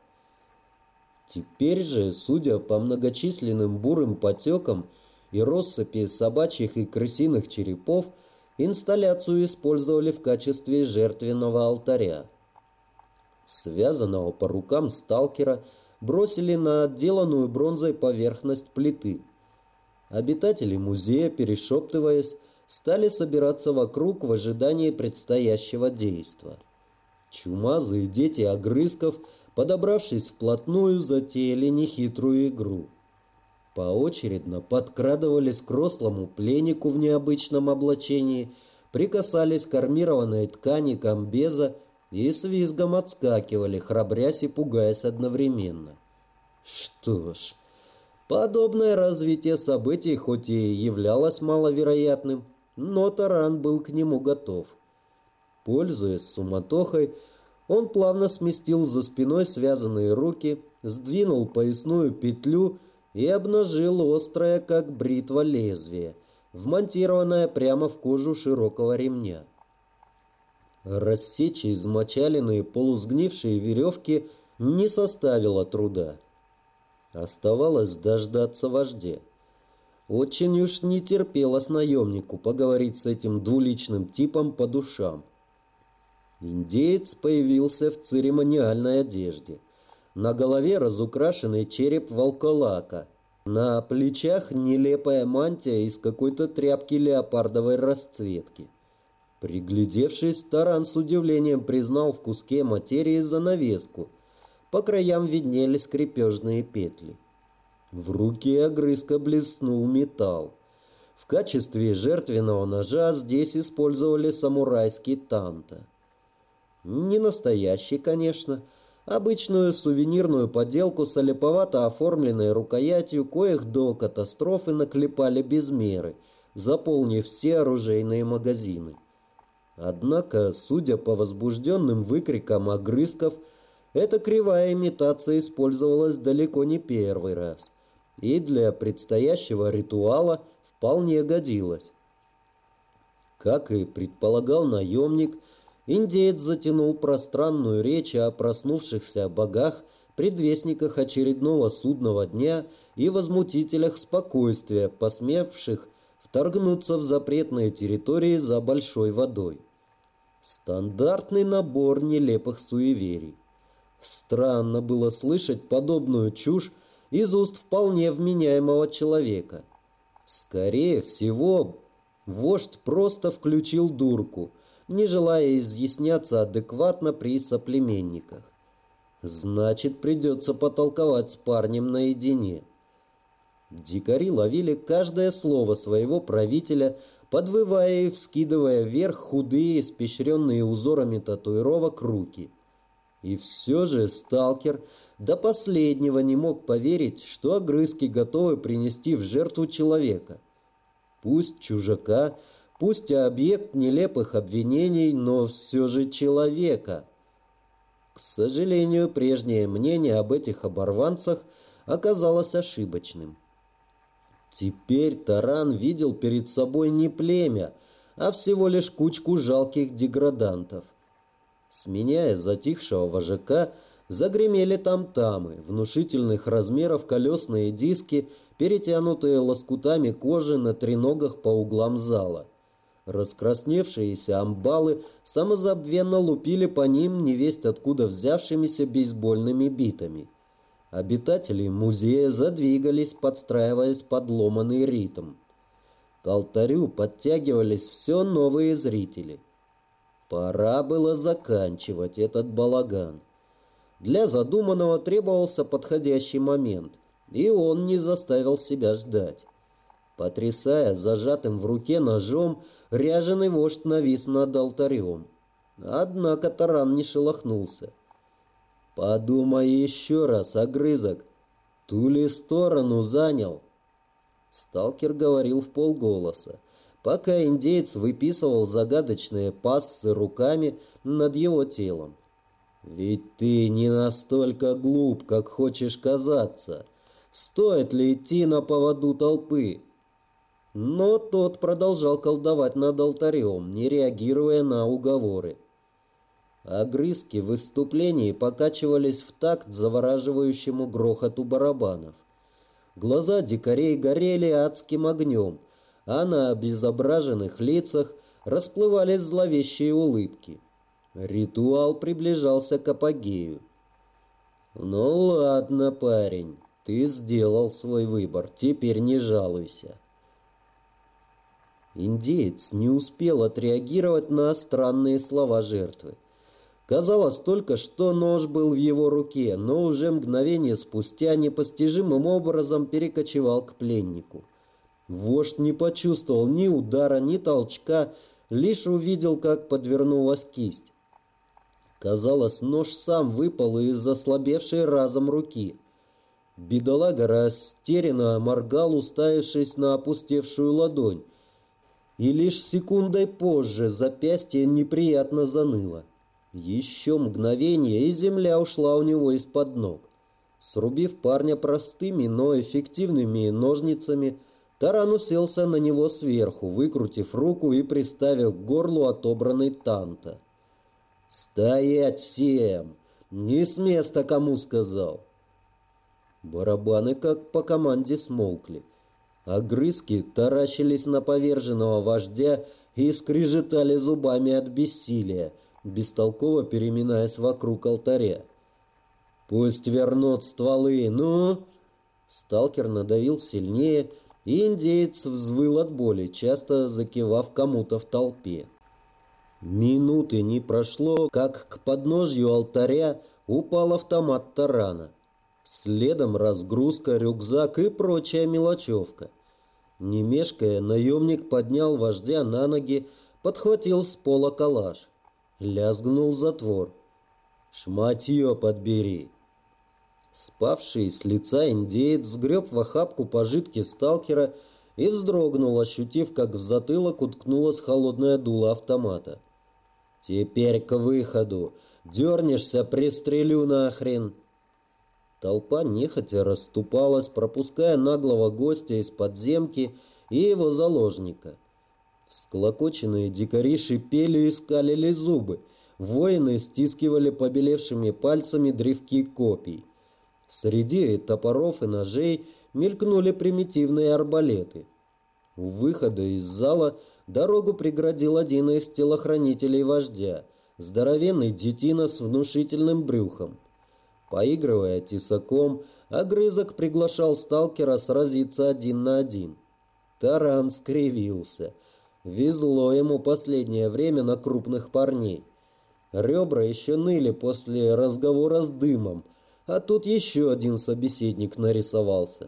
Теперь же, судя по многочисленным бурым потекам и россыпи собачьих и крысиных черепов, инсталляцию использовали в качестве жертвенного алтаря. Связанного по рукам сталкера бросили на отделанную бронзой поверхность плиты. Обитатели музея, перешептываясь, стали собираться вокруг в ожидании предстоящего действа. Чумазые дети огрызков, подобравшись вплотную, затеяли нехитрую игру. Поочередно подкрадывались к рослому пленнику в необычном облачении, прикасались к армированной ткани комбеза и с визгом отскакивали, храбрясь и пугаясь одновременно. Что ж, подобное развитие событий хоть и являлось маловероятным, но Таран был к нему готов. Пользуясь суматохой, он плавно сместил за спиной связанные руки, сдвинул поясную петлю и обнажил острое, как бритва, лезвие, вмонтированное прямо в кожу широкого ремня. Рассечь измочаленные полусгнившие веревки не составило труда. Оставалось дождаться вождя. Очень уж не терпелось наемнику поговорить с этим двуличным типом по душам. Индеец появился в церемониальной одежде. На голове разукрашенный череп волколака. На плечах нелепая мантия из какой-то тряпки леопардовой расцветки. Приглядевшись, Таран с удивлением признал в куске материи занавеску. По краям виднелись крепежные петли. В руке огрызка блеснул металл. В качестве жертвенного ножа здесь использовали самурайский танто. Не настоящий, конечно. Обычную сувенирную поделку с олиповато оформленной рукоятью, коих до катастрофы наклепали без меры, заполнив все оружейные магазины. Однако, судя по возбужденным выкрикам огрызков, эта кривая имитация использовалась далеко не первый раз и для предстоящего ритуала вполне годилась. Как и предполагал наемник, индеец затянул пространную речь о проснувшихся богах, предвестниках очередного судного дня и возмутителях спокойствия, посмевших вторгнуться в запретные территории за большой водой. Стандартный набор нелепых суеверий. Странно было слышать подобную чушь из уст вполне вменяемого человека. Скорее всего, вождь просто включил дурку, не желая изъясняться адекватно при соплеменниках. Значит, придется потолковать с парнем наедине. Дикари ловили каждое слово своего правителя, подвывая и вскидывая вверх худые, испещренные узорами татуировок руки. И все же сталкер до последнего не мог поверить, что огрызки готовы принести в жертву человека. Пусть чужака, пусть объект нелепых обвинений, но все же человека. К сожалению, прежнее мнение об этих оборванцах оказалось ошибочным. Теперь Таран видел перед собой не племя, а всего лишь кучку жалких деградантов. Сменяя затихшего вожака, загремели там-тамы, внушительных размеров колесные диски, перетянутые лоскутами кожи на треногах по углам зала. Раскрасневшиеся амбалы самозабвенно лупили по ним невесть откуда взявшимися бейсбольными битами. Обитатели музея задвигались, подстраиваясь под ломаный ритм. К алтарю подтягивались все новые зрители. Пора было заканчивать этот балаган. Для задуманного требовался подходящий момент, и он не заставил себя ждать. Потрясая зажатым в руке ножом, ряженый вождь навис над алтарем. Однако Таран не шелохнулся. «Подумай еще раз, огрызок, ту ли сторону занял?» Сталкер говорил вполголоса, пока индеец выписывал загадочные пассы руками над его телом. «Ведь ты не настолько глуп, как хочешь казаться. Стоит ли идти на поводу толпы?» Но тот продолжал колдовать над алтарем, не реагируя на уговоры. Огрызки в выступлении покачивались в такт завораживающему грохоту барабанов. Глаза дикарей горели адским огнем, а на обезображенных лицах расплывались зловещие улыбки. Ритуал приближался к апогею. «Ну ладно, парень, ты сделал свой выбор, теперь не жалуйся». Индеец не успел отреагировать на странные слова жертвы. Казалось только, что нож был в его руке, но уже мгновение спустя непостижимым образом перекочевал к пленнику. Вождь не почувствовал ни удара, ни толчка, лишь увидел, как подвернулась кисть. Казалось, нож сам выпал из ослабевшей разом руки. Бедолага растерянно моргал, уставившись на опустевшую ладонь. И лишь секундой позже запястье неприятно заныло. Еще мгновение, и земля ушла у него из-под ног. Срубив парня простыми, но эффективными ножницами, Таран уселся на него сверху, выкрутив руку и приставив к горлу отобранный танта. «Стоять всем! Не с места, кому сказал!» Барабаны, как по команде, смолкли. Огрызки таращились на поверженного вождя и скрежетали зубами от бессилия, бестолково переминаясь вокруг алтаря. «Пусть вернут стволы, ну!» Сталкер надавил сильнее, и индеец взвыл от боли, часто закивав кому-то в толпе. Минуты не прошло, как к подножью алтаря упал автомат тарана. Следом разгрузка, рюкзак и прочая мелочевка. Не мешкая, наемник поднял вождя на ноги, подхватил с пола калаш. Лязгнул затвор. «Шматье подбери!» Спавший с лица индеец сгреб в охапку пожитки сталкера и вздрогнул, ощутив, как в затылок уткнулась холодная дуло автомата. «Теперь к выходу! Дернешься, пристрелю нахрен!» Толпа нехотя расступалась, пропуская наглого гостя из подземки и его заложника. Всклокоченные дикари шипели и скалили зубы. Воины стискивали побелевшими пальцами древки копий. Среди топоров и ножей мелькнули примитивные арбалеты. У выхода из зала дорогу преградил один из телохранителей вождя, здоровенный детина с внушительным брюхом. Поигрывая тесаком, огрызок приглашал сталкера сразиться один на один. Таран скривился. Везло ему последнее время на крупных парней. Ребра еще ныли после разговора с дымом, а тут еще один собеседник нарисовался.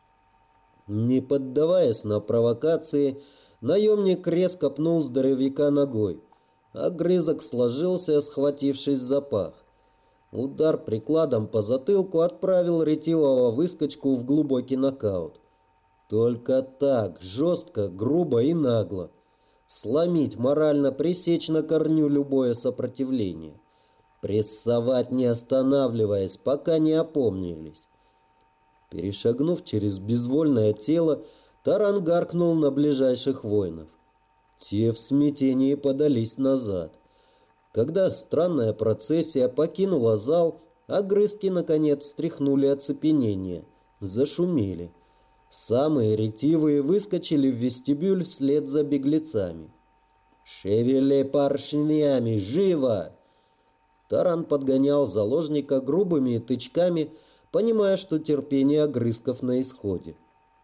Не поддаваясь на провокации, наемник резко пнул здоровяка ногой. Огрызок сложился, схватившись за пах. Удар прикладом по затылку отправил ретивого выскочку в глубокий нокаут. Только так, жестко, грубо и нагло. Сломить, морально пресечь на корню любое сопротивление. Прессовать, не останавливаясь, пока не опомнились. Перешагнув через безвольное тело, Таран гаркнул на ближайших воинов. Те в смятении подались назад. Когда странная процессия покинула зал, огрызки наконец стряхнули оцепенение, зашумели. Самые ретивые выскочили в вестибюль вслед за беглецами. «Шевели поршнями! Живо!» Таран подгонял заложника грубыми тычками, понимая, что терпение огрызков на исходе.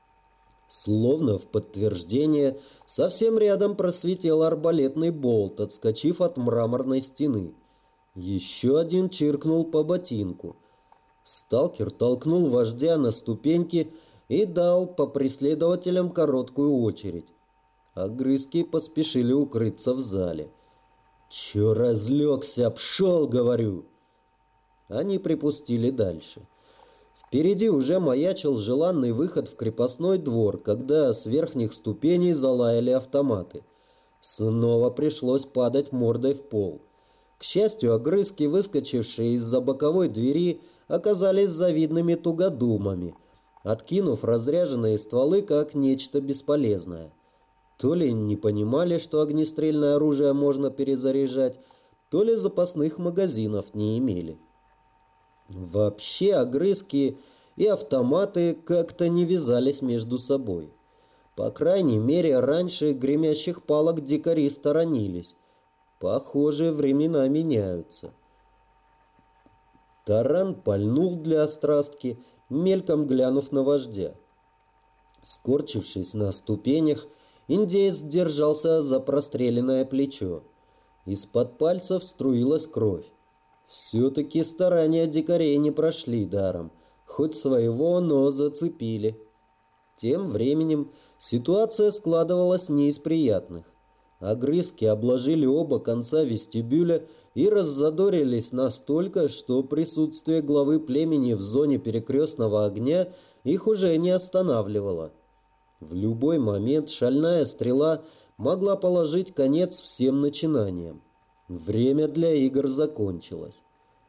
Словно в подтверждение, совсем рядом просветел арбалетный болт, отскочив от мраморной стены. Еще один чиркнул по ботинку. Сталкер толкнул вождя на ступеньки и дал по преследователям короткую очередь. Огрызки поспешили укрыться в зале. «Че разлегся? Пшел, говорю!» Они припустили дальше. Впереди уже маячил желанный выход в крепостной двор, когда с верхних ступеней залаяли автоматы. Снова пришлось падать мордой в пол. К счастью, огрызки, выскочившие из-за боковой двери, оказались завидными тугодумами, откинув разряженные стволы как нечто бесполезное. То ли не понимали, что огнестрельное оружие можно перезаряжать, то ли запасных магазинов не имели. Вообще огрызки и автоматы как-то не вязались между собой. По крайней мере, раньше гремящих палок дикари сторонились. Похоже, времена меняются. Таран пальнул для острастки, мельком глянув на вождя. Скорчившись на ступенях, индеец держался за простреленное плечо. Из-под пальцев струилась кровь. Все-таки старания дикарей не прошли даром. Хоть своего, но зацепили. Тем временем ситуация складывалась не из приятных. Огрызки обложили оба конца вестибюля и раззадорились настолько, что присутствие главы племени в зоне перекрестного огня их уже не останавливало. В любой момент шальная стрела могла положить конец всем начинаниям. Время для игр закончилось.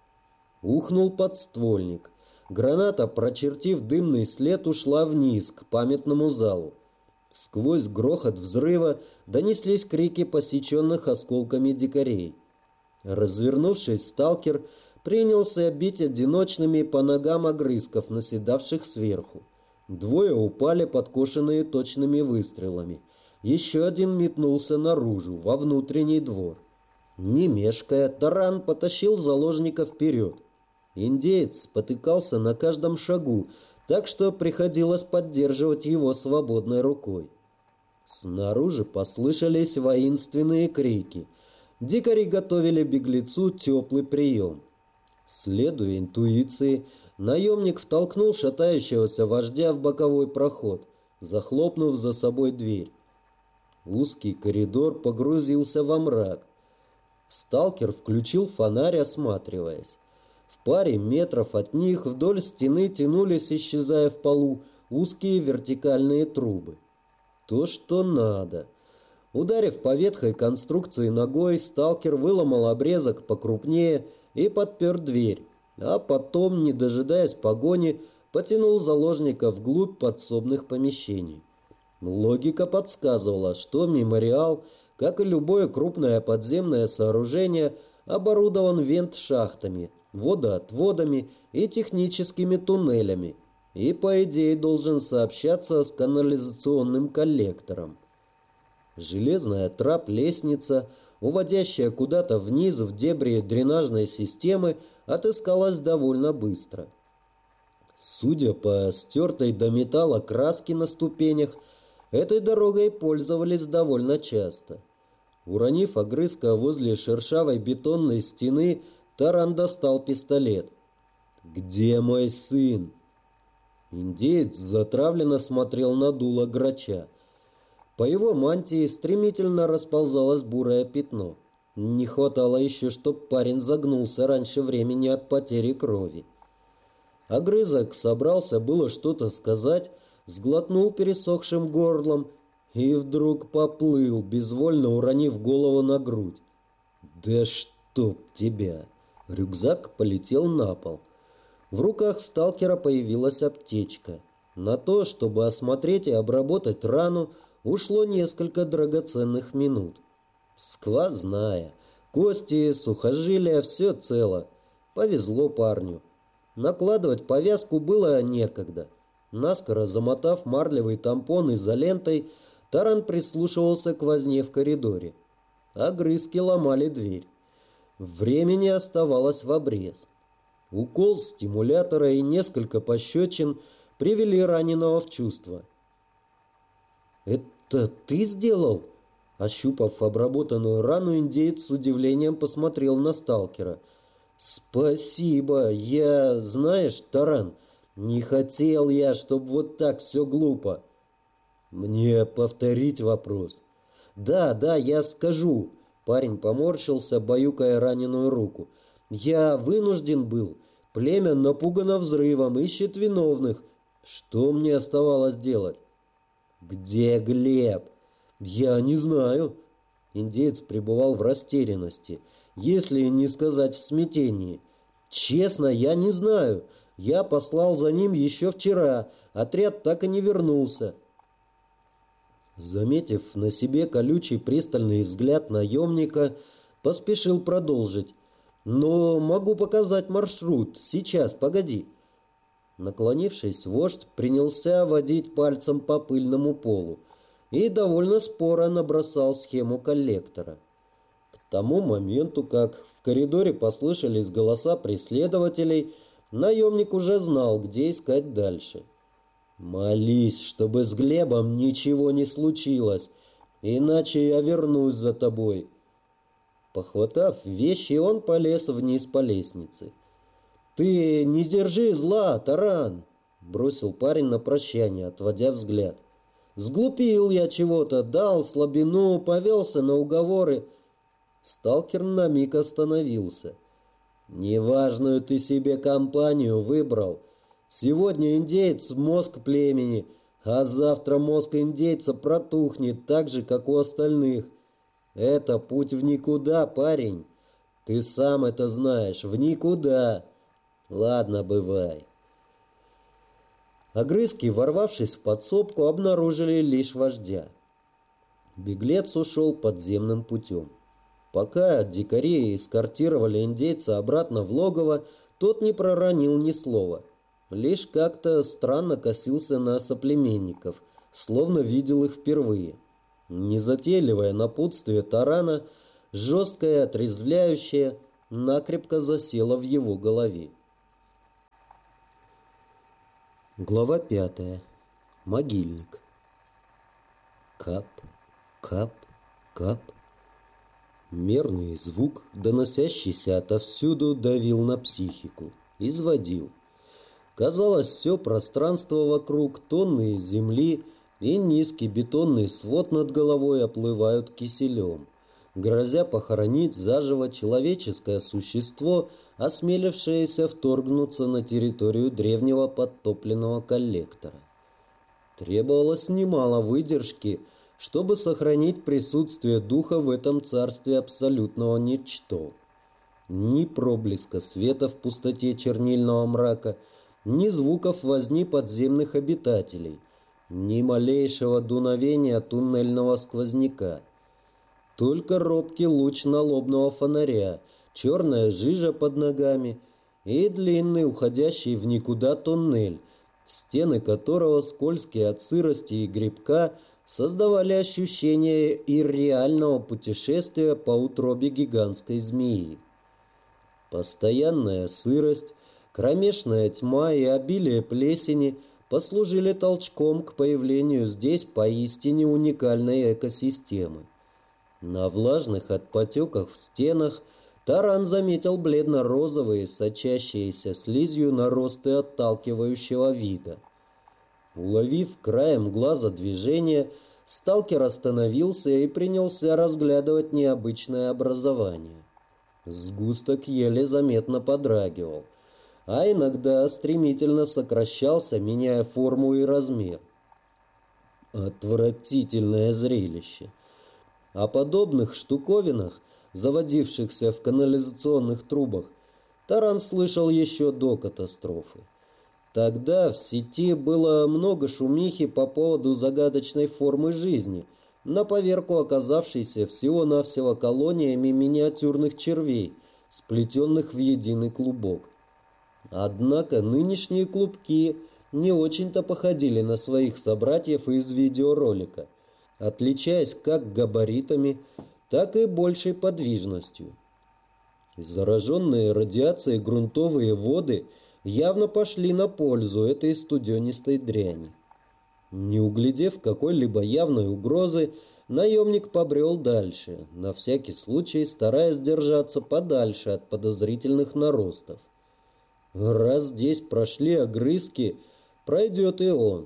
Ухнул подствольник. Граната, прочертив дымный след, ушла вниз, к памятному залу. Сквозь грохот взрыва донеслись крики посеченных осколками дикарей. Развернувшись, сталкер принялся бить одиночными по ногам огрызков, наседавших сверху. Двое упали, подкошенные точными выстрелами. Еще один метнулся наружу, во внутренний двор. Не мешкая, таран потащил заложника вперед. Индеец спотыкался на каждом шагу, так что приходилось поддерживать его свободной рукой. Снаружи послышались воинственные крики. Дикари готовили беглецу теплый прием. Следуя интуиции, наемник втолкнул шатающегося вождя в боковой проход, захлопнув за собой дверь. Узкий коридор погрузился во мрак. Сталкер включил фонарь, осматриваясь. В паре метров от них вдоль стены тянулись, исчезая в полу, узкие вертикальные трубы. То, что надо. Ударив по ветхой конструкции ногой, сталкер выломал обрезок покрупнее и подпер дверь, а потом, не дожидаясь погони, потянул заложника вглубь подсобных помещений. Логика подсказывала, что мемориал, как и любое крупное подземное сооружение, оборудован вент-шахтами, водоотводами и техническими туннелями, и, по идее, должен сообщаться с канализационным коллектором. Железная трап-лестница, уводящая куда-то вниз в дебри дренажной системы, отыскалась довольно быстро. Судя по стертой до металла краске на ступенях, этой дорогой пользовались довольно часто. Уронив огрызка возле шершавой бетонной стены, таран достал пистолет. «Где мой сын?» Индеец затравленно смотрел на дуло грача. По его мантии стремительно расползалось бурое пятно. Не хватало еще, чтоб парень загнулся раньше времени от потери крови. Огрызок собрался было что-то сказать, сглотнул пересохшим горлом и вдруг поплыл, безвольно уронив голову на грудь. «Да чтоб тебя!» Рюкзак полетел на пол. В руках сталкера появилась аптечка. На то, чтобы осмотреть и обработать рану, ушло несколько драгоценных минут. Сквозная. Кости, сухожилия, все цело. Повезло парню. Накладывать повязку было некогда. Наскоро замотав марлевый тампон изолентой, таран прислушивался к возне в коридоре. Огрызки ломали дверь. Времени оставалось в обрез. Укол стимулятора и несколько пощечин привели раненого в чувство. «Это ты сделал?» Ощупав обработанную рану, индеец с удивлением посмотрел на сталкера. «Спасибо. Знаешь, таран, не хотел я, чтоб вот так все глупо». «Мне повторить вопрос?» Да, я скажу». Парень поморщился, баюкая раненую руку. «Я вынужден был. Племя напугано взрывом, ищет виновных. Что мне оставалось делать?» «Где Глеб?» «Я не знаю». Индеец пребывал в растерянности, если не сказать в смятении. «Честно, я не знаю. Я послал за ним еще вчера. Отряд так и не вернулся». Заметив на себе колючий пристальный взгляд наемника, поспешил продолжить. «Но могу показать маршрут. Сейчас, погоди». Наклонившись, вождь принялся водить пальцем по пыльному полу и довольно споро набросал схему коллектора. К тому моменту, как в коридоре послышались голоса преследователей, наемник уже знал, где искать дальше. «Молись, чтобы с Глебом ничего не случилось, иначе я вернусь за тобой». Похватав вещи, он полез вниз по лестнице. «Ты не держи зла, таран!» — бросил парень на прощание, отводя взгляд. Сглупил я чего-то, дал слабину, повелся на уговоры. Сталкер на миг остановился. Неважную ты себе компанию выбрал. Сегодня индеец — мозг племени, а завтра мозг индейца протухнет так же, как у остальных. Это путь в никуда, парень. Ты сам это знаешь, в никуда. Ладно, бывай. Огрызки, ворвавшись в подсобку, обнаружили лишь вождя. Беглец ушел подземным путем. Пока дикари эскортировали индейца обратно в логово, тот не проронил ни слова. Лишь как-то странно косился на соплеменников, словно видел их впервые. Незатейливое напутствие тарана, жесткое, отрезвляющее, накрепко засело в его голове. Глава 5. Могильник. Кап, кап, кап. Мерный звук, доносящийся отовсюду, давил на психику, изводил. Казалось, все пространство вокруг, тонны земли и низкий бетонный свод над головой оплывают киселем, грозя похоронить заживо человеческое существо, осмелившееся вторгнуться на территорию древнего подтопленного коллектора. Требовалось немало выдержки, чтобы сохранить присутствие духа в этом царстве абсолютного ничто. Ни проблеска света в пустоте чернильного мрака, ни звуков возни подземных обитателей, ни малейшего дуновения туннельного сквозняка. Только робкий луч налобного фонаря, черная жижа под ногами и длинный, уходящий в никуда туннель, стены которого, скользкие от сырости и грибка, создавали ощущение ирреального путешествия по утробе гигантской змеи. Постоянная сырость, кромешная тьма и обилие плесени послужили толчком к появлению здесь поистине уникальной экосистемы. На влажных от потеках в стенах таран заметил бледно-розовые, сочащиеся слизью наросты отталкивающего вида. Уловив краем глаза движение, сталкер остановился и принялся разглядывать необычное образование. Сгусток еле заметно подрагивал, а иногда стремительно сокращался, меняя форму и размер. Отвратительное зрелище. О подобных штуковинах, заводившихся в канализационных трубах, таран слышал еще до катастрофы. Тогда в сети было много шумихи по поводу загадочной формы жизни, на поверку оказавшейся всего-навсего колониями миниатюрных червей, сплетенных в единый клубок. Однако нынешние клубки не очень-то походили на своих собратьев из видеоролика, отличаясь как габаритами, так и большей подвижностью. Зараженные радиацией грунтовые воды явно пошли на пользу этой студенистой дряни. Не углядев какой-либо явной угрозы, наемник побрел дальше, на всякий случай стараясь держаться подальше от подозрительных наростов. Раз здесь прошли огрызки, пройдет и он.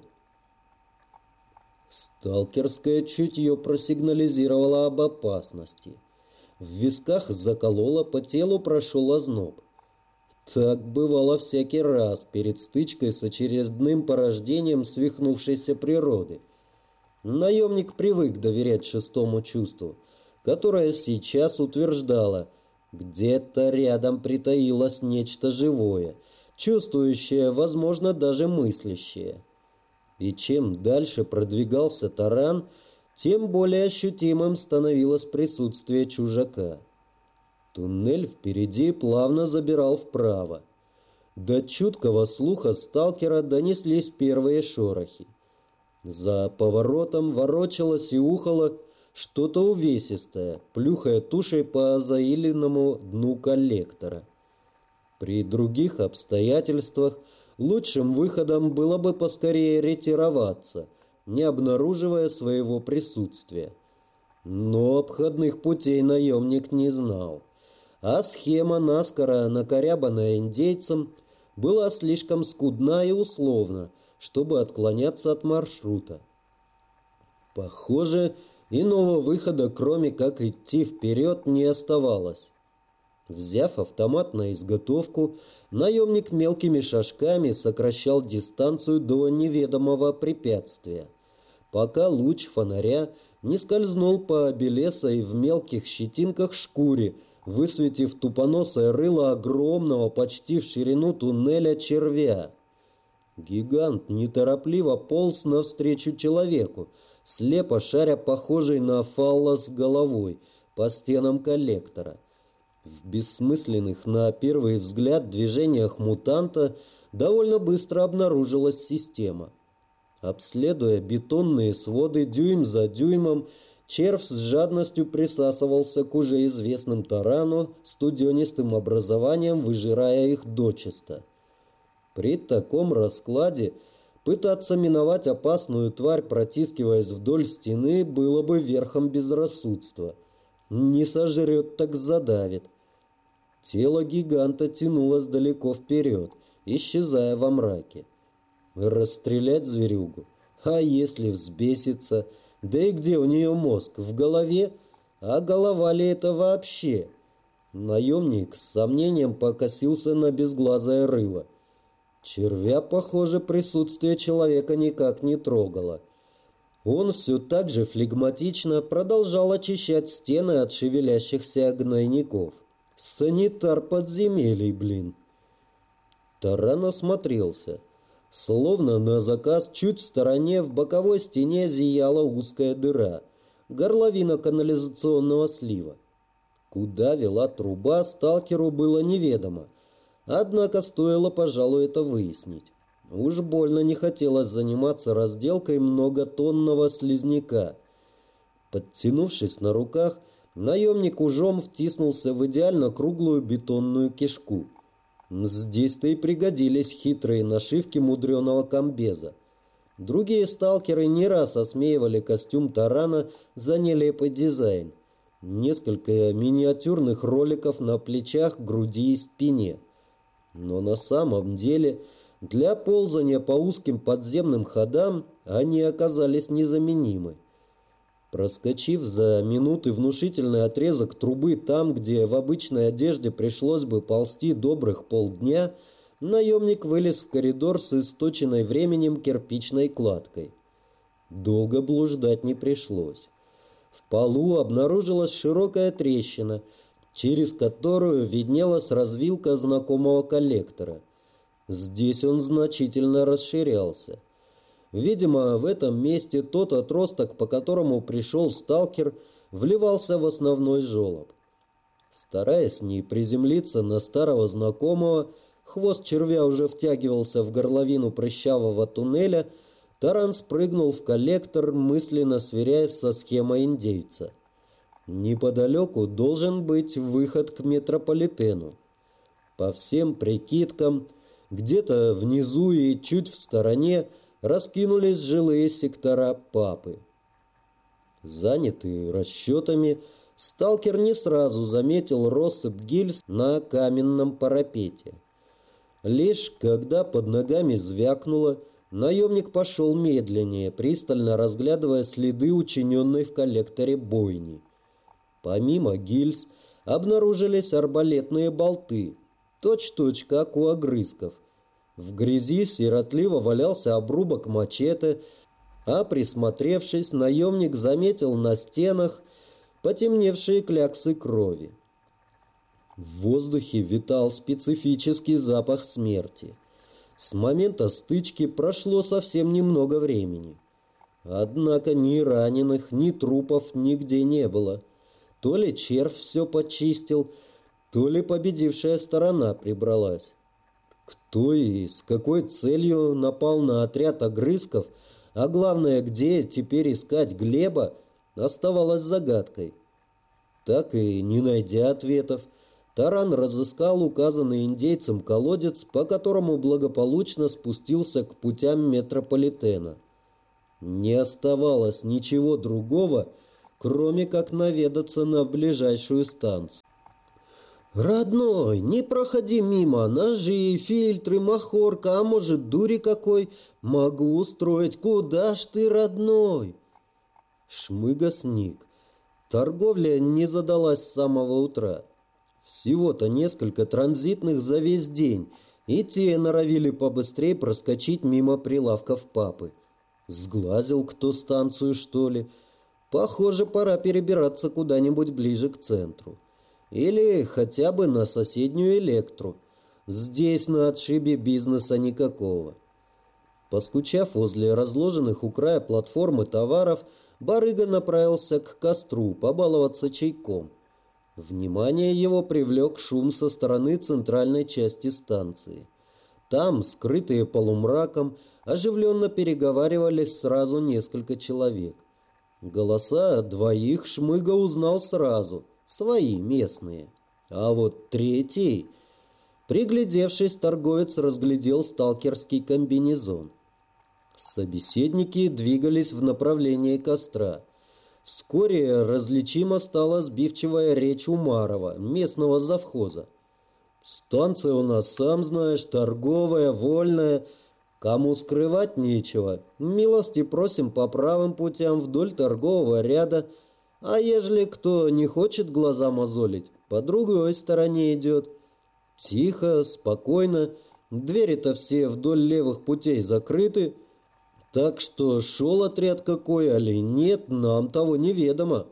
Сталкерское чутье просигнализировало об опасности. В висках закололо, по телу прошел озноб. Так бывало всякий раз перед стычкой с очередным порождением свихнувшейся природы. Наемник привык доверять шестому чувству, которое сейчас утверждало, где-то рядом притаилось нечто живое, чувствующее, возможно, даже мыслящее. И чем дальше продвигался таран, тем более ощутимым становилось присутствие чужака. Туннель впереди плавно забирал вправо. До чуткого слуха сталкера донеслись первые шорохи. За поворотом ворочалось и ухало что-то увесистое, плюхая тушей по заиленному дну коллектора. При других обстоятельствах лучшим выходом было бы поскорее ретироваться, не обнаруживая своего присутствия. Но обходных путей наемник не знал, а схема, наскоро накорябанная индейцем, была слишком скудна и условна, чтобы отклоняться от маршрута. Похоже, иного выхода, кроме как идти вперед, не оставалось. Взяв автомат на изготовку, наемник мелкими шажками сокращал дистанцию до неведомого препятствия, пока луч фонаря не скользнул по белесой в мелких щетинках шкуре, высветив тупоносое рыло огромного почти в ширину туннеля червя. Гигант неторопливо полз навстречу человеку, слепо шаря похожей на фаллос головой по стенам коллектора. В бессмысленных на первый взгляд движениях мутанта довольно быстро обнаружилась система. Обследуя бетонные своды дюйм за дюймом, червь с жадностью присасывался к уже известным тарану студенистым образованием, выжирая их дочисто. При таком раскладе пытаться миновать опасную тварь, протискиваясь вдоль стены, было бы верхом безрассудства. Не сожрет, так задавит. Тело гиганта тянулось далеко вперед, исчезая во мраке. Расстрелять зверюгу? А если взбесится? Да и где у нее мозг? В голове? А голова ли это вообще? Наемник с сомнением покосился на безглазое рыло. Червя, похоже, присутствие человека никак не трогало. Он все так же флегматично продолжал очищать стены от шевелящихся гнойников. Санитар подземелий, блин. Таран осмотрелся. Словно на заказ чуть в стороне в боковой стене зияла узкая дыра, горловина канализационного слива. Куда вела труба, сталкеру было неведомо. Однако стоило, пожалуй, это выяснить. Уж больно не хотелось заниматься разделкой многотонного слизняка. Подтянувшись на руках, наемник ужом втиснулся в идеально круглую бетонную кишку. Здесь-то и пригодились хитрые нашивки мудреного комбеза. Другие сталкеры не раз осмеивали костюм тарана за нелепый дизайн. Несколько миниатюрных роликов на плечах, груди и спине. Но на самом деле для ползания по узким подземным ходам они оказались незаменимы. Проскочив за минуты внушительный отрезок трубы там, где в обычной одежде пришлось бы ползти добрых полдня, наемник вылез в коридор с источенной временем кирпичной кладкой. Долго блуждать не пришлось. В полу обнаружилась широкая трещина, через которую виднелась развилка знакомого коллектора. Здесь он значительно расширялся. Видимо, в этом месте тот отросток, по которому пришел сталкер, вливался в основной желоб. Стараясь не приземлиться на старого знакомого, хвост червя уже втягивался в горловину прыщавого туннеля, таран спрыгнул в коллектор, мысленно сверяясь со схемой индейца. Неподалеку должен быть выход к метрополитену. По всем прикидкам, где-то внизу и чуть в стороне раскинулись жилые сектора Папы. Занятый расчетами, сталкер не сразу заметил россыпь гильз на каменном парапете. Лишь когда под ногами звякнуло, наемник пошел медленнее, пристально разглядывая следы учиненной в коллекторе бойни. Помимо гильз обнаружились арбалетные болты, точь-в-точь как у огрызков. В грязи сиротливо валялся обрубок мачете, а присмотревшись, наемник заметил на стенах потемневшие кляксы крови. В воздухе витал специфический запах смерти. С момента стычки прошло совсем немного времени. Однако ни раненых, ни трупов нигде не было. То ли червь все почистил, то ли победившая сторона прибралась. Кто и с какой целью напал на отряд огрызков, а главное, где теперь искать Глеба, оставалось загадкой. Так и не найдя ответов, таран разыскал указанный индейцем колодец, по которому благополучно спустился к путям метрополитена. Не оставалось ничего другого, кроме как наведаться на ближайшую станцию. «Родной, не проходи мимо, ножи, фильтры, махорка, а может, дури какой? Могу устроить, куда ж ты, родной?» Шмыга сник. Торговля не задалась с самого утра. Всего-то несколько транзитных за весь день, и те норовили побыстрее проскочить мимо прилавков папы. Сглазил кто станцию, что ли? Похоже, пора перебираться куда-нибудь ближе к центру. Или хотя бы на соседнюю Электру. Здесь на отшибе бизнеса никакого. Поскучав возле разложенных у края платформы товаров, барыга направился к костру побаловаться чайком. Внимание его привлек шум со стороны центральной части станции. Там, скрытые полумраком, оживленно переговаривались сразу несколько человек. Голоса двоих Шмыга узнал сразу, свои, местные. А вот третий... Приглядевшись, торговец разглядел сталкерский комбинезон. Собеседники двигались в направлении костра. Вскоре различима стала сбивчивая речь Умарова, местного завхоза. «Станция у нас, сам знаешь, торговая, вольная. Кому скрывать нечего. Милости просим по правым путям вдоль торгового ряда. А ежели кто не хочет глаза мозолить, по другой стороне идет. Тихо, спокойно. Двери-то все вдоль левых путей закрыты. Так что шел отряд какой, али нет, нам того неведомо».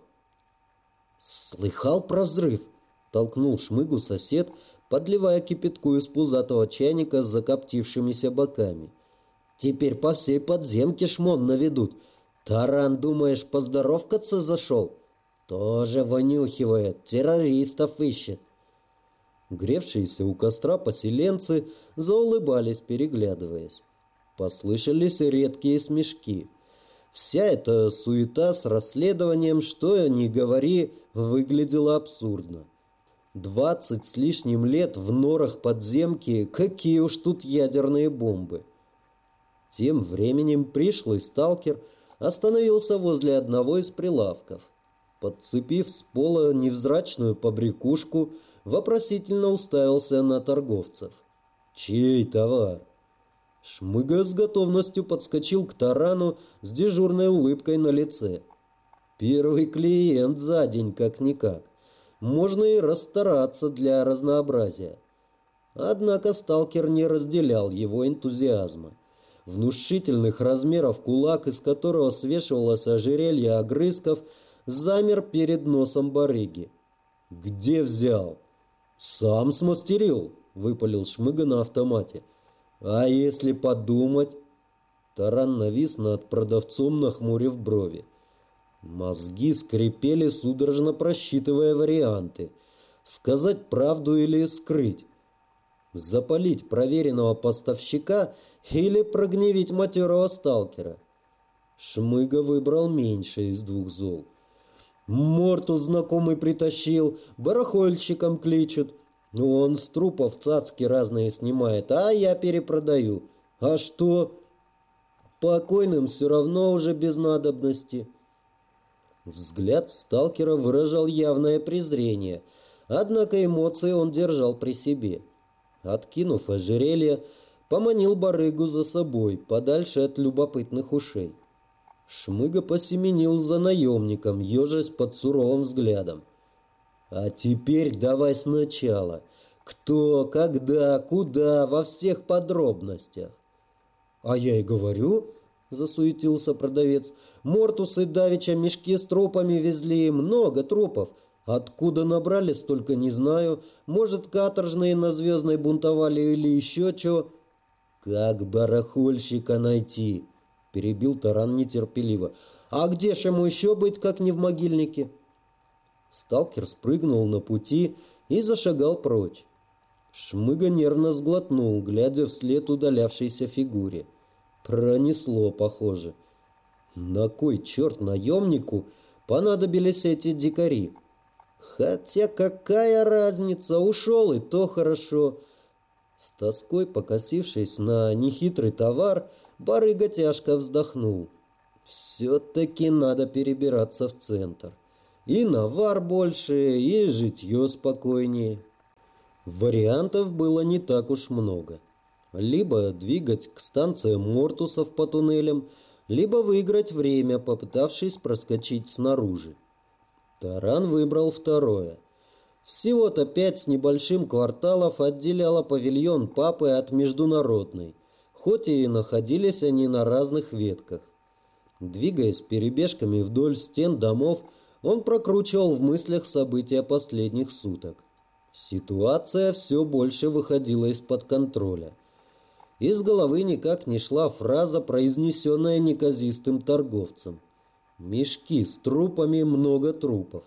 «Слыхал про взрыв?» — толкнул Шмыгу сосед, подливая кипятку из пузатого чайника с закоптившимися боками. «Теперь по всей подземке шмон наведут. Таран, думаешь, поздоровкаться зашел? Тоже вонюхивает, террористов ищет». Гревшиеся у костра поселенцы заулыбались, переглядываясь. Послышались редкие смешки. Вся эта суета с расследованием, что ни говори, выглядела абсурдно. 20 с лишним лет в норах подземки, какие уж тут ядерные бомбы. Тем временем пришлый сталкер остановился возле одного из прилавков. Подцепив с пола невзрачную побрякушку, вопросительно уставился на торговцев. «Чей товар?» Шмыга с готовностью подскочил к тарану с дежурной улыбкой на лице. Первый клиент за день как-никак. Можно и расстараться для разнообразия. Однако сталкер не разделял его энтузиазма. Внушительных размеров кулак, из которого свешивалось ожерелье огрызков, замер перед носом барыги. «Где взял?» «Сам смастерил», — выпалил Шмыга на автомате. «А если подумать?» Таран навис над продавцом, нахмурив брови. Мозги скрипели, судорожно просчитывая варианты. Сказать правду или скрыть? Запалить проверенного поставщика или прогневить матерого сталкера? Шмыга выбрал меньшее из двух зол. «Морту знакомый притащил, барахольщиком кличут. Он с трупов цацки разные снимает, а я перепродаю. А что? Покойным все равно уже без надобности». Взгляд сталкера выражал явное презрение, однако эмоции он держал при себе. Откинув ожерелье, поманил барыгу за собой, подальше от любопытных ушей. Шмыга посеменил за наемником, ежась под суровым взглядом. «А теперь давай сначала. Кто, когда, куда, во всех подробностях». «А я и говорю», — засуетился продавец, — «мортусы давеча мешки с трупами везли, много трупов. Откуда набрали, столько не знаю. Может, каторжные на Звездной бунтовали или еще что». «Как барахольщика найти?» — перебил Таран нетерпеливо. «А где ж ему еще быть, как не в могильнике?» Сталкер спрыгнул на пути и зашагал прочь. Шмыга нервно сглотнул, глядя вслед удалявшейся фигуре. Пронесло, похоже. На кой черт наемнику понадобились эти дикари? Хотя какая разница, ушел и то хорошо. С тоской покосившись на нехитрый товар, барыга тяжко вздохнул. Все-таки надо перебираться в центр. И навар больше, и житье спокойнее. Вариантов было не так уж много. Либо двигать к станциям мортусов по туннелям, либо выиграть время, попытавшись проскочить снаружи. Таран выбрал второе. Всего-то 5 с небольшим кварталов отделяло павильон папы от международной, хоть и находились они на разных ветках. Двигаясь перебежками вдоль стен домов, он прокручивал в мыслях события последних суток. Ситуация все больше выходила из-под контроля. Из головы никак не шла фраза, произнесенная неказистым торговцем. «Мешки с трупами, много трупов».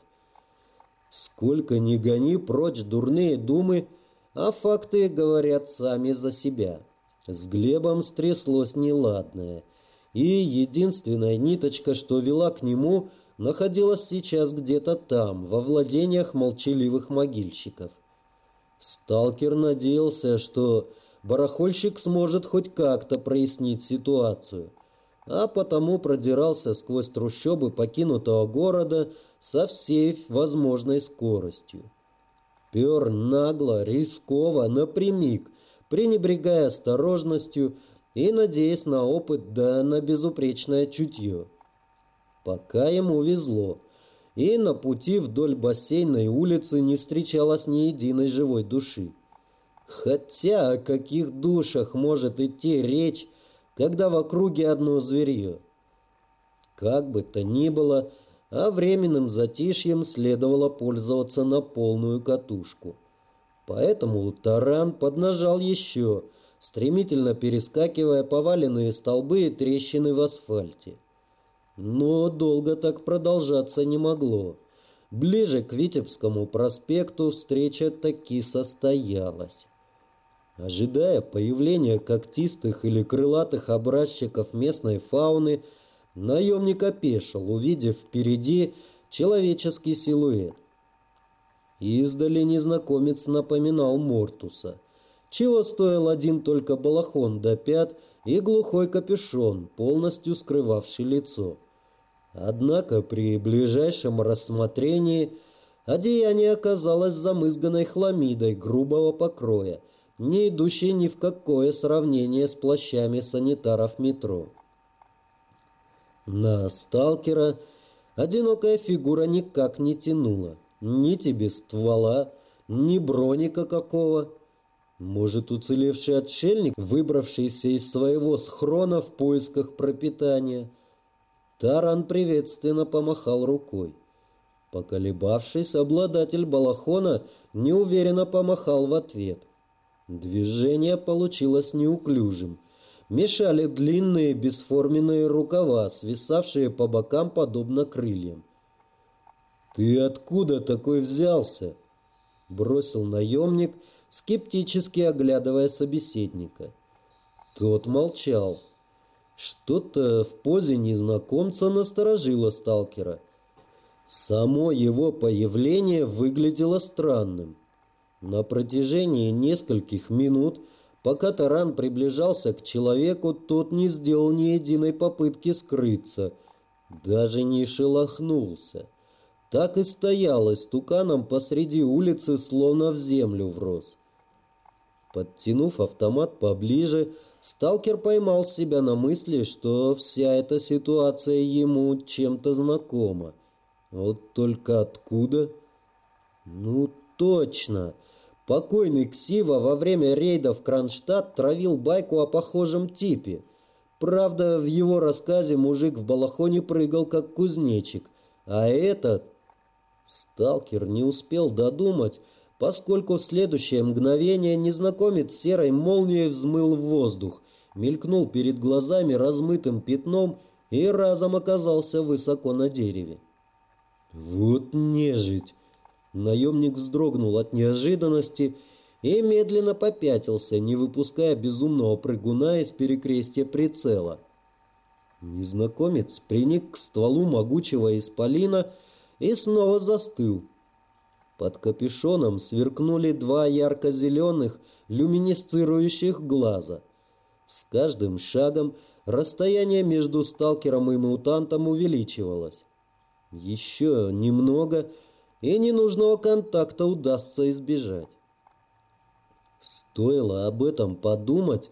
Сколько ни гони прочь дурные думы, а факты говорят сами за себя. С Глебом стряслось неладное, и единственная ниточка, что вела к нему, находилась сейчас где-то там, во владениях молчаливых могильщиков. Сталкер надеялся, что барахольщик сможет хоть как-то прояснить ситуацию, а потому продирался сквозь трущобы покинутого города со всей возможной скоростью. Пер нагло, рисково, напрямик, пренебрегая осторожностью и надеясь на опыт да на безупречное чутье. Пока ему везло, и на пути вдоль бассейной улицы не встречалось ни единой живой души. Хотя о каких душах может идти речь, когда в округе одно зверье? Как бы то ни было, а временным затишьем следовало пользоваться на полную катушку. Поэтому таран поднажал еще, стремительно перескакивая поваленные столбы и трещины в асфальте. Но долго так продолжаться не могло. Ближе к Витебскому проспекту встреча таки состоялась. Ожидая появления когтистых или крылатых образчиков местной фауны, наемник опешил, увидев впереди человеческий силуэт. Издали незнакомец напоминал Мортуса, чего стоил один только балахон до пят и глухой капюшон, полностью скрывавший лицо. Однако при ближайшем рассмотрении одеяние оказалось замызганной хламидой грубого покроя, не идущей ни в какое сравнение с плащами санитаров метро. На сталкера одинокая фигура никак не тянула. Ни тебе ствола, ни броника какого. Может, уцелевший отшельник, выбравшийся из своего схрона в поисках пропитания? Таран приветственно помахал рукой. Поколебавшись, обладатель балахона неуверенно помахал в ответ. Движение получилось неуклюжим. Мешали длинные бесформенные рукава, свисавшие по бокам подобно крыльям. «Ты откуда такой взялся?» — бросил наемник, скептически оглядывая собеседника. Тот молчал. Что-то в позе незнакомца насторожило сталкера. Само его появление выглядело странным. На протяжении нескольких минут, пока таран приближался к человеку, тот не сделал ни единой попытки скрыться, даже не шелохнулся. Так и стоял истуканом посреди улицы, словно в землю врос. Подтянув автомат поближе, сталкер поймал себя на мысли, что вся эта ситуация ему чем-то знакома. Вот только откуда? Ну, точно! Покойный Ксива во время рейда в Кронштадт травил байку о похожем типе. Правда, в его рассказе мужик в балахоне прыгал, как кузнечик, а этот... Сталкер не успел додумать, поскольку в следующее мгновение незнакомец серой молнией взмыл в воздух, мелькнул перед глазами размытым пятном и разом оказался высоко на дереве. «Вот нежить!» Наемник вздрогнул от неожиданности и медленно попятился, не выпуская безумного прыгуна из перекрестия прицела. Незнакомец приник к стволу могучего исполина и снова застыл. Под капюшоном сверкнули два ярко-зеленых люминесцирующих глаза. С каждым шагом расстояние между сталкером и мутантом увеличивалось. Еще немного, и ненужного контакта удастся избежать. Стоило об этом подумать,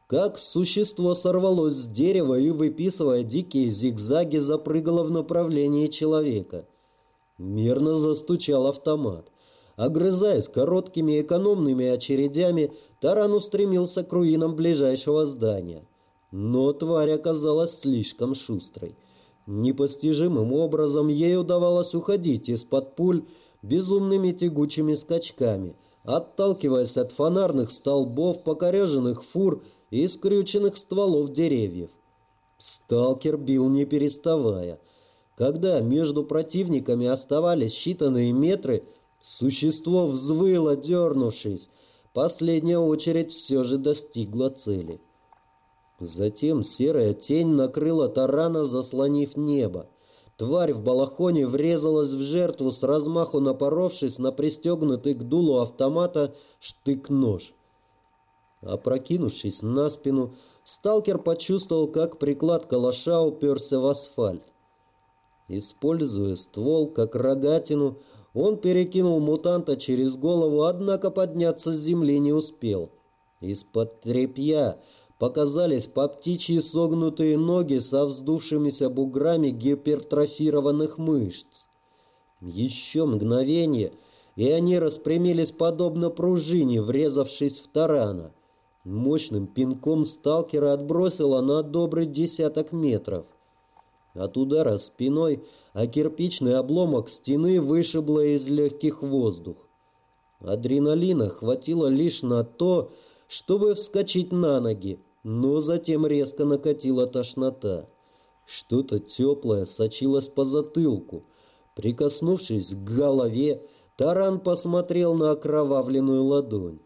как существо сорвалось с дерева и, выписывая дикие зигзаги, запрыгало в направлении человека. Мерно застучал автомат. Огрызаясь короткими экономными очередями, таран устремился к руинам ближайшего здания. Но тварь оказалась слишком шустрой. Непостижимым образом ей удавалось уходить из-под пуль безумными тягучими скачками, отталкиваясь от фонарных столбов, покореженных фур и скрюченных стволов деревьев. Сталкер бил не переставая. Когда между противниками оставались считанные метры, существо взвыло, дернувшись. Последняя очередь все же достигла цели. Затем серая тень накрыла тарана, заслонив небо. Тварь в балахоне врезалась в жертву, с размаху напоровшись на пристегнутый к дулу автомата штык-нож. Опрокинувшись на спину, сталкер почувствовал, как приклад калаша уперся в асфальт. Используя ствол как рогатину, он перекинул мутанта через голову, однако подняться с земли не успел. Из-под тряпья показались по птичьи согнутые ноги со вздувшимися буграми гипертрофированных мышц. Еще мгновение, и они распрямились подобно пружине, врезавшись в тарана. Мощным пинком сталкера отбросило на добрый 10 метров. От удара спиной о кирпичный обломок стены вышибло из легких воздух. Адреналина хватило лишь на то, чтобы вскочить на ноги, но затем резко накатила тошнота. Что-то теплое сочилось по затылку. Прикоснувшись к голове, таран посмотрел на окровавленную ладонь.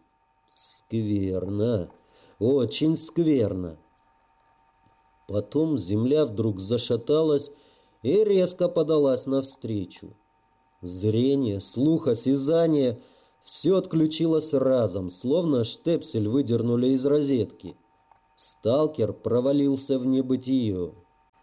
Скверно, очень скверно. Потом земля вдруг зашаталась и резко подалась навстречу. Зрение, слух, осязание — все отключилось разом, словно штепсель выдернули из розетки. Сталкер провалился в небытие.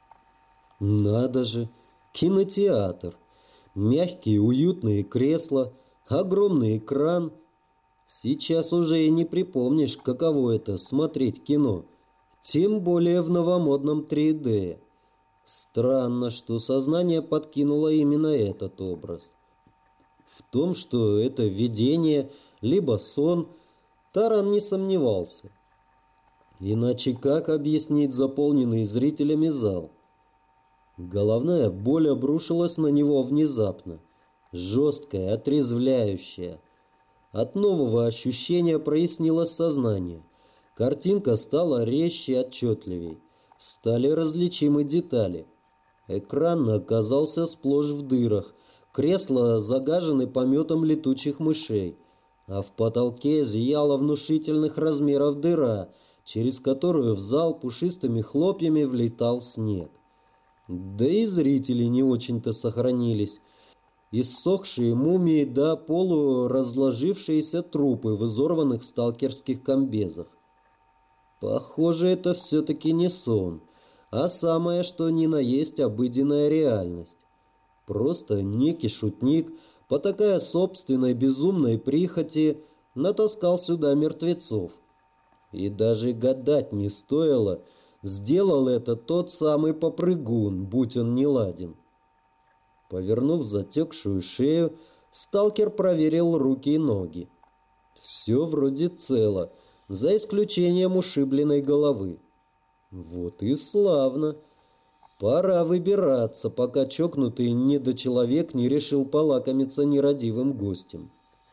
Надо же, кинотеатр. Мягкие уютные кресла, огромный экран. Сейчас уже и не припомнишь, каково это — смотреть кино. Тем более в новомодном 3D. Странно, что сознание подкинуло именно этот образ. В том, что это видение, либо сон, таран не сомневался. Иначе как объяснить заполненный зрителями зал? Головная боль обрушилась на него внезапно, жесткая, отрезвляющая. От нового ощущения прояснилось сознание. Картинка стала резче и отчетливей. Стали различимы детали. Экран оказался сплошь в дырах. Кресла загажены пометом летучих мышей. А в потолке зияла внушительных размеров дыра, через которую в зал пушистыми хлопьями влетал снег. Да и зрители не очень-то сохранились. Иссохшие мумии да полуразложившиеся трупы в изорванных сталкерских комбезах. Похоже, это все-таки не сон, а самое что ни на есть обыденная реальность. Просто некий шутник, потакая собственной безумной прихоти, натаскал сюда мертвецов. И даже гадать не стоило, сделал это тот самый попрыгун, будь он неладен. Повернув затекшую шею, сталкер проверил руки и ноги. Все вроде цело, за исключением ушибленной головы. Вот и славно. Пора выбираться, пока чокнутый недочеловек не решил полакомиться нерадивым гостем.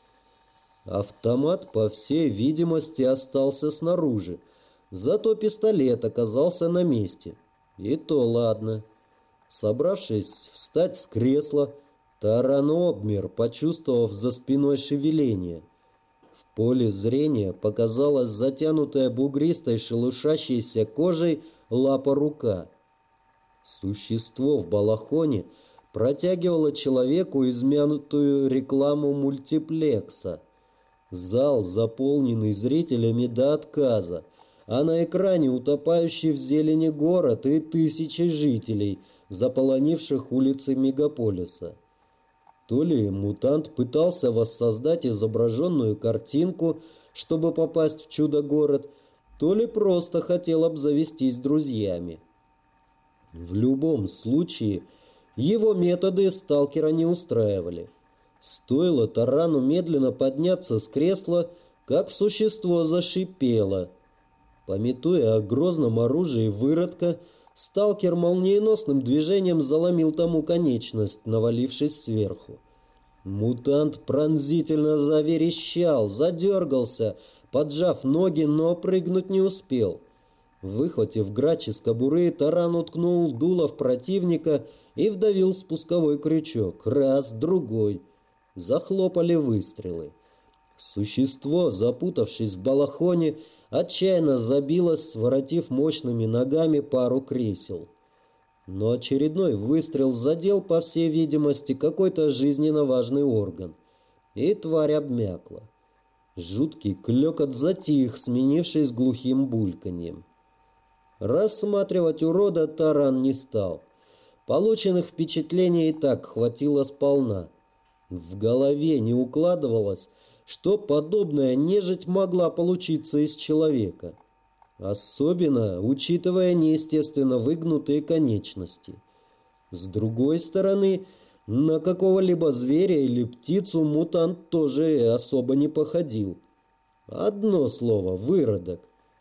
Автомат, по всей видимости, остался снаружи, зато пистолет оказался на месте. И то ладно. Собравшись встать с кресла, таран обмер, почувствовав за спиной шевеление. В поле зрения показалась затянутая бугристой шелушащейся кожей лапа-рука. Существо в балахоне протягивало человеку измянутую рекламу мультиплекса. Зал, заполненный зрителями до отказа, а на экране утопающий в зелени город и тысячи жителей, заполонивших улицы мегаполиса. То ли мутант пытался воссоздать изображенную картинку, чтобы попасть в чудо-город, то ли просто хотел обзавестись друзьями. В любом случае, его методы сталкера не устраивали. Стоило тарану медленно подняться с кресла, как существо зашипело. Памятуя о грозном оружии выродка, сталкер молниеносным движением заломил тому конечность, навалившись сверху. Мутант пронзительно заверещал, задергался, поджав ноги, но прыгнуть не успел. Выхватив грач из кобуры, таран уткнул дуло в противника и вдавил спусковой крючок. Раз, другой. Захлопали выстрелы. Существо, запутавшись в балахоне, отчаянно забилось, своротив мощными ногами пару кресел. Но очередной выстрел задел, по всей видимости, какой-то жизненно важный орган. И тварь обмякла. Жуткий клёкот затих, сменившись глухим бульканьем. Рассматривать урода таран не стал. Полученных впечатлений и так хватило сполна. В голове не укладывалось, что подобная нежить могла получиться из человека. Особенно, учитывая неестественно выгнутые конечности. С другой стороны, на какого-либо зверя или птицу мутант тоже особо не походил. Одно слово — выродок.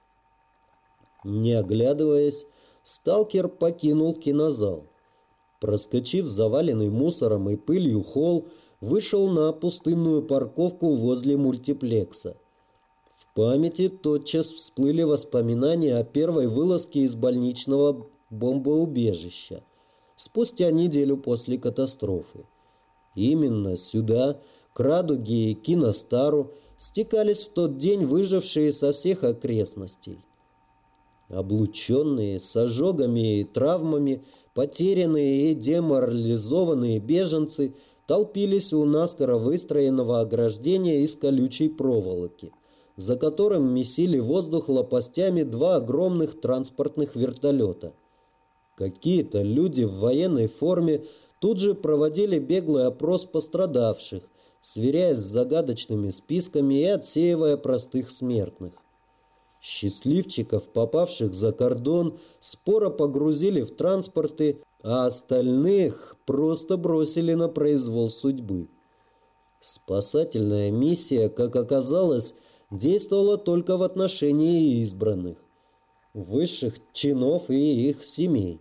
Не оглядываясь, сталкер покинул кинозал. Проскочив заваленный мусором и пылью холл, вышел на пустынную парковку возле мультиплекса. В памяти тотчас всплыли воспоминания о первой вылазке из больничного бомбоубежища спустя неделю после катастрофы. Именно сюда, к Радуге и Киностару, стекались в тот день выжившие со всех окрестностей. Облученные, с ожогами и травмами, потерянные и деморализованные беженцы толпились у наскоро выстроенного ограждения из колючей проволоки, за которым месили воздух лопастями два огромных транспортных вертолета. Какие-то люди в военной форме тут же проводили беглый опрос пострадавших, сверяясь с загадочными списками и отсеивая простых смертных. Счастливчиков, попавших за кордон, споро погрузили в транспорты, а остальных просто бросили на произвол судьбы. Спасательная миссия, как оказалось, действовала только в отношении избранных, высших чинов и их семей.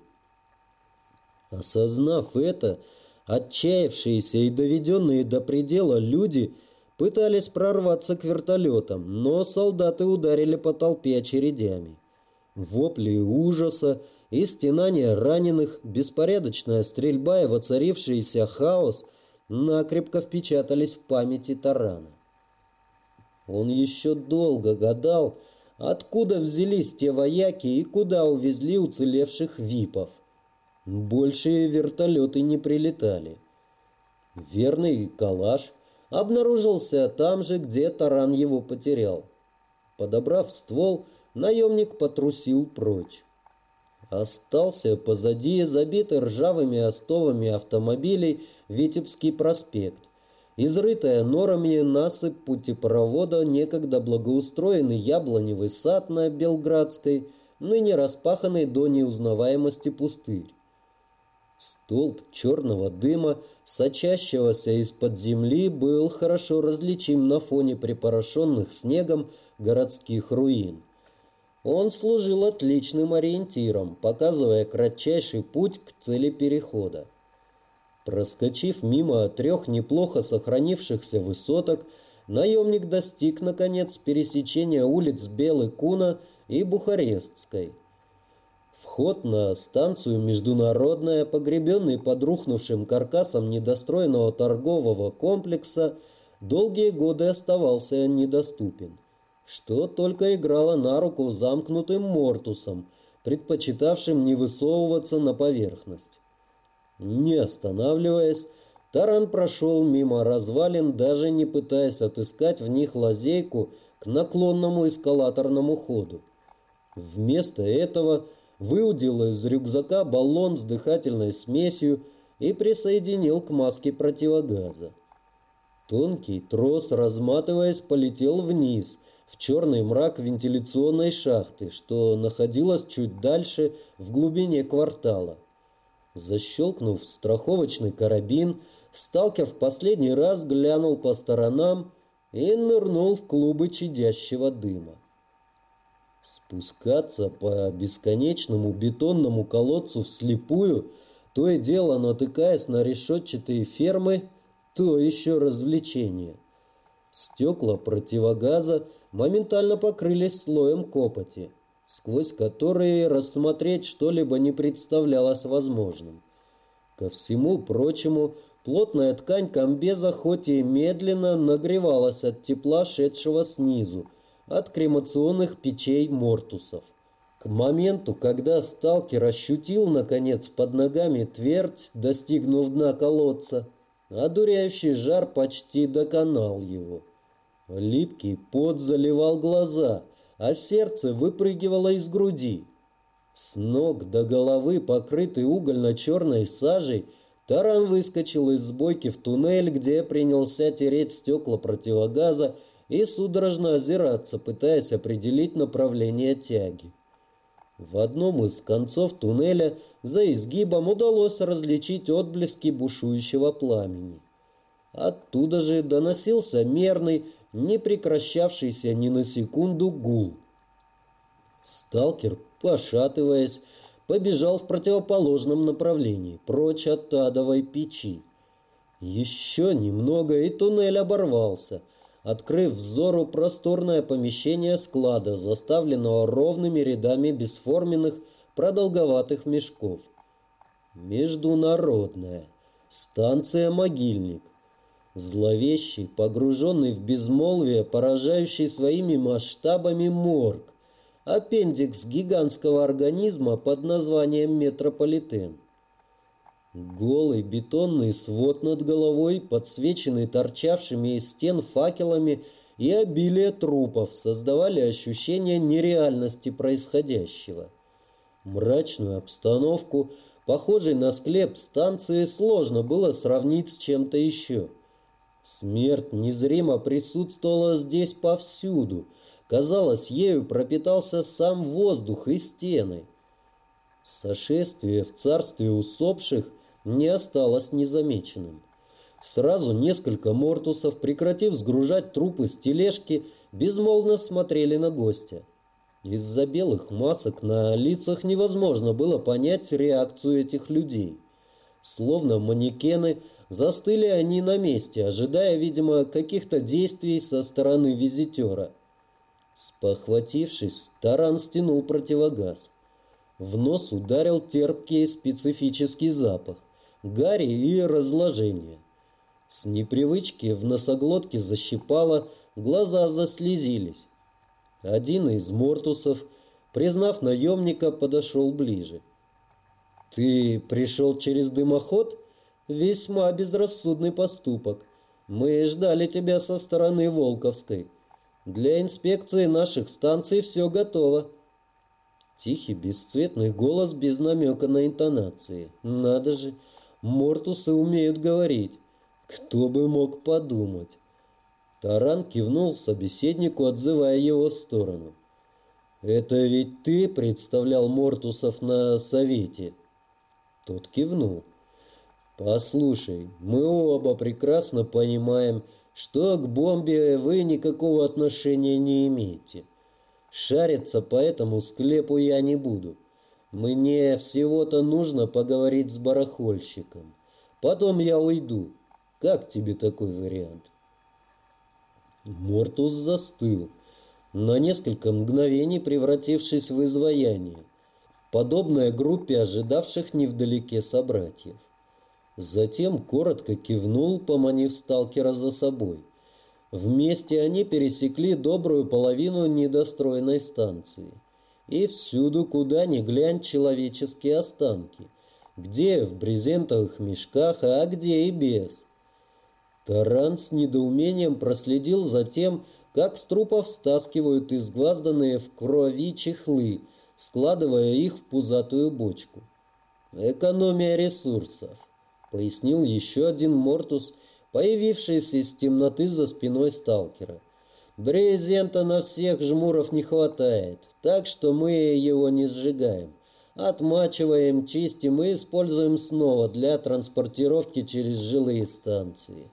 Осознав это, отчаявшиеся и доведенные до предела люди пытались прорваться к вертолетам, но солдаты ударили по толпе очередями. Вопли ужаса и стенания раненых, беспорядочная стрельба и воцарившийся хаос накрепко впечатались в памяти тарана. Он еще долго гадал, откуда взялись те вояки и куда увезли уцелевших випов. Больше вертолеты не прилетали. Верный калаш обнаружился там же, где таран его потерял. Подобрав ствол, наемник потрусил прочь. Остался позади забитый ржавыми остовами автомобилей Витебский проспект, изрытая норами насыпь путепровода, некогда благоустроенный яблоневый сад на Белградской, ныне распаханный до неузнаваемости пустырь. Столб черного дыма, сочащегося из-под земли, был хорошо различим на фоне припорошенных снегом городских руин. Он служил отличным ориентиром, показывая кратчайший путь к цели перехода. Проскочив мимо трех неплохо сохранившихся высоток, наемник достиг, наконец, пересечения улиц Белой Куна и Бухарестской. Вход на станцию «Международная», погребенный под рухнувшим каркасом недостроенного торгового комплекса, долгие годы оставался недоступен, что только играло на руку замкнутым мортусам, предпочитавшим не высовываться на поверхность. Не останавливаясь, таран прошел мимо развалин, даже не пытаясь отыскать в них лазейку к наклонному эскалаторному ходу. Вместо этого выудил из рюкзака баллон с дыхательной смесью и присоединил к маске противогаза. Тонкий трос, разматываясь, полетел вниз, в черный мрак вентиляционной шахты, что находилась чуть дальше в глубине квартала. Защелкнув страховочный карабин, сталкер в последний раз глянул по сторонам и нырнул в клубы чадящего дыма. Спускаться по бесконечному бетонному колодцу вслепую, то и дело натыкаясь на решетчатые фермы, то еще развлечение. Стекла противогаза моментально покрылись слоем копоти, сквозь которые рассмотреть что-либо не представлялось возможным. Ко всему прочему, плотная ткань комбеза хоть и медленно нагревалась от тепла, шедшего снизу, от кремационных печей мортусов. К моменту, когда сталкер ощутил, наконец, под ногами твердь, достигнув дна колодца, одуряющий жар почти доконал его. Липкий пот заливал глаза, а сердце выпрыгивало из груди. С ног до головы, покрытый угольно-черной сажей, таран выскочил из сбойки в туннель, где принялся тереть стекла противогаза и судорожно озираться, пытаясь определить направление тяги. В одном из концов туннеля за изгибом удалось различить отблески бушующего пламени. Оттуда же доносился мерный, не прекращавшийся ни на секунду гул. Сталкер, пошатываясь, побежал в противоположном направлении, прочь от адовой печи. Еще немного, и туннель оборвался, открыв взору просторное помещение склада, заставленного ровными рядами бесформенных продолговатых мешков. Международная станция «Могильник». Зловещий, погруженный в безмолвие, поражающий своими масштабами морг. Аппендикс гигантского организма под названием метрополитен. Голый бетонный свод над головой, подсвеченный торчавшими из стен факелами, и обилие трупов создавали ощущение нереальности происходящего. Мрачную обстановку, похожей на склеп станции, сложно было сравнить с чем-то еще. Смерть незримо присутствовала здесь повсюду. Казалось, ею пропитался сам воздух и стены. Сошествие в царстве усопших не осталось незамеченным. Сразу несколько мортусов, прекратив сгружать трупы с тележки, безмолвно смотрели на гостя. Из-за белых масок на лицах невозможно было понять реакцию этих людей. Словно манекены, застыли они на месте, ожидая, видимо, каких-то действий со стороны визитера. Спохватившись, таран стянул противогаз. В нос ударил терпкий специфический запах, гари и разложения. С непривычки в носоглотке защипало, глаза заслезились. Один из мортусов, признав наемника, подошел ближе. «Ты пришел через дымоход? Весьма безрассудный поступок. Мы ждали тебя со стороны Волковской. Для инспекции наших станций все готово». Тихий, бесцветный голос без намека на интонации. Надо же, мортусы умеют говорить. Кто бы мог подумать. Таран кивнул собеседнику, отзывая его в сторону. «Это ведь ты представлял мортусов на совете?» Тот кивнул. «Послушай, мы оба прекрасно понимаем, что к бомбе вы никакого отношения не имеете. Шариться по этому склепу я не буду. Мне всего-то нужно поговорить с барахольщиком. Потом я уйду. Как тебе такой вариант?» Мортус застыл, на несколько мгновений превратившись в изваяние, подобное группе ожидавших невдалеке собратьев. Затем коротко кивнул, поманив сталкера за собой. Вместе они пересекли добрую половину недостроенной станции. И всюду, куда ни глянь, человеческие останки. Где в брезентовых мешках, а где и без. Таран с недоумением проследил за тем, как с трупов стаскивают изгвазданные в крови чехлы, складывая их в пузатую бочку. «Экономия ресурсов», — пояснил еще один мортус, появившийся из темноты за спиной сталкера. Брезента на всех жмуров не хватает, так что мы его не сжигаем. Отмачиваем, чистим и используем снова для транспортировки через жилые станции.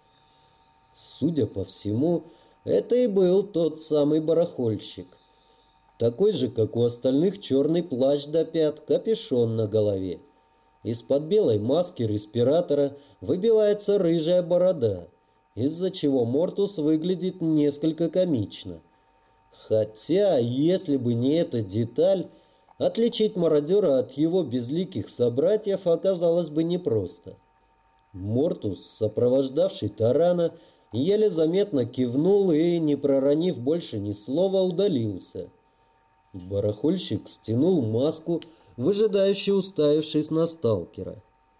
Судя по всему, это и был тот самый барахольщик. Такой же, как у остальных, черный плащ до пят, капюшон на голове. Из-под белой маски респиратора выбивается рыжая борода, из-за чего Мортус выглядит несколько комично. Хотя, если бы не эта деталь, отличить мародера от его безликих собратьев оказалось бы непросто. Мортус, сопровождавший Тарана, еле заметно кивнул и, не проронив больше ни слова, удалился. Барахольщик стянул маску, выжидающе уставившись на сталкера.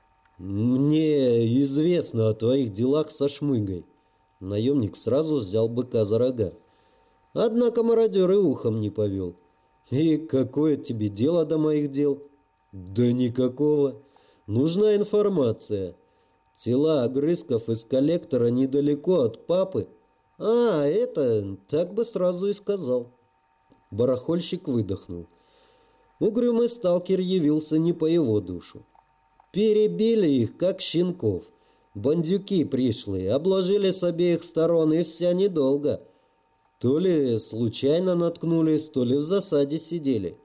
«Мне известно о твоих делах со шмыгой». Наемник сразу взял быка за рога. Однако мародер и ухом не повел. «И какое тебе дело до моих дел?» «Да никакого. Нужна информация. Тела огрызков из коллектора недалеко от папы». «А, это так бы сразу и сказал». Барахольщик выдохнул. Угрюмый сталкер явился не по его душу. Перебили их, как щенков. Бандюки пришлые, обложили с обеих сторон, и вся недолго. То ли случайно наткнулись, то ли в засаде сидели.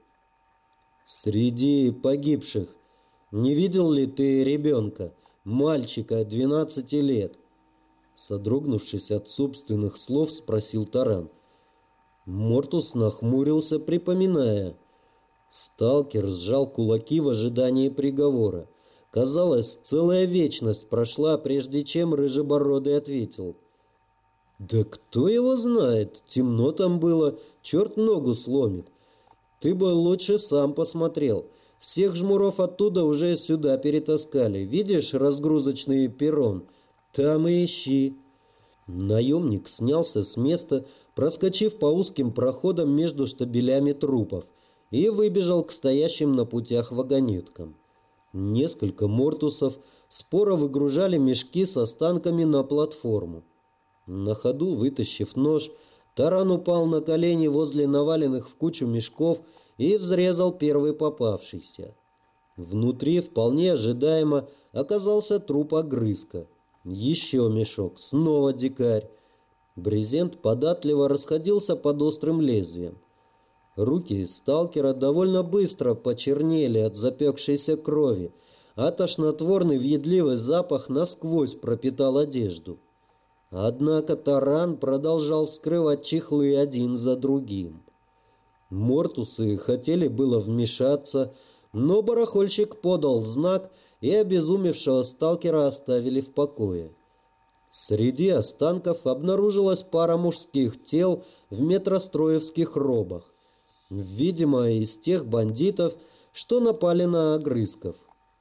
Среди погибших не видел ли ты ребенка, мальчика 12 лет? Содрогнувшись от собственных слов, спросил Таран. Мортус нахмурился, припоминая. Сталкер сжал кулаки в ожидании приговора. Казалось, целая вечность прошла, прежде чем Рыжебородый ответил. «Да кто его знает? Темно там было, черт ногу сломит. Ты бы лучше сам посмотрел. Всех жмуров оттуда уже сюда перетаскали. Видишь разгрузочный перрон? Там и ищи». Наемник снялся с места, проскочив по узким проходам между штабелями трупов, и выбежал к стоящим на путях вагонеткам. Несколько мортусов споро выгружали мешки с останками на платформу. На ходу, вытащив нож, Таран упал на колени возле наваленных в кучу мешков и взрезал первый попавшийся. Внутри, вполне ожидаемо, оказался труп огрызка. Еще мешок, снова дикарь. Брезент податливо расходился под острым лезвием. Руки сталкера довольно быстро почернели от запекшейся крови, а тошнотворный въедливый запах насквозь пропитал одежду. Однако Таран продолжал вскрывать чехлы один за другим. Мортусы хотели было вмешаться, но барахольщик подал знак, и обезумевшего сталкера оставили в покое. Среди останков обнаружилась пара мужских тел в метростроевских робах. Видимо, из тех бандитов, что напали на огрызков.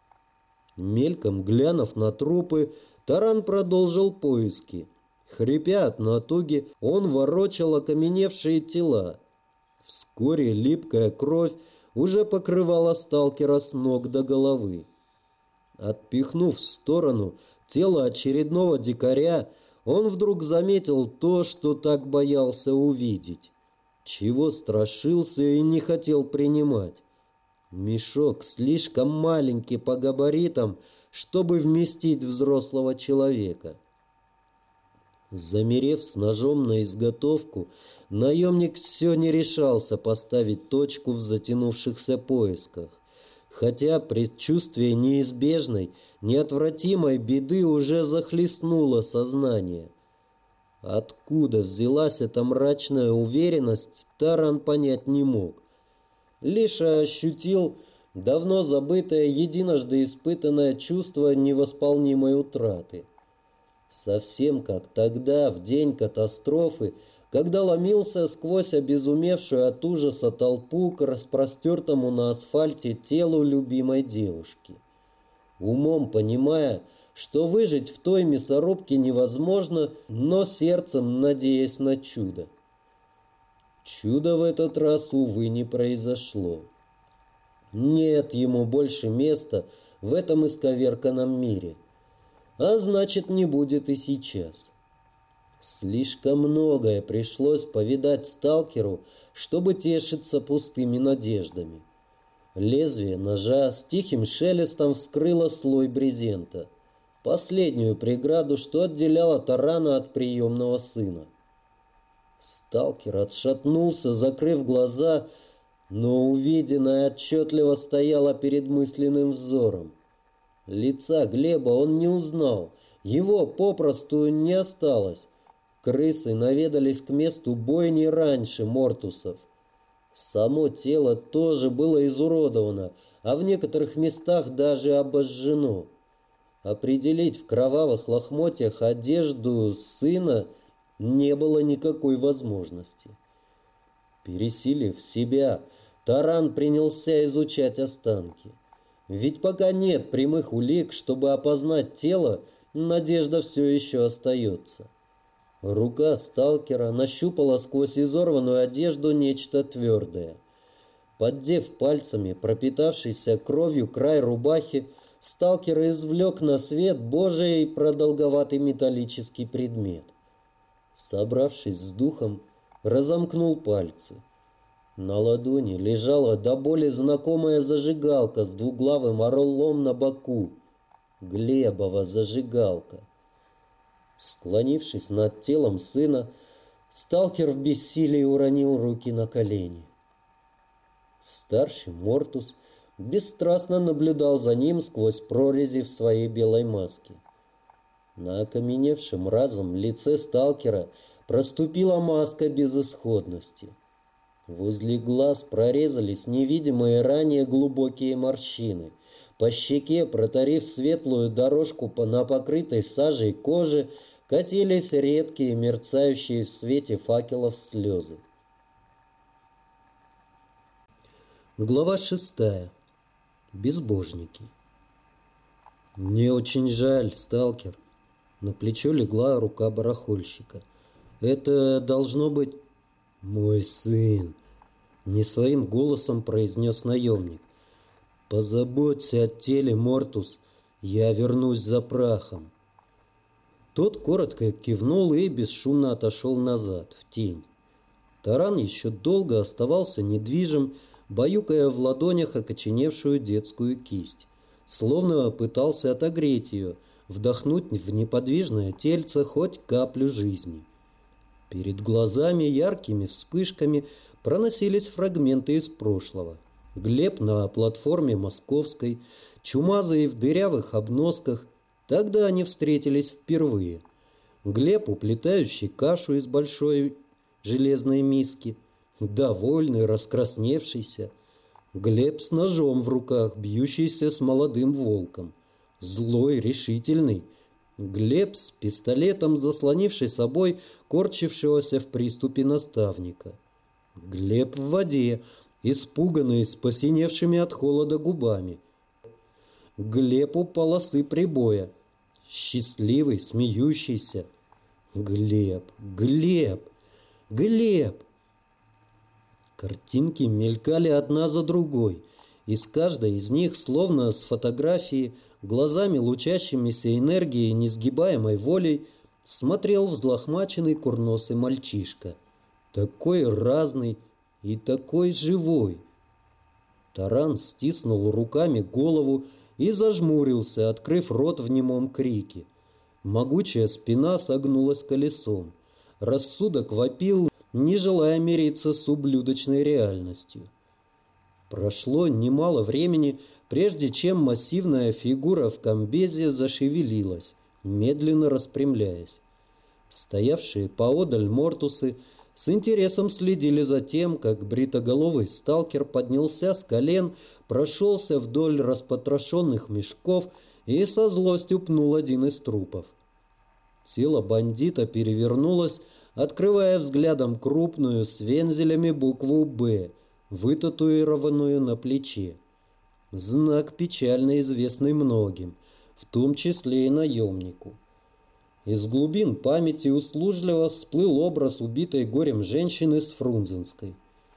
Мельком глянув на трупы, Таран продолжил поиски. Хрипя от натуги, он ворочал окаменевшие тела. Вскоре липкая кровь уже покрывала сталкера с ног до головы. Отпихнув в сторону тело очередного дикаря, он вдруг заметил то, что так боялся увидеть, чего страшился и не хотел принимать. Мешок слишком маленький по габаритам, чтобы вместить взрослого человека. Замерев с ножом на изготовку, наемник все не решался поставить точку в затянувшихся поисках, хотя предчувствие неизбежной, неотвратимой беды уже захлестнуло сознание. Откуда взялась эта мрачная уверенность, Таран понять не мог. Лишь ощутил давно забытое, единожды испытанное чувство невосполнимой утраты. Совсем как тогда, в день катастрофы, когда ломился сквозь обезумевшую от ужаса толпу к распростертому на асфальте телу любимой девушки. Умом понимая, что выжить в той мясорубке невозможно, но сердцем надеясь на чудо. Чудо в этот раз, увы, не произошло. Нет ему больше места в этом исковерканном мире. А значит, не будет и сейчас. Слишком многое пришлось повидать сталкеру, чтобы тешиться пустыми надеждами. Лезвие ножа с тихим шелестом вскрыло слой брезента, последнюю преграду, что отделяло Тарана от приемного сына. Сталкер отшатнулся, закрыв глаза, но увиденное отчетливо стояло перед мысленным взором. Лица Глеба он не узнал, его попросту не осталось. Крысы наведались к месту бойни раньше мортусов. Само тело тоже было изуродовано, а в некоторых местах даже обожжено. Определить в кровавых лохмотьях одежду сына не было никакой возможности. Пересилив себя, Таран принялся изучать останки. Ведь пока нет прямых улик, чтобы опознать тело, надежда все еще остается. Рука сталкера нащупала сквозь изорванную одежду нечто твердое. Поддев пальцами пропитавшийся кровью край рубахи, сталкер извлек на свет Божий продолговатый металлический предмет. Собравшись с духом, разомкнул пальцы. На ладони лежала до боли знакомая зажигалка с двуглавым орлом на боку. Глебова зажигалка. Склонившись над телом сына, сталкер в бессилии уронил руки на колени. Старший Мортус бесстрастно наблюдал за ним сквозь прорези в своей белой маске. На окаменевшем разом лице сталкера проступила маска безысходности. Возле глаз прорезались невидимые ранее глубокие морщины. По щеке, протарив светлую дорожку на покрытой сажей коже, катились редкие, мерцающие в свете факелов слезы. Глава 6. Безбожники. «Мне очень жаль, сталкер». На плечо легла рука барахольщика. «Это должно быть мой сын», — не своим голосом произнес наемник. «Позаботься о теле, Мортус, я вернусь за прахом». Тот коротко кивнул и бесшумно отошел назад, в тень. Таран еще долго оставался недвижим, баюкая в ладонях окоченевшую детскую кисть, словно пытался отогреть ее, вдохнуть в неподвижное тельце хоть каплю жизни. Перед глазами яркими вспышками проносились фрагменты из прошлого. Глеб на платформе Московской, чумазые в дырявых обносках. Тогда они встретились впервые. Глеб, уплетающий кашу из большой железной миски, довольный, раскрасневшийся. Глеб с ножом в руках, бьющийся с молодым волком. Злой, решительный. Глеб с пистолетом, заслонивший собой корчившегося в приступе наставника. Глеб в воде, испуганный, с посиневшими от холода губами. Глеб у полосы прибоя, счастливый, смеющийся. Глеб, Глеб, Глеб. Картинки мелькали одна за другой. Из каждой из них, словно с фотографии, глазами лучащимися энергией и несгибаемой волей, смотрел взлохмаченный курносый мальчишка. Такой разный и такой живой. Таран стиснул руками голову и зажмурился, открыв рот в немом крике. Могучая спина согнулась колесом. Рассудок вопил, не желая мириться с ублюдочной реальностью. Прошло немало времени, прежде чем массивная фигура в комбезе зашевелилась, медленно распрямляясь. Стоявшие поодаль мортусы с интересом следили за тем, как бритоголовый сталкер поднялся с колен, прошелся вдоль распотрошенных мешков и со злостью пнул один из трупов. Тело бандита перевернулось, открывая взглядом крупную с вензелями букву «Б», вытатуированную на плече. Знак, печально известный многим, в том числе и наемнику. Из глубин памяти услужливо всплыл образ убитой горем женщины с Фрунзенской.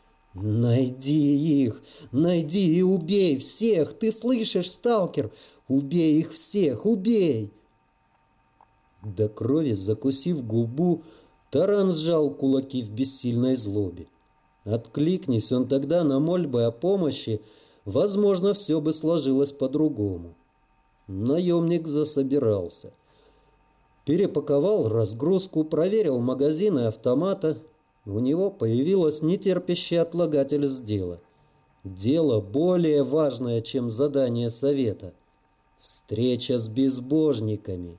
«Найди их! Найди и убей всех! Ты слышишь, сталкер? Убей их всех! Убей!» До крови закусив губу, Таран сжал кулаки в бессильной злобе. Откликнись он тогда на мольбы о помощи, возможно, все бы сложилось по-другому. Наемник засобирался. Перепаковал разгрузку, проверил магазины автомата. У него появилось нетерпящее отлагатель с дела. Дело более важное, чем задание совета. Встреча с безбожниками.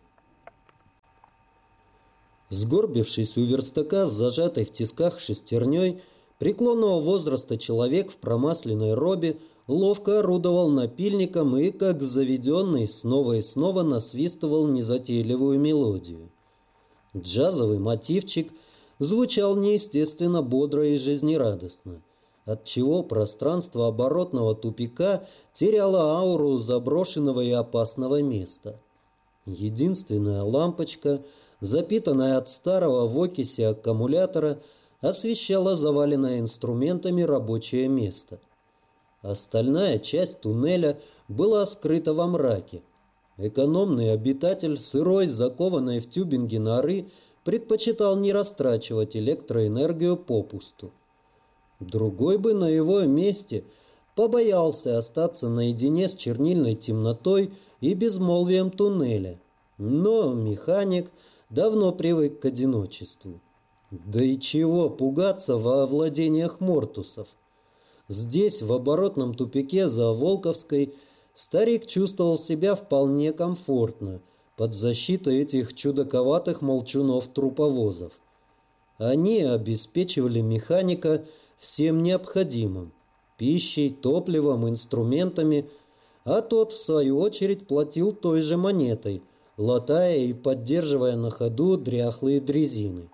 Сгорбившись у верстака с зажатой в тисках шестерней, преклонного возраста человек в промасленной робе ловко орудовал напильником и, как заведенный, снова и снова насвистывал незатейливую мелодию. Джазовый мотивчик звучал неестественно бодро и жизнерадостно, отчего пространство оборотного тупика теряло ауру заброшенного и опасного места. Единственная лампочка, запитанная от старого в окиси аккумулятора, освещала заваленное инструментами рабочее место. Остальная часть туннеля была скрыта во мраке. Экономный обитатель сырой, закованной в тюбинги норы, предпочитал не растрачивать электроэнергию попусту. Другой бы на его месте побоялся остаться наедине с чернильной темнотой и безмолвием туннеля. Но механик давно привык к одиночеству. Да и чего пугаться во владениях Мортусов? Здесь, в оборотном тупике за Волковской, старик чувствовал себя вполне комфортно под защитой этих чудаковатых молчунов-труповозов. Они обеспечивали механика всем необходимым – пищей, топливом, инструментами, а тот, в свою очередь, платил той же монетой, латая и поддерживая на ходу дряхлые дрезины.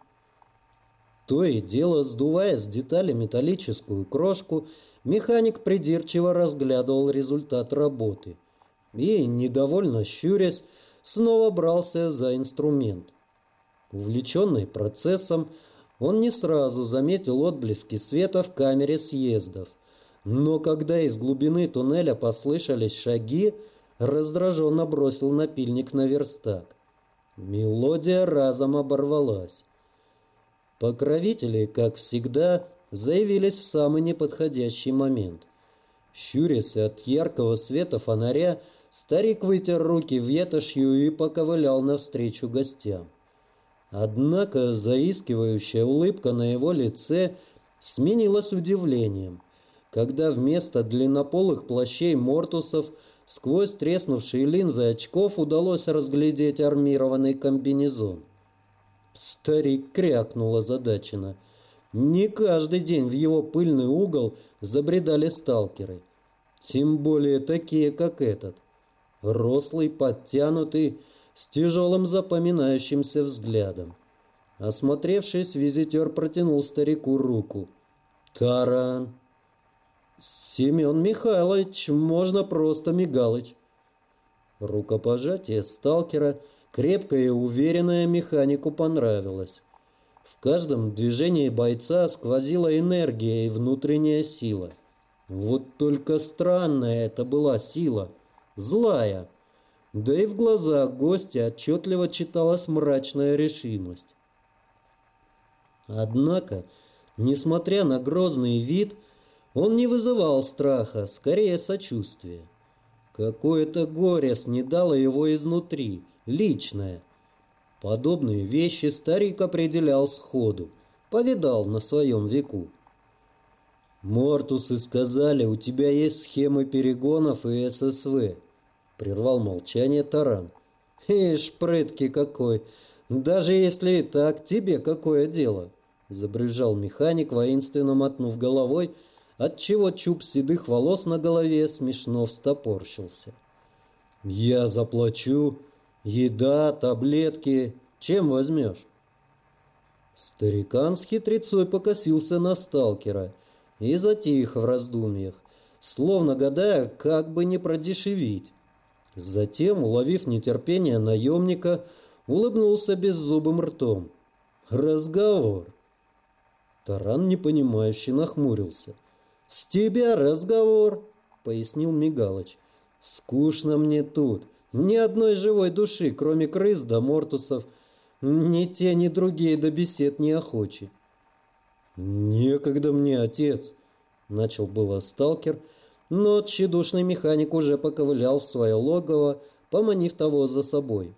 То и дело, сдувая с детали металлическую крошку, механик придирчиво разглядывал результат работы и, недовольно щурясь, снова брался за инструмент. Увлеченный процессом, он не сразу заметил отблески света в камере съездов, но когда из глубины туннеля послышались шаги, раздраженно бросил напильник на верстак. Мелодия разом оборвалась. Покровители, как всегда, заявились в самый неподходящий момент. Щурясь от яркого света фонаря, старик вытер руки ветошью и поковылял навстречу гостям. Однако заискивающая улыбка на его лице сменилась удивлением, когда вместо длиннополых плащей Мортусов сквозь треснувшие линзы очков удалось разглядеть армированный комбинезон. Старик крякнул озадаченно. Не каждый день в его пыльный угол забредали сталкеры. Тем более такие, как этот. Рослый, подтянутый, с тяжелым запоминающимся взглядом. Осмотревшись, визитер протянул старику руку. «Таран!» «Семен Михайлович, можно просто Мигалыч». Рукопожатие сталкера, крепкое и уверенное, механику понравилось. В каждом движении бойца сквозила энергия и внутренняя сила. Вот только странная это была сила, злая. Да и в глазах гостя отчетливо читалась мрачная решимость. Однако, несмотря на грозный вид, он не вызывал страха, скорее сочувствия. Какое-то горе снедало его изнутри, личное. Подобные вещи старик определял сходу, повидал на своем веку. «Мортусы сказали, у тебя есть схемы перегонов и ССВ», — прервал молчание Таран. «Ишь, прыткий какой! Даже если и так, тебе какое дело?» — забрызжал механик, воинственно мотнув головой, отчего чуб седых волос на голове смешно встопорщился. «Я заплачу. Еда, таблетки. Чем возьмешь?» Старикан с хитрецой покосился на сталкера и затих в раздумьях, словно гадая, как бы не продешевить. Затем, уловив нетерпение наемника, улыбнулся беззубым ртом. «Разговор». Таран непонимающе нахмурился. «С тебя разговор», — пояснил Мигалыч. «Скучно мне тут. Ни одной живой души, кроме крыс да мортусов. Ни те, ни другие до бесед не охочи. «Некогда мне, отец!» — начал было сталкер, но тщедушный механик уже поковылял в свое логово, поманив того за собой.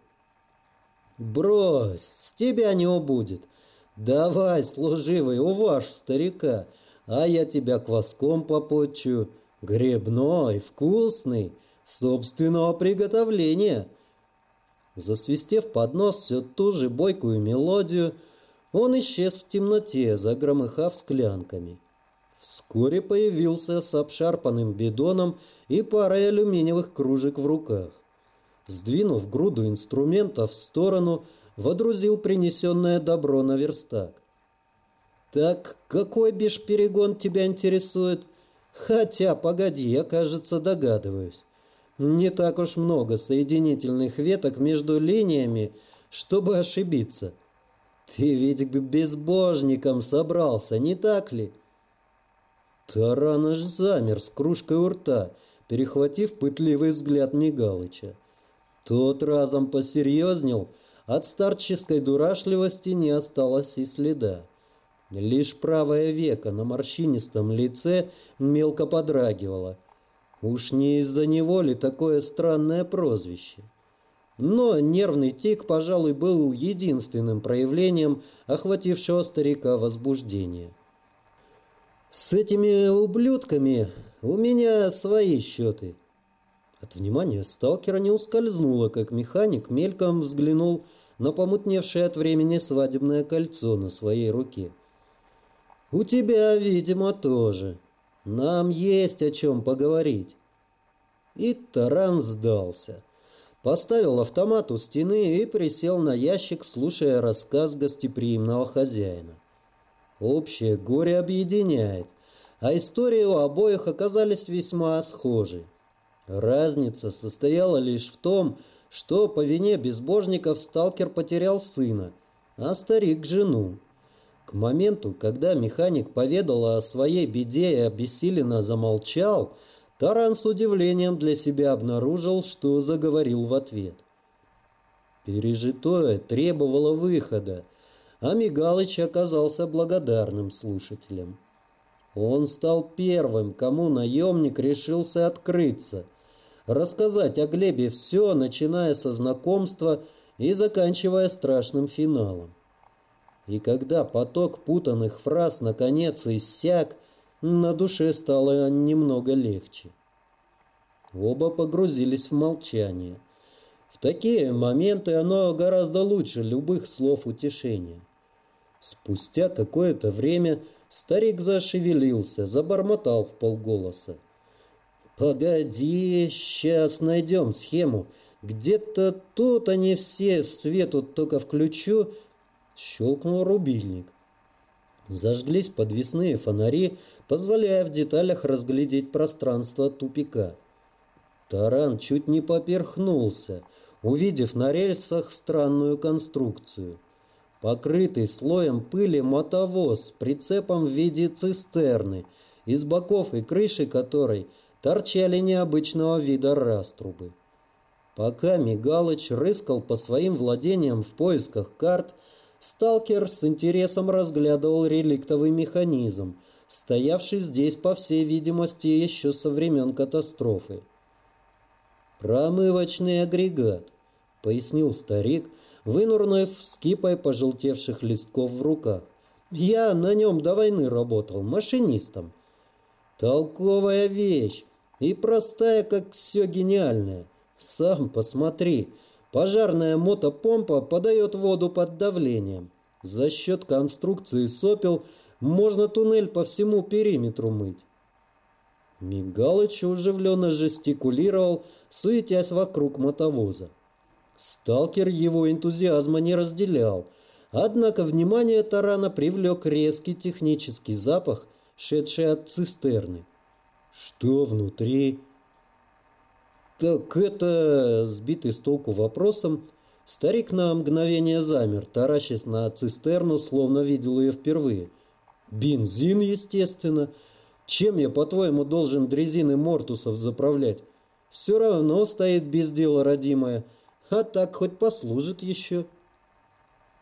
«Брось, с тебя не убудет. Давай, служивый, уважь старика, а я тебя кваском попотчу, грибной, вкусный, собственного приготовления». Засвистев под нос все ту же бойкую мелодию, он исчез в темноте, загромыхав склянками. Вскоре появился с обшарпанным бидоном и парой алюминиевых кружек в руках. Сдвинув груду инструментов в сторону, водрузил принесенное добро на верстак. «Так какой бешперегон тебя интересует? Хотя, погоди, я, кажется, догадываюсь. Не так уж много соединительных веток между линиями, чтобы ошибиться. Ты ведь к безбожникам собрался, не так ли?» Таран аж замер с кружкой у рта, перехватив пытливый взгляд Мигалыча. Тот разом посерьезнел, от старческой дурашливости не осталось и следа. Лишь правое веко на морщинистом лице мелко подрагивало. Уж не из-за него ли такое странное прозвище? Но нервный тик, пожалуй, был единственным проявлением охватившего старика возбуждения. «С этими ублюдками у меня свои счеты». От внимания сталкера не ускользнуло, как механик мельком взглянул на помутневшее от времени свадебное кольцо на своей руке. «У тебя, видимо, тоже. Нам есть о чем поговорить». И Таран сдался. Поставил автомат у стены и присел на ящик, слушая рассказ гостеприимного хозяина. Общее горе объединяет, а истории у обоих оказались весьма схожи. Разница состояла лишь в том, что по вине безбожников сталкер потерял сына, а старик — жену. К моменту, когда механик поведал о своей беде и обессиленно замолчал, Таран с удивлением для себя обнаружил, что заговорил в ответ. Пережитое требовало выхода, а Мигалыч оказался благодарным слушателем. Он стал первым, кому наемник решился открыться, рассказать о Глебе все, начиная со знакомства и заканчивая страшным финалом. И когда поток путанных фраз наконец иссяк, на душе стало немного легче. Оба погрузились в молчание. В такие моменты оно гораздо лучше любых слов утешения. Спустя какое-то время старик зашевелился, забормотал вполголоса. «Погоди, сейчас найдем схему. Где-то тут они все, свет вот только включу». Щелкнул рубильник. Зажглись подвесные фонари, позволяя в деталях разглядеть пространство тупика. Таран чуть не поперхнулся, увидев на рельсах странную конструкцию. Покрытый слоем пыли мотовоз с прицепом в виде цистерны, из боков и крыши которой торчали необычного вида раструбы. Пока Мигалыч рыскал по своим владениям в поисках карт, сталкер с интересом разглядывал реликтовый механизм, стоявший здесь, по всей видимости, еще со времен катастрофы. «Промывочный агрегат», — пояснил старик, вынурнув с кипой пожелтевших листков в руках. «Я на нем до войны работал, машинистом. Толковая вещь и простая, как все гениальное. Сам посмотри». Пожарная мотопомпа подает воду под давлением. За счет конструкции сопел можно туннель по всему периметру мыть. Мигалыч оживленно жестикулировал, суетясь вокруг мотовоза. Сталкер его энтузиазма не разделял, однако внимание Тарана привлек резкий технический запах, шедший от цистерны. «Что внутри?» «Так это...» — сбитый с толку вопросом, старик на мгновение замер, таращась на цистерну, словно видел ее впервые. «Бензин, естественно. Чем я, по-твоему, должен дрезины мортусов заправлять? Все равно стоит без дела родимая, а так хоть послужит еще».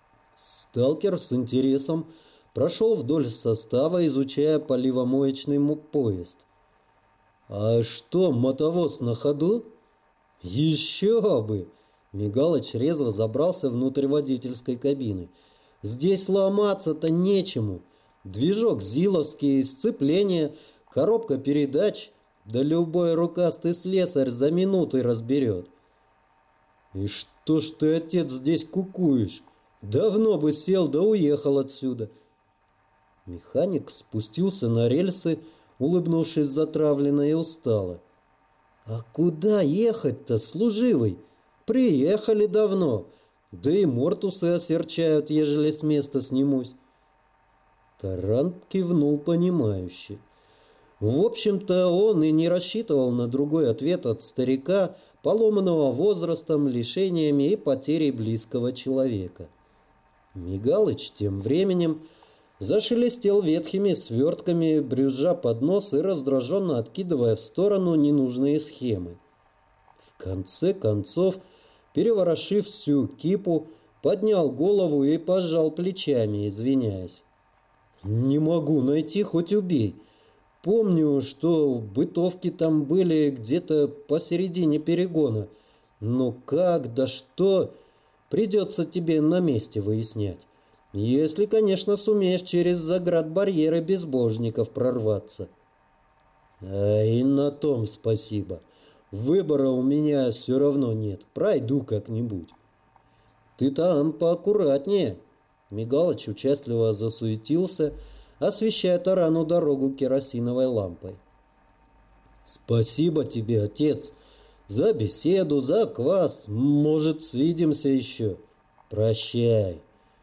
Сталкер с интересом прошел вдоль состава, изучая поливомоечный поезд. «А что, мотовоз на ходу?» «Еще бы!» Мигалыч резво забрался внутрь водительской кабины. «Здесь ломаться-то нечему. Движок зиловский, сцепление, коробка передач, да любой рукастый слесарь за минуты разберет». «И что ж ты, отец, здесь кукуешь? Давно бы сел да уехал отсюда». Механик спустился на рельсы, улыбнувшись затравленно и устало. «А куда ехать-то, служивый? Приехали давно, да и мортусы осерчают, ежели с места снимусь». Таран кивнул понимающе. В общем-то, он и не рассчитывал на другой ответ от старика, поломанного возрастом, лишениями и потерей близкого человека. Мигалыч тем временем зашелестел ветхими свертками, брюзжа под нос и раздраженно откидывая в сторону ненужные схемы. В конце концов, переворошив всю кипу, поднял голову и пожал плечами, извиняясь. «Не могу найти, хоть убей. Помню, что бытовки там были где-то посередине перегона. Но как, да что, придется тебе на месте выяснять. Если, конечно, сумеешь через заградбарьеры безбожников прорваться». «А и на том спасибо. Выбора у меня все равно нет. Пройду как-нибудь». «Ты там поаккуратнее». Мигалыч участливо засуетился, освещая тарану дорогу керосиновой лампой. «Спасибо тебе, отец, за беседу, за квас. Может, свидимся еще. Прощай».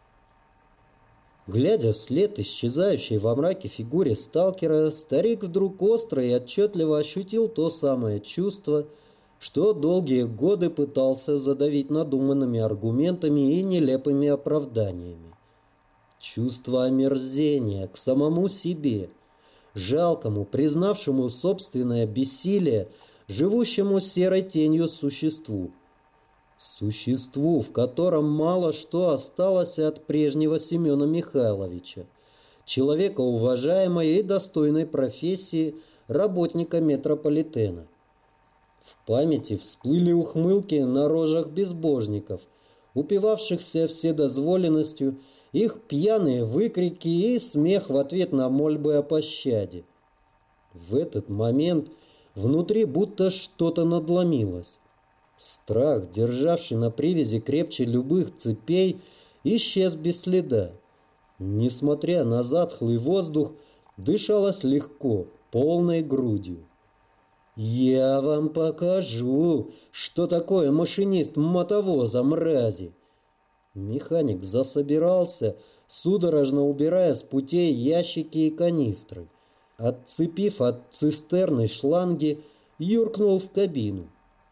Глядя вслед исчезающей во мраке фигуре сталкера, старик вдруг остро и отчетливо ощутил то самое чувство, что долгие годы пытался задавить надуманными аргументами и нелепыми оправданиями. Чувство омерзения к самому себе, жалкому, признавшему собственное бессилие, живущему серой тенью существу. Существу, в котором мало что осталось от прежнего Семена Михайловича, человека уважаемой и достойной профессии работника метрополитена. В памяти всплыли ухмылки на рожах безбожников, упивавшихся вседозволенностью, их пьяные выкрики и смех в ответ на мольбы о пощаде. В этот момент внутри будто что-то надломилось. Страх, державший на привязи крепче любых цепей, исчез без следа. Несмотря на затхлый воздух, дышалось легко, полной грудью. «Я вам покажу, что такое машинист мотовоза, мрази!» Механик засобирался, судорожно убирая с путей ящики и канистры. Отцепив от цистерны шланги, юркнул в кабину.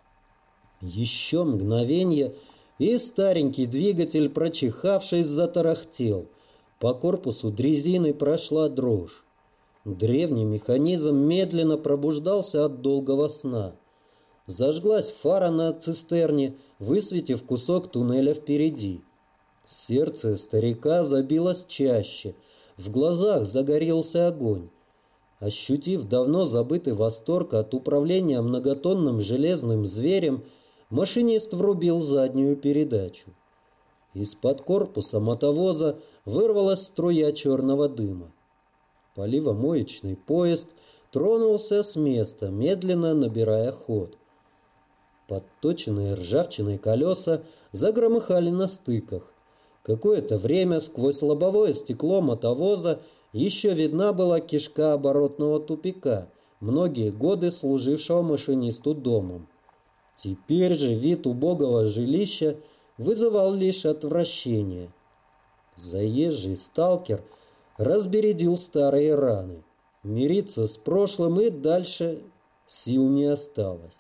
Еще мгновенье, и старенький двигатель, прочихавшись, затарахтел. По корпусу дрезины прошла дрожь. Древний механизм медленно пробуждался от долгого сна. Зажглась фара на цистерне, высветив кусок туннеля впереди. Сердце старика забилось чаще, в глазах загорелся огонь. Ощутив давно забытый восторг от управления многотонным железным зверем, машинист врубил заднюю передачу. Из-под корпуса мотовоза вырвалась струя черного дыма. Поливомоечный поезд тронулся с места, медленно набирая ход. Подточенные ржавчиной колеса загромыхали на стыках. Какое-то время сквозь лобовое стекло мотовоза еще видна была кишка оборотного тупика, многие годы служившего машинисту домом. Теперь же вид убогого жилища вызывал лишь отвращение. Заезжий сталкер разбередил старые раны. Мириться с прошлым и дальше сил не осталось.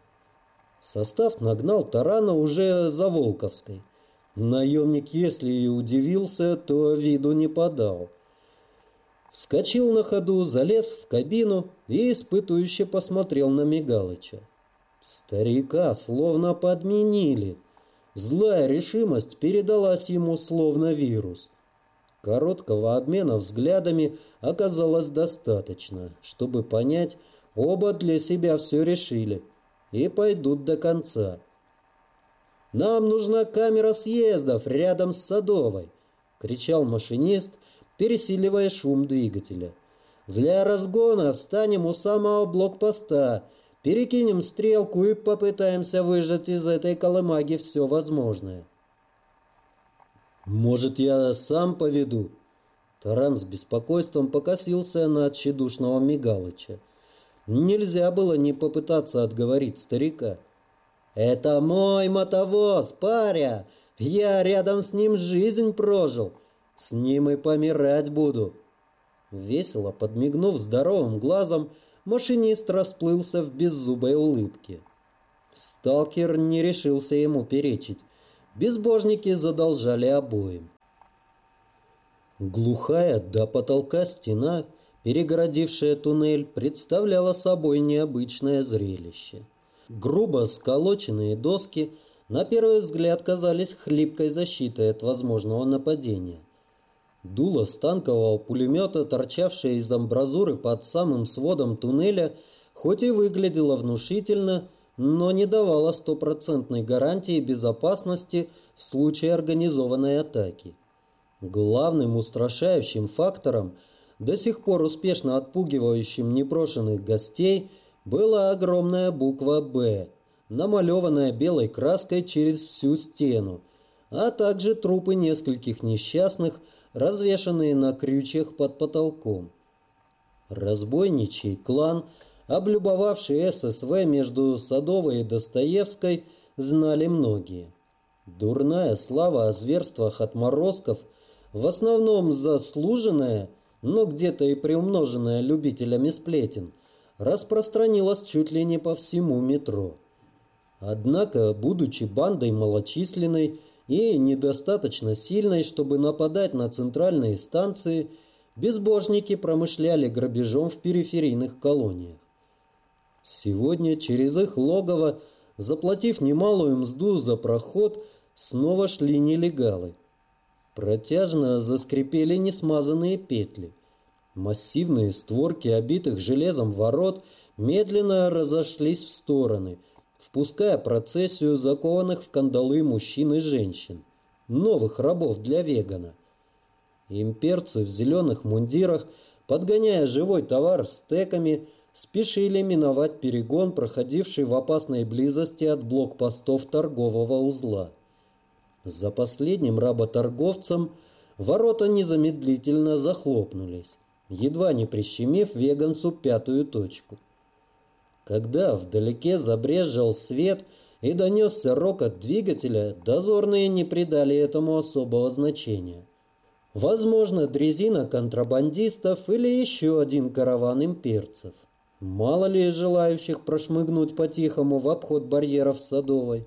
Состав нагнал тарана уже за Волковской. Наемник, если и удивился, то виду не подал. Вскочил на ходу, залез в кабину и испытующе посмотрел на Мигалыча. Старика словно подменили. Злая решимость передалась ему словно вирус. Короткого обмена взглядами оказалось достаточно, чтобы понять, оба для себя все решили и пойдут до конца. «Нам нужна камера съездов рядом с Садовой!» — кричал машинист, пересиливая шум двигателя. «Для разгона встанем у самого блокпоста, перекинем стрелку и попытаемся выжать из этой колымаги все возможное». «Может, я сам поведу?» Таран с беспокойством покосился на тщедушного Мигалыча. Нельзя было не попытаться отговорить старика. «Это мой мотовоз, паря! Я рядом с ним жизнь прожил. С ним и помирать буду!» Весело подмигнув здоровым глазом, машинист расплылся в беззубой улыбке. Сталкер не решился ему перечить. Безбожники задолжали обоим. Глухая до потолка стена, перегородившая туннель, представляла собой необычное зрелище. Грубо сколоченные доски на первый взгляд казались хлипкой защитой от возможного нападения. Дуло станкового пулемета, торчавшее из амбразуры под самым сводом туннеля, хоть и выглядело внушительно, но не давало стопроцентной гарантии безопасности в случае организованной атаки. Главным устрашающим фактором, до сих пор успешно отпугивающим непрошенных гостей, была огромная буква «Б», намалеванная белой краской через всю стену, а также трупы нескольких несчастных, развешанные на крючьях под потолком. Разбойничий клан, облюбовавший ССВ между Садовой и Достоевской, знали многие. Дурная слава о зверствах отморозков, в основном заслуженная, но где-то и приумноженная любителями сплетен, распространилась чуть ли не по всему метро. Однако, будучи бандой малочисленной и недостаточно сильной, чтобы нападать на центральные станции, безбожники промышляли грабежом в периферийных колониях. Сегодня через их логово, заплатив немалую мзду за проход, снова шли нелегалы. Протяжно заскрипели несмазанные петли. Массивные створки, обитых железом ворот, медленно разошлись в стороны, впуская процессию закованных в кандалы мужчин и женщин, новых рабов для вегана. Имперцы в зеленых мундирах, подгоняя живой товар стеками, спешили миновать перегон, проходивший в опасной близости от блокпостов торгового узла. За последним работорговцем ворота незамедлительно захлопнулись, едва не прищемив веганцу пятую точку. Когда вдалеке забрезжал свет и донесся рокот двигателя, дозорные не придали этому особого значения. Возможно, дрезина контрабандистов или еще один караван имперцев. Мало ли желающих прошмыгнуть по-тихому в обход барьеров Садовой.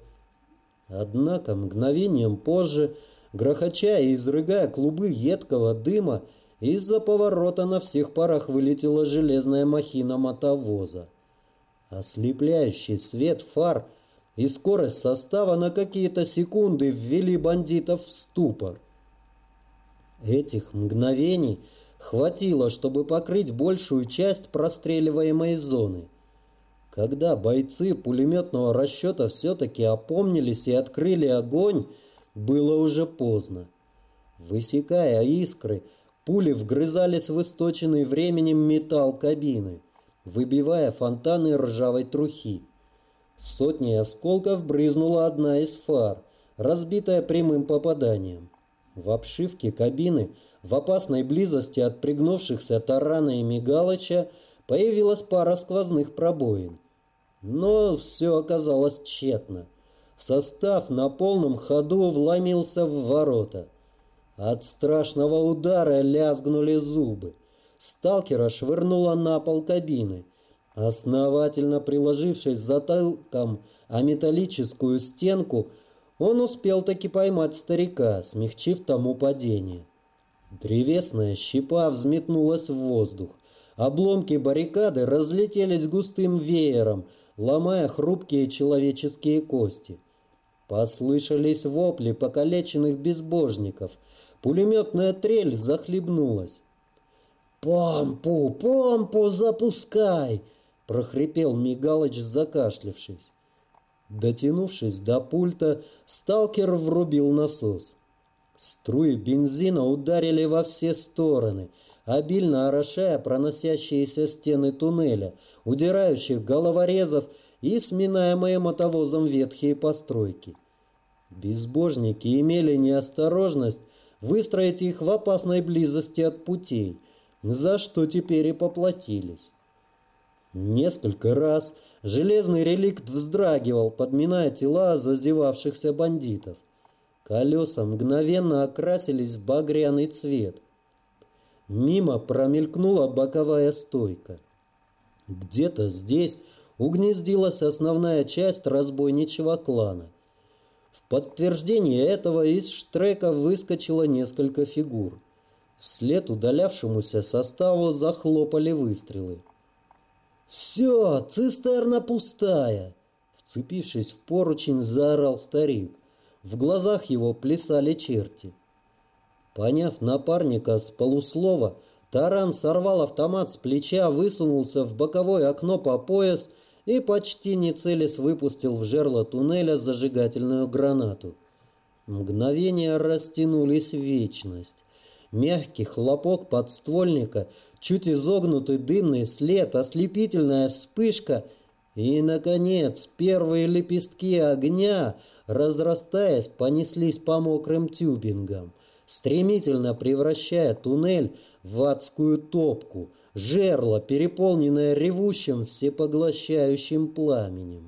Однако мгновением позже, грохоча и изрыгая клубы едкого дыма, из-за поворота на всех парах вылетела железная махина мотовоза. Ослепляющий свет фар и скорость состава на какие-то секунды ввели бандитов в ступор. Этих мгновений хватило, чтобы покрыть большую часть простреливаемой зоны. Когда бойцы пулеметного расчета все-таки опомнились и открыли огонь, было уже поздно. Высекая искры, пули вгрызались в источенный временем металл кабины, выбивая фонтаны ржавой трухи. Сотней осколков брызнула одна из фар, разбитая прямым попаданием. В обшивке кабины, в опасной близости от пригнувшихся Тарана и Мигалыча, появилась пара сквозных пробоин. Но все оказалось тщетно. Состав на полном ходу вломился в ворота. От страшного удара лязгнули зубы. Сталкера швырнуло на пол кабины. Основательно приложившись затылком о металлическую стенку, он успел таки поймать старика, смягчив тому падение. Древесная щепа взметнулась в воздух. Обломки баррикады разлетелись густым веером, ломая хрупкие человеческие кости. Послышались вопли покалеченных безбожников. Пулеметная трель захлебнулась. «Помпу, помпу запускай!» — прохрипел Мигалыч, закашлявшись. Дотянувшись до пульта, сталкер врубил насос. Струи бензина ударили во все стороны, обильно орошая проносящиеся стены туннеля, удирающих головорезов и сминаемые мотовозом ветхие постройки. Безбожники имели неосторожность выстроить их в опасной близости от путей, за что теперь и поплатились. Несколько раз железный реликт вздрагивал, подминая тела зазевавшихся бандитов. Колеса мгновенно окрасились в багряный цвет. Мимо промелькнула боковая стойка. Где-то здесь угнездилась основная часть разбойничьего клана. В подтверждение этого из штрека выскочило несколько фигур. Вслед удалявшемуся составу захлопали выстрелы. «Все, цистерна пустая!» Вцепившись в поручень, заорал старик. В глазах его плясали черти. Поняв напарника с полуслова, Таран сорвал автомат с плеча, высунулся в боковое окно по пояс и, почти не целясь, выпустил в жерло туннеля зажигательную гранату. Мгновения растянулись в вечность. Мягкий хлопок подствольника, чуть изогнутый дымный след, ослепительная вспышка и, наконец, первые лепестки огня, разрастаясь, понеслись по мокрым тюбингам, стремительно превращая туннель в адскую топку, жерло, переполненное ревущим всепоглощающим пламенем.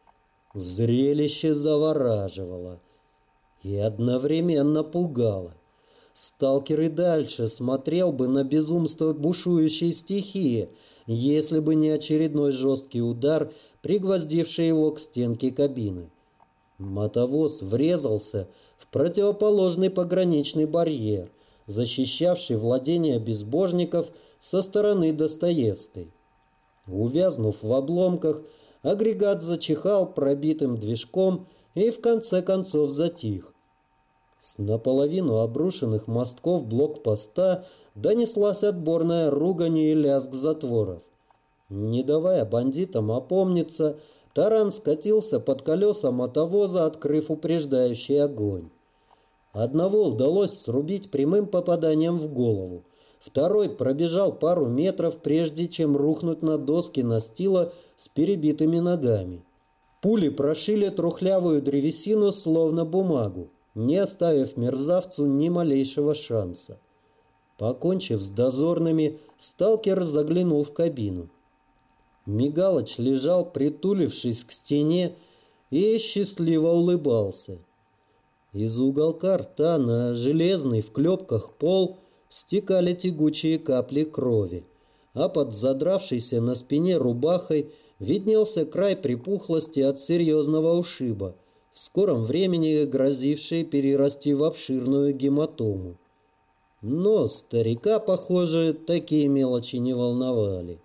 Зрелище завораживало и одновременно пугало. Сталкер и дальше смотрел бы на безумство бушующей стихии, если бы не очередной жесткий удар, пригвоздивший его к стенке кабины. Мотовоз врезался в противоположный пограничный барьер, защищавший владения безбожников со стороны Достоевской. Увязнув в обломках, агрегат зачихал пробитым движком и в конце концов затих. С наполовину обрушенных мостков блокпоста донеслась отборная ругань и лязг затворов. Не давая бандитам опомниться, Таран скатился под колеса мотовоза, открыв упреждающий огонь. Одного удалось срубить прямым попаданием в голову. Второй пробежал пару метров, прежде чем рухнуть на доски настила с перебитыми ногами. Пули прошили трухлявую древесину, словно бумагу, не оставив мерзавцу ни малейшего шанса. Покончив с дозорными, сталкер заглянул в кабину. Мигалыч лежал, притулившись к стене, и счастливо улыбался. Из уголка рта на железный в клепках пол стекали тягучие капли крови, а под задравшейся на спине рубахой виднелся край припухлости от серьезного ушиба, в скором времени грозившей перерасти в обширную гематому. Но старика, похоже, такие мелочи не волновали.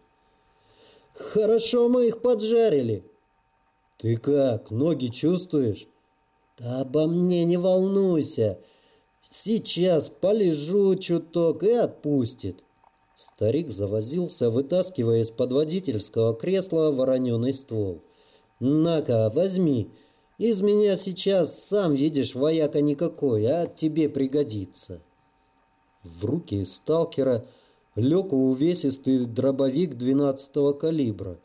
«Хорошо мы их поджарили!» «Ты как, ноги чувствуешь?» «Да обо мне не волнуйся! Сейчас полежу чуток и отпустит!» Старик завозился, вытаскивая из-под водительского кресла вороненый ствол. «На-ка, возьми! Из меня сейчас, сам видишь, вояка никакой, а тебе пригодится!» В руки сталкера лег увесистый дробовик 12-го калибра.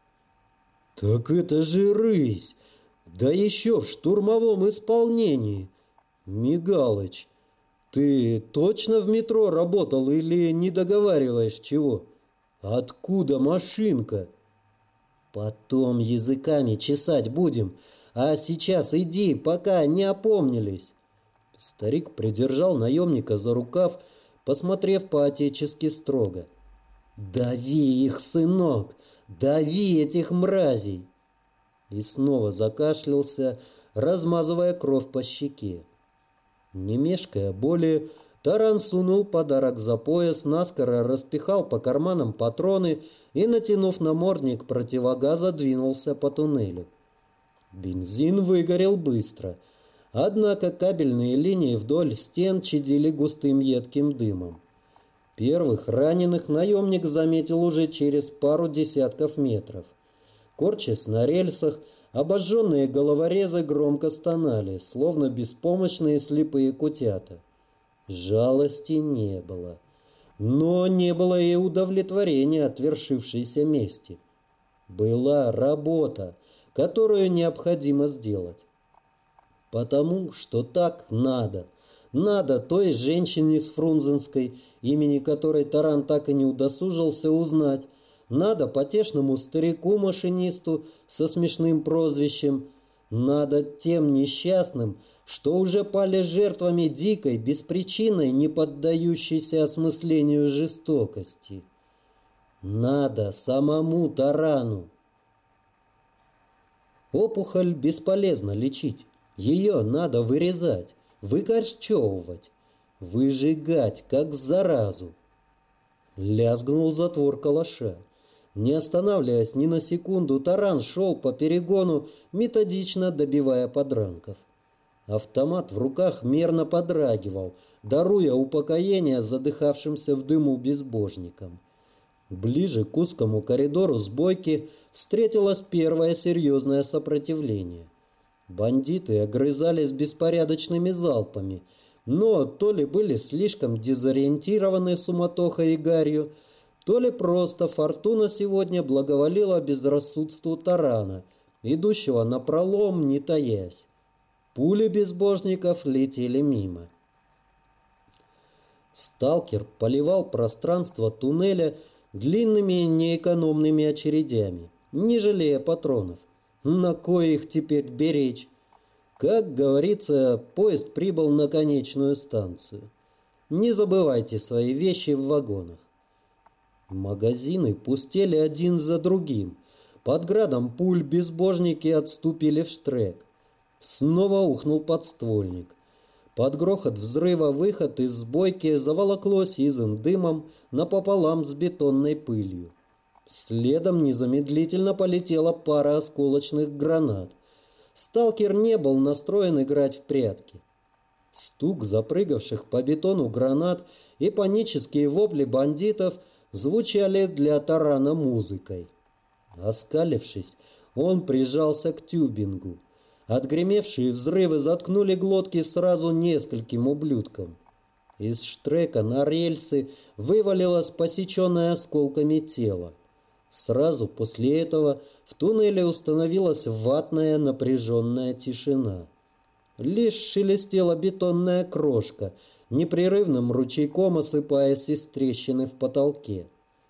«Так это же рысь! Да еще в штурмовом исполнении! Мигалыч, ты точно в метро работал или не договариваешь чего? Откуда машинка?» «Потом языками чесать будем, а сейчас иди, пока не опомнились!» Старик придержал наемника за рукав, посмотрев по-отечески строго. «Дави их, сынок! Дави этих мразей!» И снова закашлялся, размазывая кровь по щеке. Не мешкая более, Таран сунул подарок за пояс, наскоро распихал по карманам патроны и, натянув намордник противогаза, двинулся по туннелю. Бензин выгорел быстро, однако кабельные линии вдоль стен чадили густым едким дымом. Первых раненых наемник заметил уже через пару десятков метров. Корчась на рельсах, обожженные головорезы громко стонали, словно беспомощные слепые кутята. Жалости не было. Но не было и удовлетворения от вершившейся мести. Была работа, которую необходимо сделать. Потому что так надо. Надо той женщине с Фрунзенской, имени которой Таран так и не удосужился узнать. Надо потешному старику-машинисту со смешным прозвищем. Надо тем несчастным, что уже пали жертвами дикой, беспричинной, не поддающейся осмыслению жестокости. Надо самому Тарану. Опухоль бесполезно лечить. Ее надо вырезать, выкорчевывать, выжигать, как заразу. Лязгнул затвор калаша. Не останавливаясь ни на секунду, Таран шел по перегону, методично добивая подранков. Автомат в руках мерно подрагивал, даруя упокоение задыхавшимся в дыму безбожникам. Ближе к узкому коридору сбойки встретилось первое серьезное сопротивление. Бандиты огрызались беспорядочными залпами, но то ли были слишком дезориентированы суматохой и гарью, то ли просто фортуна сегодня благоволила безрассудству Тарана, идущего напролом, не таясь. Пули безбожников летели мимо. Сталкер поливал пространство туннеля длинными неэкономными очередями, не жалея патронов. На кой их теперь беречь? Как говорится, поезд прибыл на конечную станцию. Не забывайте свои вещи в вагонах. Магазины пустели один за другим. Под градом пуль безбожники отступили в штрек. Снова ухнул подствольник. Под грохот взрыва выход из сбойки заволокло сизым дымом напополам с бетонной пылью. Следом незамедлительно полетела пара осколочных гранат. Сталкер не был настроен играть в прятки. Стук запрыгавших по бетону гранат и панические вопли бандитов звучали для Тарана музыкой. Оскалившись, он прижался к тюбингу. Отгремевшие взрывы заткнули глотки сразу нескольким ублюдкам. Из штрека на рельсы вывалилось посеченное осколками тело. Сразу после этого в туннеле установилась ватная напряженная тишина. Лишь шелестела бетонная крошка, непрерывным ручейком осыпаясь из трещины в потолке.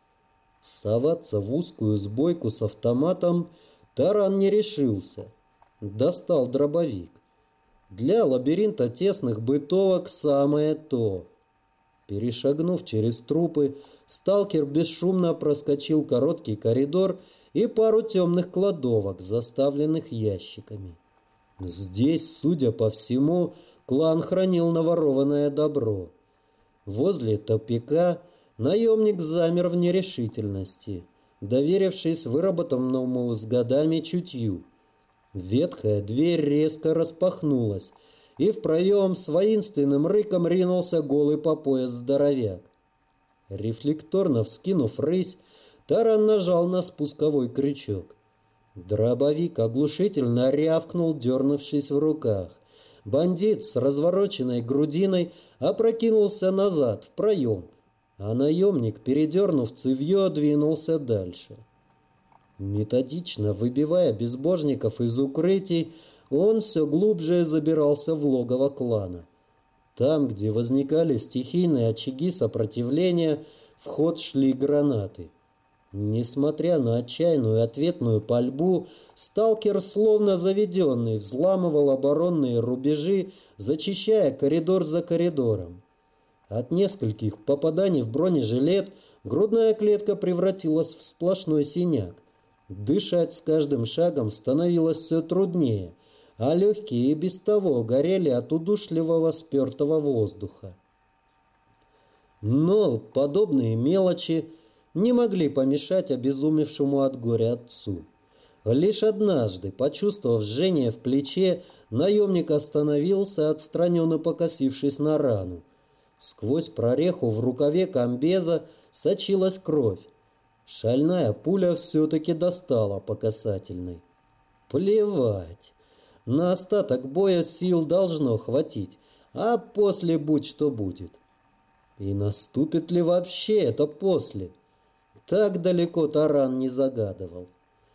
Соваться в узкую сбойку с автоматом Таран не решился. Достал дробовик. Для лабиринта тесных бытовок самое то. Перешагнув через трупы, сталкер бесшумно проскочил короткий коридор и пару темных кладовок, заставленных ящиками. Здесь, судя по всему, клан хранил наворованное добро. Возле тупика наемник замер в нерешительности, доверившись выработанному с годами чутью. Ветхая дверь резко распахнулась, и в проем с воинственным рыком ринулся голый по пояс здоровяк. Рефлекторно вскинув рысь, Таран нажал на спусковой крючок. Дробовик оглушительно рявкнул, дернувшись в руках. Бандит с развороченной грудиной опрокинулся назад в проем, а наемник, передернув цевьё, двинулся дальше. Методично выбивая безбожников из укрытий, он все глубже забирался в логово клана. Там, где возникали стихийные очаги сопротивления, в ход шли гранаты. Несмотря на отчаянную ответную пальбу, сталкер, словно заведенный, взламывал оборонные рубежи, зачищая коридор за коридором. От нескольких попаданий в бронежилет грудная клетка превратилась в сплошной синяк. Дышать с каждым шагом становилось все труднее, а легкие и без того горели от удушливого спертого воздуха. Но подобные мелочи не могли помешать обезумевшему от горя отцу. Лишь однажды, почувствовав жжение в плече, наемник остановился, отстраненно покосившись на рану. Сквозь прореху в рукаве комбеза сочилась кровь. Шальная пуля все-таки достала по касательной. Плевать. На остаток боя сил должно хватить, а после будь что будет. И наступит ли вообще это после? Так далеко Таран не загадывал.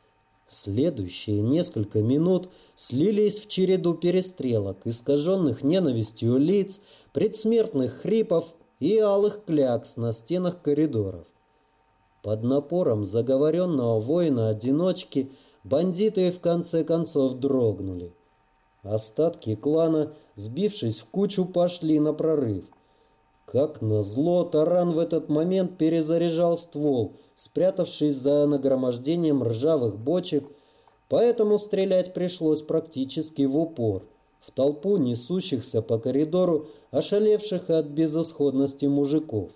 Следующие несколько минут слились в череду перестрелок, искаженных ненавистью лиц, предсмертных хрипов и алых клякс на стенах коридоров. Под напором заговоренного воина-одиночки бандиты в конце концов дрогнули. Остатки клана, сбившись в кучу, пошли на прорыв. Как назло, Таран в этот момент перезаряжал ствол, спрятавшись за нагромождением ржавых бочек, поэтому стрелять пришлось практически в упор, в толпу несущихся по коридору, ошалевших от безысходности мужиков.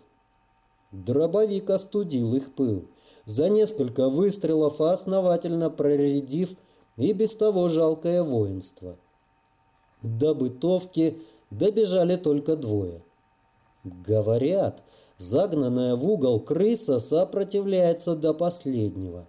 Дробовик остудил их пыл, за несколько выстрелов основательно проредив и без того жалкое воинство. До бытовки добежали только двое. Говорят, загнанная в угол крыса сопротивляется до последнего.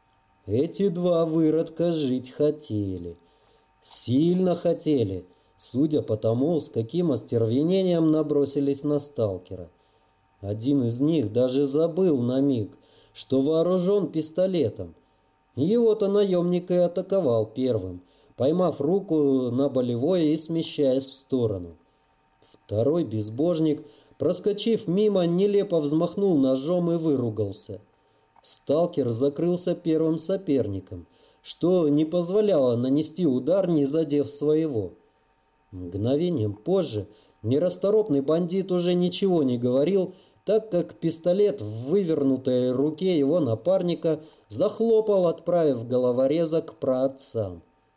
Эти два выродка жить хотели. Сильно хотели, судя по тому, с каким остервенением набросились на сталкера. Один из них даже забыл на миг, что вооружен пистолетом. Его-то наемник и атаковал первым, поймав руку на болевое и смещаясь в сторону. Второй безбожник, проскочив мимо, нелепо взмахнул ножом и выругался. Сталкер закрылся первым соперником, что не позволяло нанести удар, не задев своего. Мгновением позже нерасторопный бандит уже ничего не говорил, так как пистолет в вывернутой руке его напарника захлопал, отправив головореза к праотцам.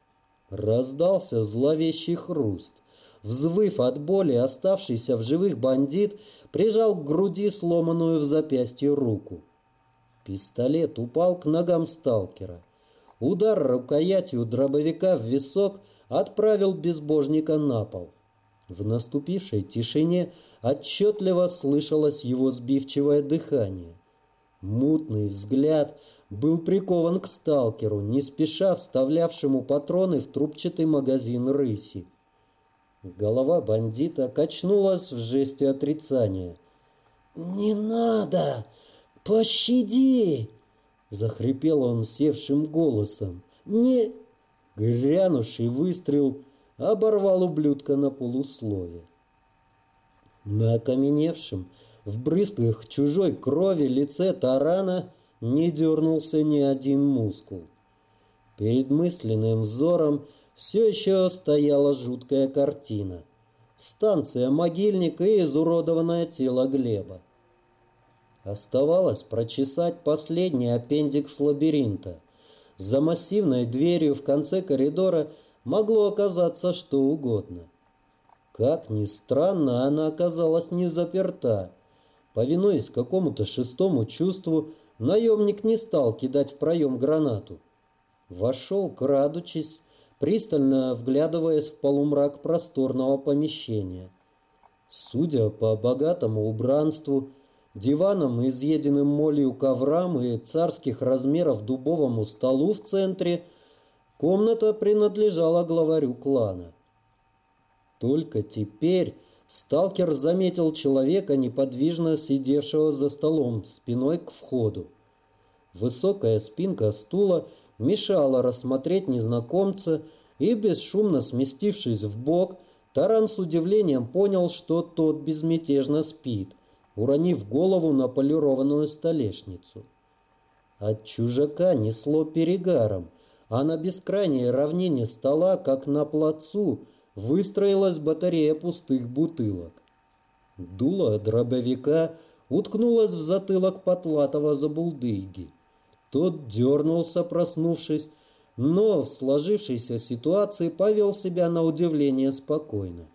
Раздался зловещий хруст. Взвыв от боли, оставшийся в живых бандит прижал к груди сломанную в запястье руку. Пистолет упал к ногам сталкера. Удар рукоятью дробовика в висок отправил безбожника на пол. В наступившей тишине отчетливо слышалось его сбивчивое дыхание. Мутный взгляд был прикован к сталкеру, не спеша вставлявшему патроны в трубчатый магазин рыси. Голова бандита качнулась в жесте отрицания. «Не надо! Пощади!» — захрипел он севшим голосом. «Не...» Грянувший выстрел оборвал ублюдка на полуслове. На окаменевшем, в брызгах чужой крови лице Тарана не дернулся ни один мускул. Перед мысленным взором все еще стояла жуткая картина. Станция могильника и изуродованное тело Глеба. Оставалось прочесать последний аппендикс лабиринта. За массивной дверью в конце коридора могло оказаться что угодно. Как ни странно, она оказалась не заперта. Повинуясь какому-то шестому чувству, наемник не стал кидать в проем гранату. Вошел, крадучись, пристально вглядываясь в полумрак просторного помещения. Судя по богатому убранству, диванам, изъеденным молью коврам и царских размеров дубовому столу в центре, комната принадлежала главарю клана. Только теперь сталкер заметил человека, неподвижно сидевшего за столом, спиной к входу. Высокая спинка стула мешала рассмотреть незнакомца, и, бесшумно сместившись вбок, Таран с удивлением понял, что тот безмятежно спит, уронив голову на полированную столешницу. От чужака несло перегаром, а на бескрайней равнине стола, как на плацу, выстроилась батарея пустых бутылок. Дуло дробовика уткнулось в затылок потлатого забулдыги. Тот дернулся, проснувшись, но в сложившейся ситуации повел себя на удивление спокойно.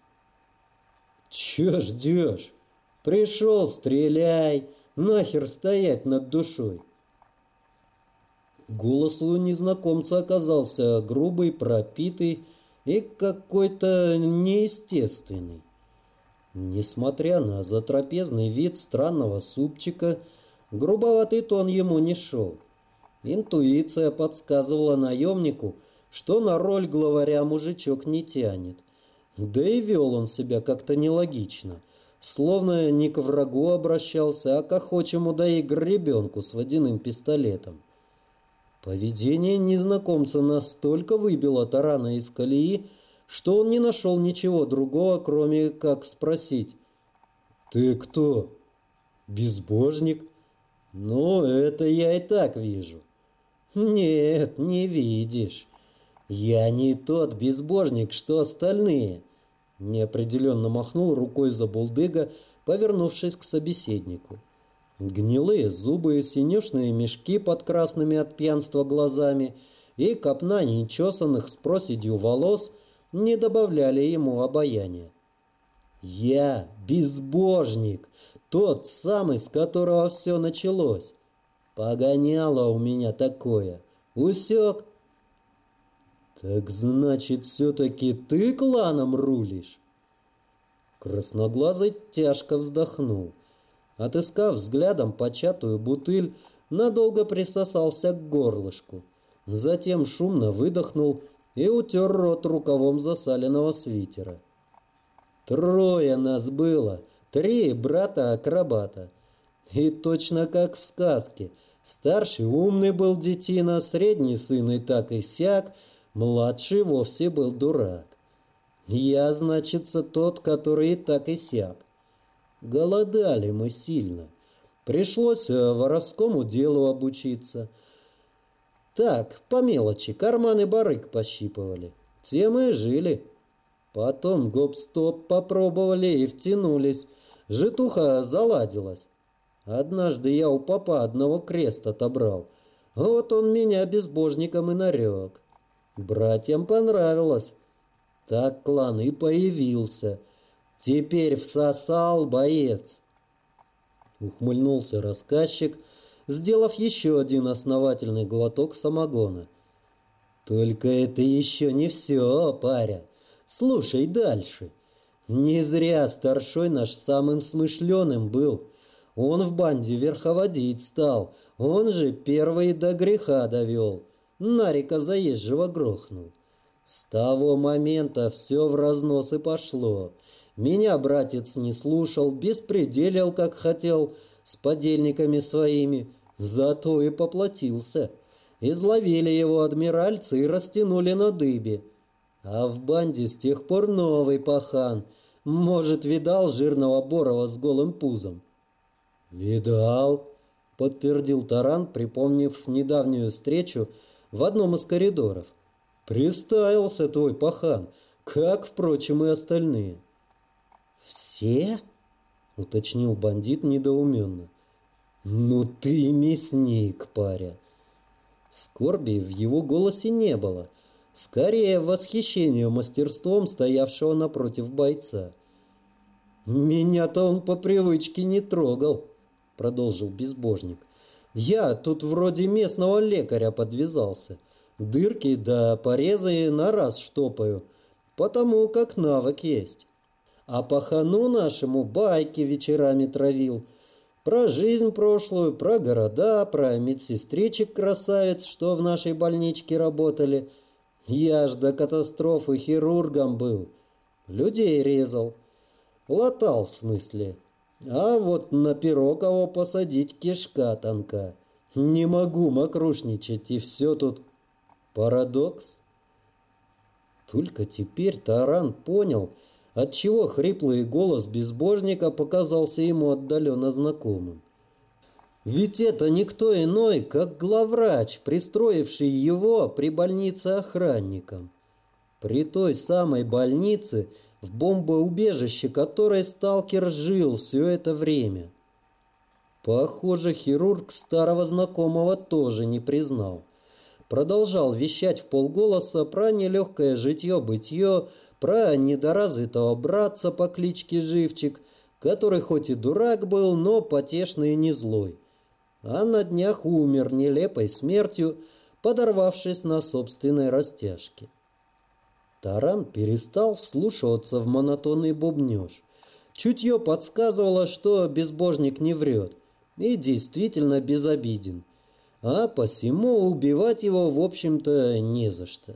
«Че ждешь? Пришел, стреляй! Нахер стоять над душой!» Голос у незнакомца оказался грубый, пропитый и какой-то неестественный. Несмотря на затрапезный вид странного супчика, грубоватый тон ему не шел. Интуиция подсказывала наемнику, что на роль главаря мужичок не тянет. Да и вел он себя как-то нелогично, словно не к врагу обращался, а к охочему до игр ребенку с водяным пистолетом. Поведение незнакомца настолько выбило Тарана из колеи, что он не нашел ничего другого, кроме как спросить: «Ты кто? Безбожник?» «Ну, это я и так вижу». «Нет, не видишь. Я не тот безбожник, что остальные», — неопределенно махнул рукой забулдыга, повернувшись к собеседнику. Гнилые зубы, синюшные мешки под красными от пьянства глазами и копна нечесанных с проседью волос не добавляли ему обаяния. «Я безбожник, тот самый, с которого все началось. Погоняло у меня такое. Усек?» «Так значит, все-таки ты кланом рулишь?» Красноглазый тяжко вздохнул. Отыскав взглядом початую бутыль, надолго присосался к горлышку. Затем шумно выдохнул и утер рот рукавом засаленного свитера. «Трое нас было, 3 брата-акробата. И точно как в сказке. Старший умный был детина, средний сын и так и сяк, младший вовсе был дурак. Я, значится, тот, который и так и сяк. Голодали мы сильно. Пришлось воровскому делу обучиться. Так, по мелочи, карманы барыг пощипывали. Тем и жили. Потом гоп-стоп попробовали и втянулись. Житуха заладилась. Однажды я у папа одного крест отобрал. Вот он меня безбожником и нарек. Братьям понравилось. Так клан и появился. Теперь всосал боец. Ухмыльнулся рассказчик, сделав еще один основательный глоток самогона. Только это еще не все, паря. Слушай дальше. Не зря старшой наш самым смышленым был. Он в банде верховодить стал. Он же первый до греха довел. Нарика заезжего грохнул. С того момента все в разнос и пошло. Меня братец не слушал, беспределил, как хотел, с подельниками своими. Зато и поплатился. Изловили его адмиральцы и растянули на дыбе. А в банде с тех пор новый пахан. Может, видал жирного Борова с голым пузом? «Видал», — подтвердил Таран, припомнив недавнюю встречу в одном из коридоров. «Приставился твой пахан, как, впрочем, и остальные». «Все?» — уточнил бандит недоуменно. «Ну ты мясник, паря». Скорби в его голосе не было, скорее восхищение мастерством стоявшего напротив бойца. «Меня-то он по привычке не трогал», — продолжил безбожник. «Я тут вроде местного лекаря подвязался. Дырки да порезы на раз штопаю, потому как навык есть. А пахану нашему байки вечерами травил. Про жизнь прошлую, про города, про медсестричек-красавиц, что в нашей больничке работали. Я ж до катастрофы хирургом был. Людей резал. Латал, в смысле. А вот на перо кого посадить кишка тонка. Не могу мокрушничать, и все тут парадокс». Только теперь Таран понял, отчего хриплый голос безбожника показался ему отдаленно знакомым. Ведь это никто иной, как главврач, пристроивший его при больнице охранником. При той самой больнице, в бомбоубежище которой сталкер жил все это время. Похоже, хирург старого знакомого тоже не признал. Продолжал вещать вполголоса про нелегкое житье-бытье, про недоразвитого братца по кличке Живчик, который хоть и дурак был, но потешный и не злой. А на днях умер нелепой смертью, подорвавшись на собственной растяжке. Таран перестал вслушиваться в монотонный бубнёж. Чутье подсказывало, что безбожник не врет и действительно безобиден, а посему убивать его, в общем-то, не за что.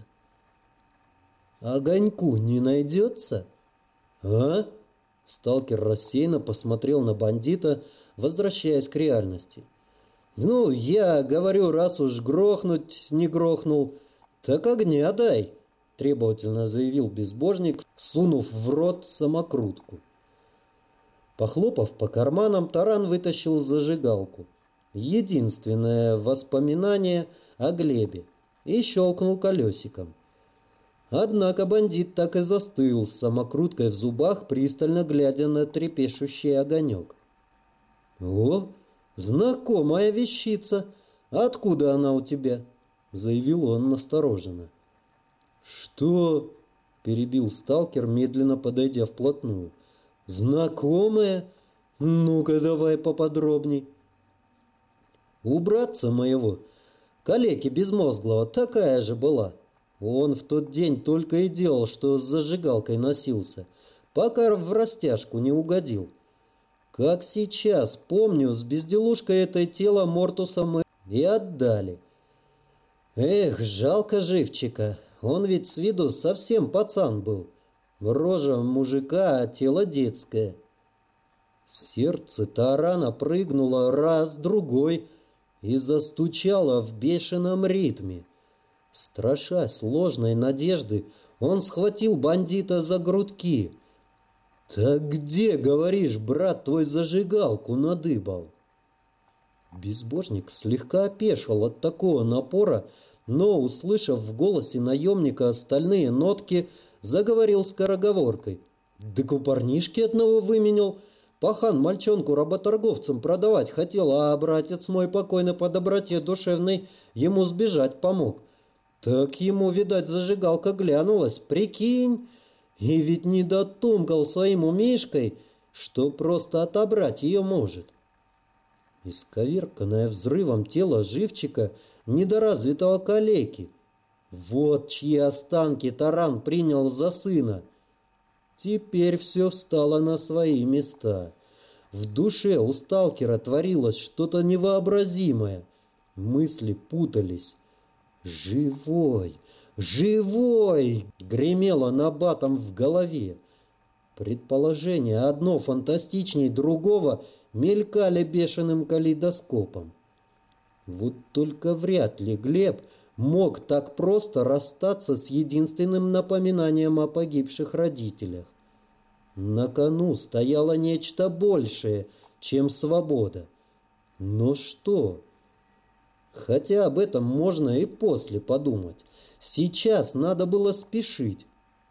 «Огоньку не найдется?» «А?» Сталкер рассеянно посмотрел на бандита, возвращаясь к реальности. «Ну, я говорю, раз уж грохнуть не грохнул, так огня дай», требовательно заявил безбожник, сунув в рот самокрутку. Похлопав по карманам, Таран вытащил зажигалку. Единственное воспоминание о Глебе. И щелкнул колесиком. Однако бандит так и застыл с самокруткой в зубах, пристально глядя на трепещущий огонек. «О, знакомая вещица! Откуда она у тебя?» — заявил он настороженно. «Что?» — перебил сталкер, медленно подойдя вплотную. «Знакомая? Ну-ка давай поподробней». У братца моего, калеки безмозглого, такая же была. Он в тот день только и делал, что с зажигалкой носился, пока в растяжку не угодил. Как сейчас помню, с безделушкой этой тело Мортуса мы и отдали. Эх, жалко живчика, он ведь с виду совсем пацан был. Рожа мужика, а тело детское. Сердце Тарана прыгнуло раз, другой и застучало в бешеном ритме. Страшась ложной надежды, он схватил бандита за грудки. «Так где, говоришь, брат твой зажигалку надыбал?» Безбожник слегка опешил от такого напора, но, услышав в голосе наемника остальные нотки, заговорил скороговоркой. «Так у парнишки одного выменял. Пахан мальчонку работорговцам продавать хотел, а братец мой покойный по доброте душевной ему сбежать помог. Так ему, видать, зажигалка глянулась, прикинь, и ведь не дотумкал своим умишкой, что просто отобрать ее может». Исковерканное взрывом тело живчика недоразвитого калеки. Вот чьи останки Таран принял за сына. Теперь все встало на свои места. В душе у сталкера творилось что-то невообразимое. Мысли путались. «Живой! Живой!» гремело набатом в голове. Предположения, одно фантастичней другого, мелькали бешеным калейдоскопом. Вот только вряд ли Глеб мог так просто расстаться с единственным напоминанием о погибших родителях. На кону стояло нечто большее, чем свобода. Но что? Хотя об этом можно и после подумать. Сейчас надо было спешить.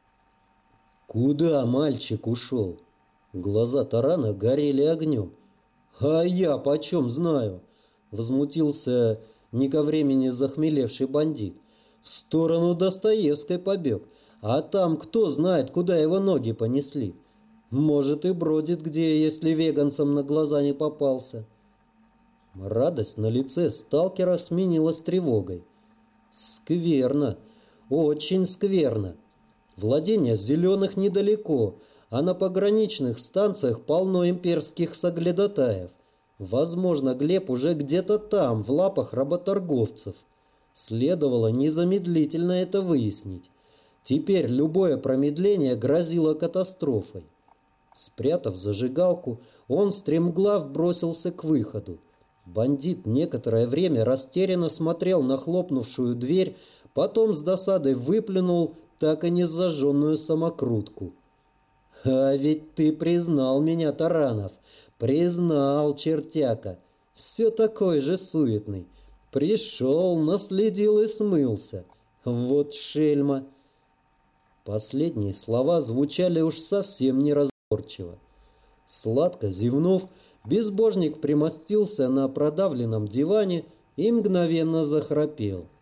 Куда мальчик ушел? Глаза Тарана горели огнем. «А я почем знаю?» — возмутился не ко времени захмелевший бандит. «В сторону Достоевской побег, а там кто знает, куда его ноги понесли. Может, и бродит где, если веганцам на глаза не попался». Радость на лице сталкера сменилась тревогой. «Скверно, очень скверно. Владение зеленых недалеко, а на пограничных станциях полно имперских соглядатаев. Возможно, Глеб уже где-то там, в лапах работорговцев. Следовало незамедлительно это выяснить. Теперь любое промедление грозило катастрофой. Спрятав зажигалку, он стремглав бросился к выходу. Бандит некоторое время растерянно смотрел на хлопнувшую дверь, потом с досадой выплюнул так и не зажженную самокрутку. «А ведь ты признал меня, Таранов, признал, чертяка, все такой же суетный. Пришел, наследил и смылся. Вот шельма!» Последние слова звучали уж совсем неразборчиво. Сладко зевнув, безбожник примостился на продавленном диване и мгновенно захрапел.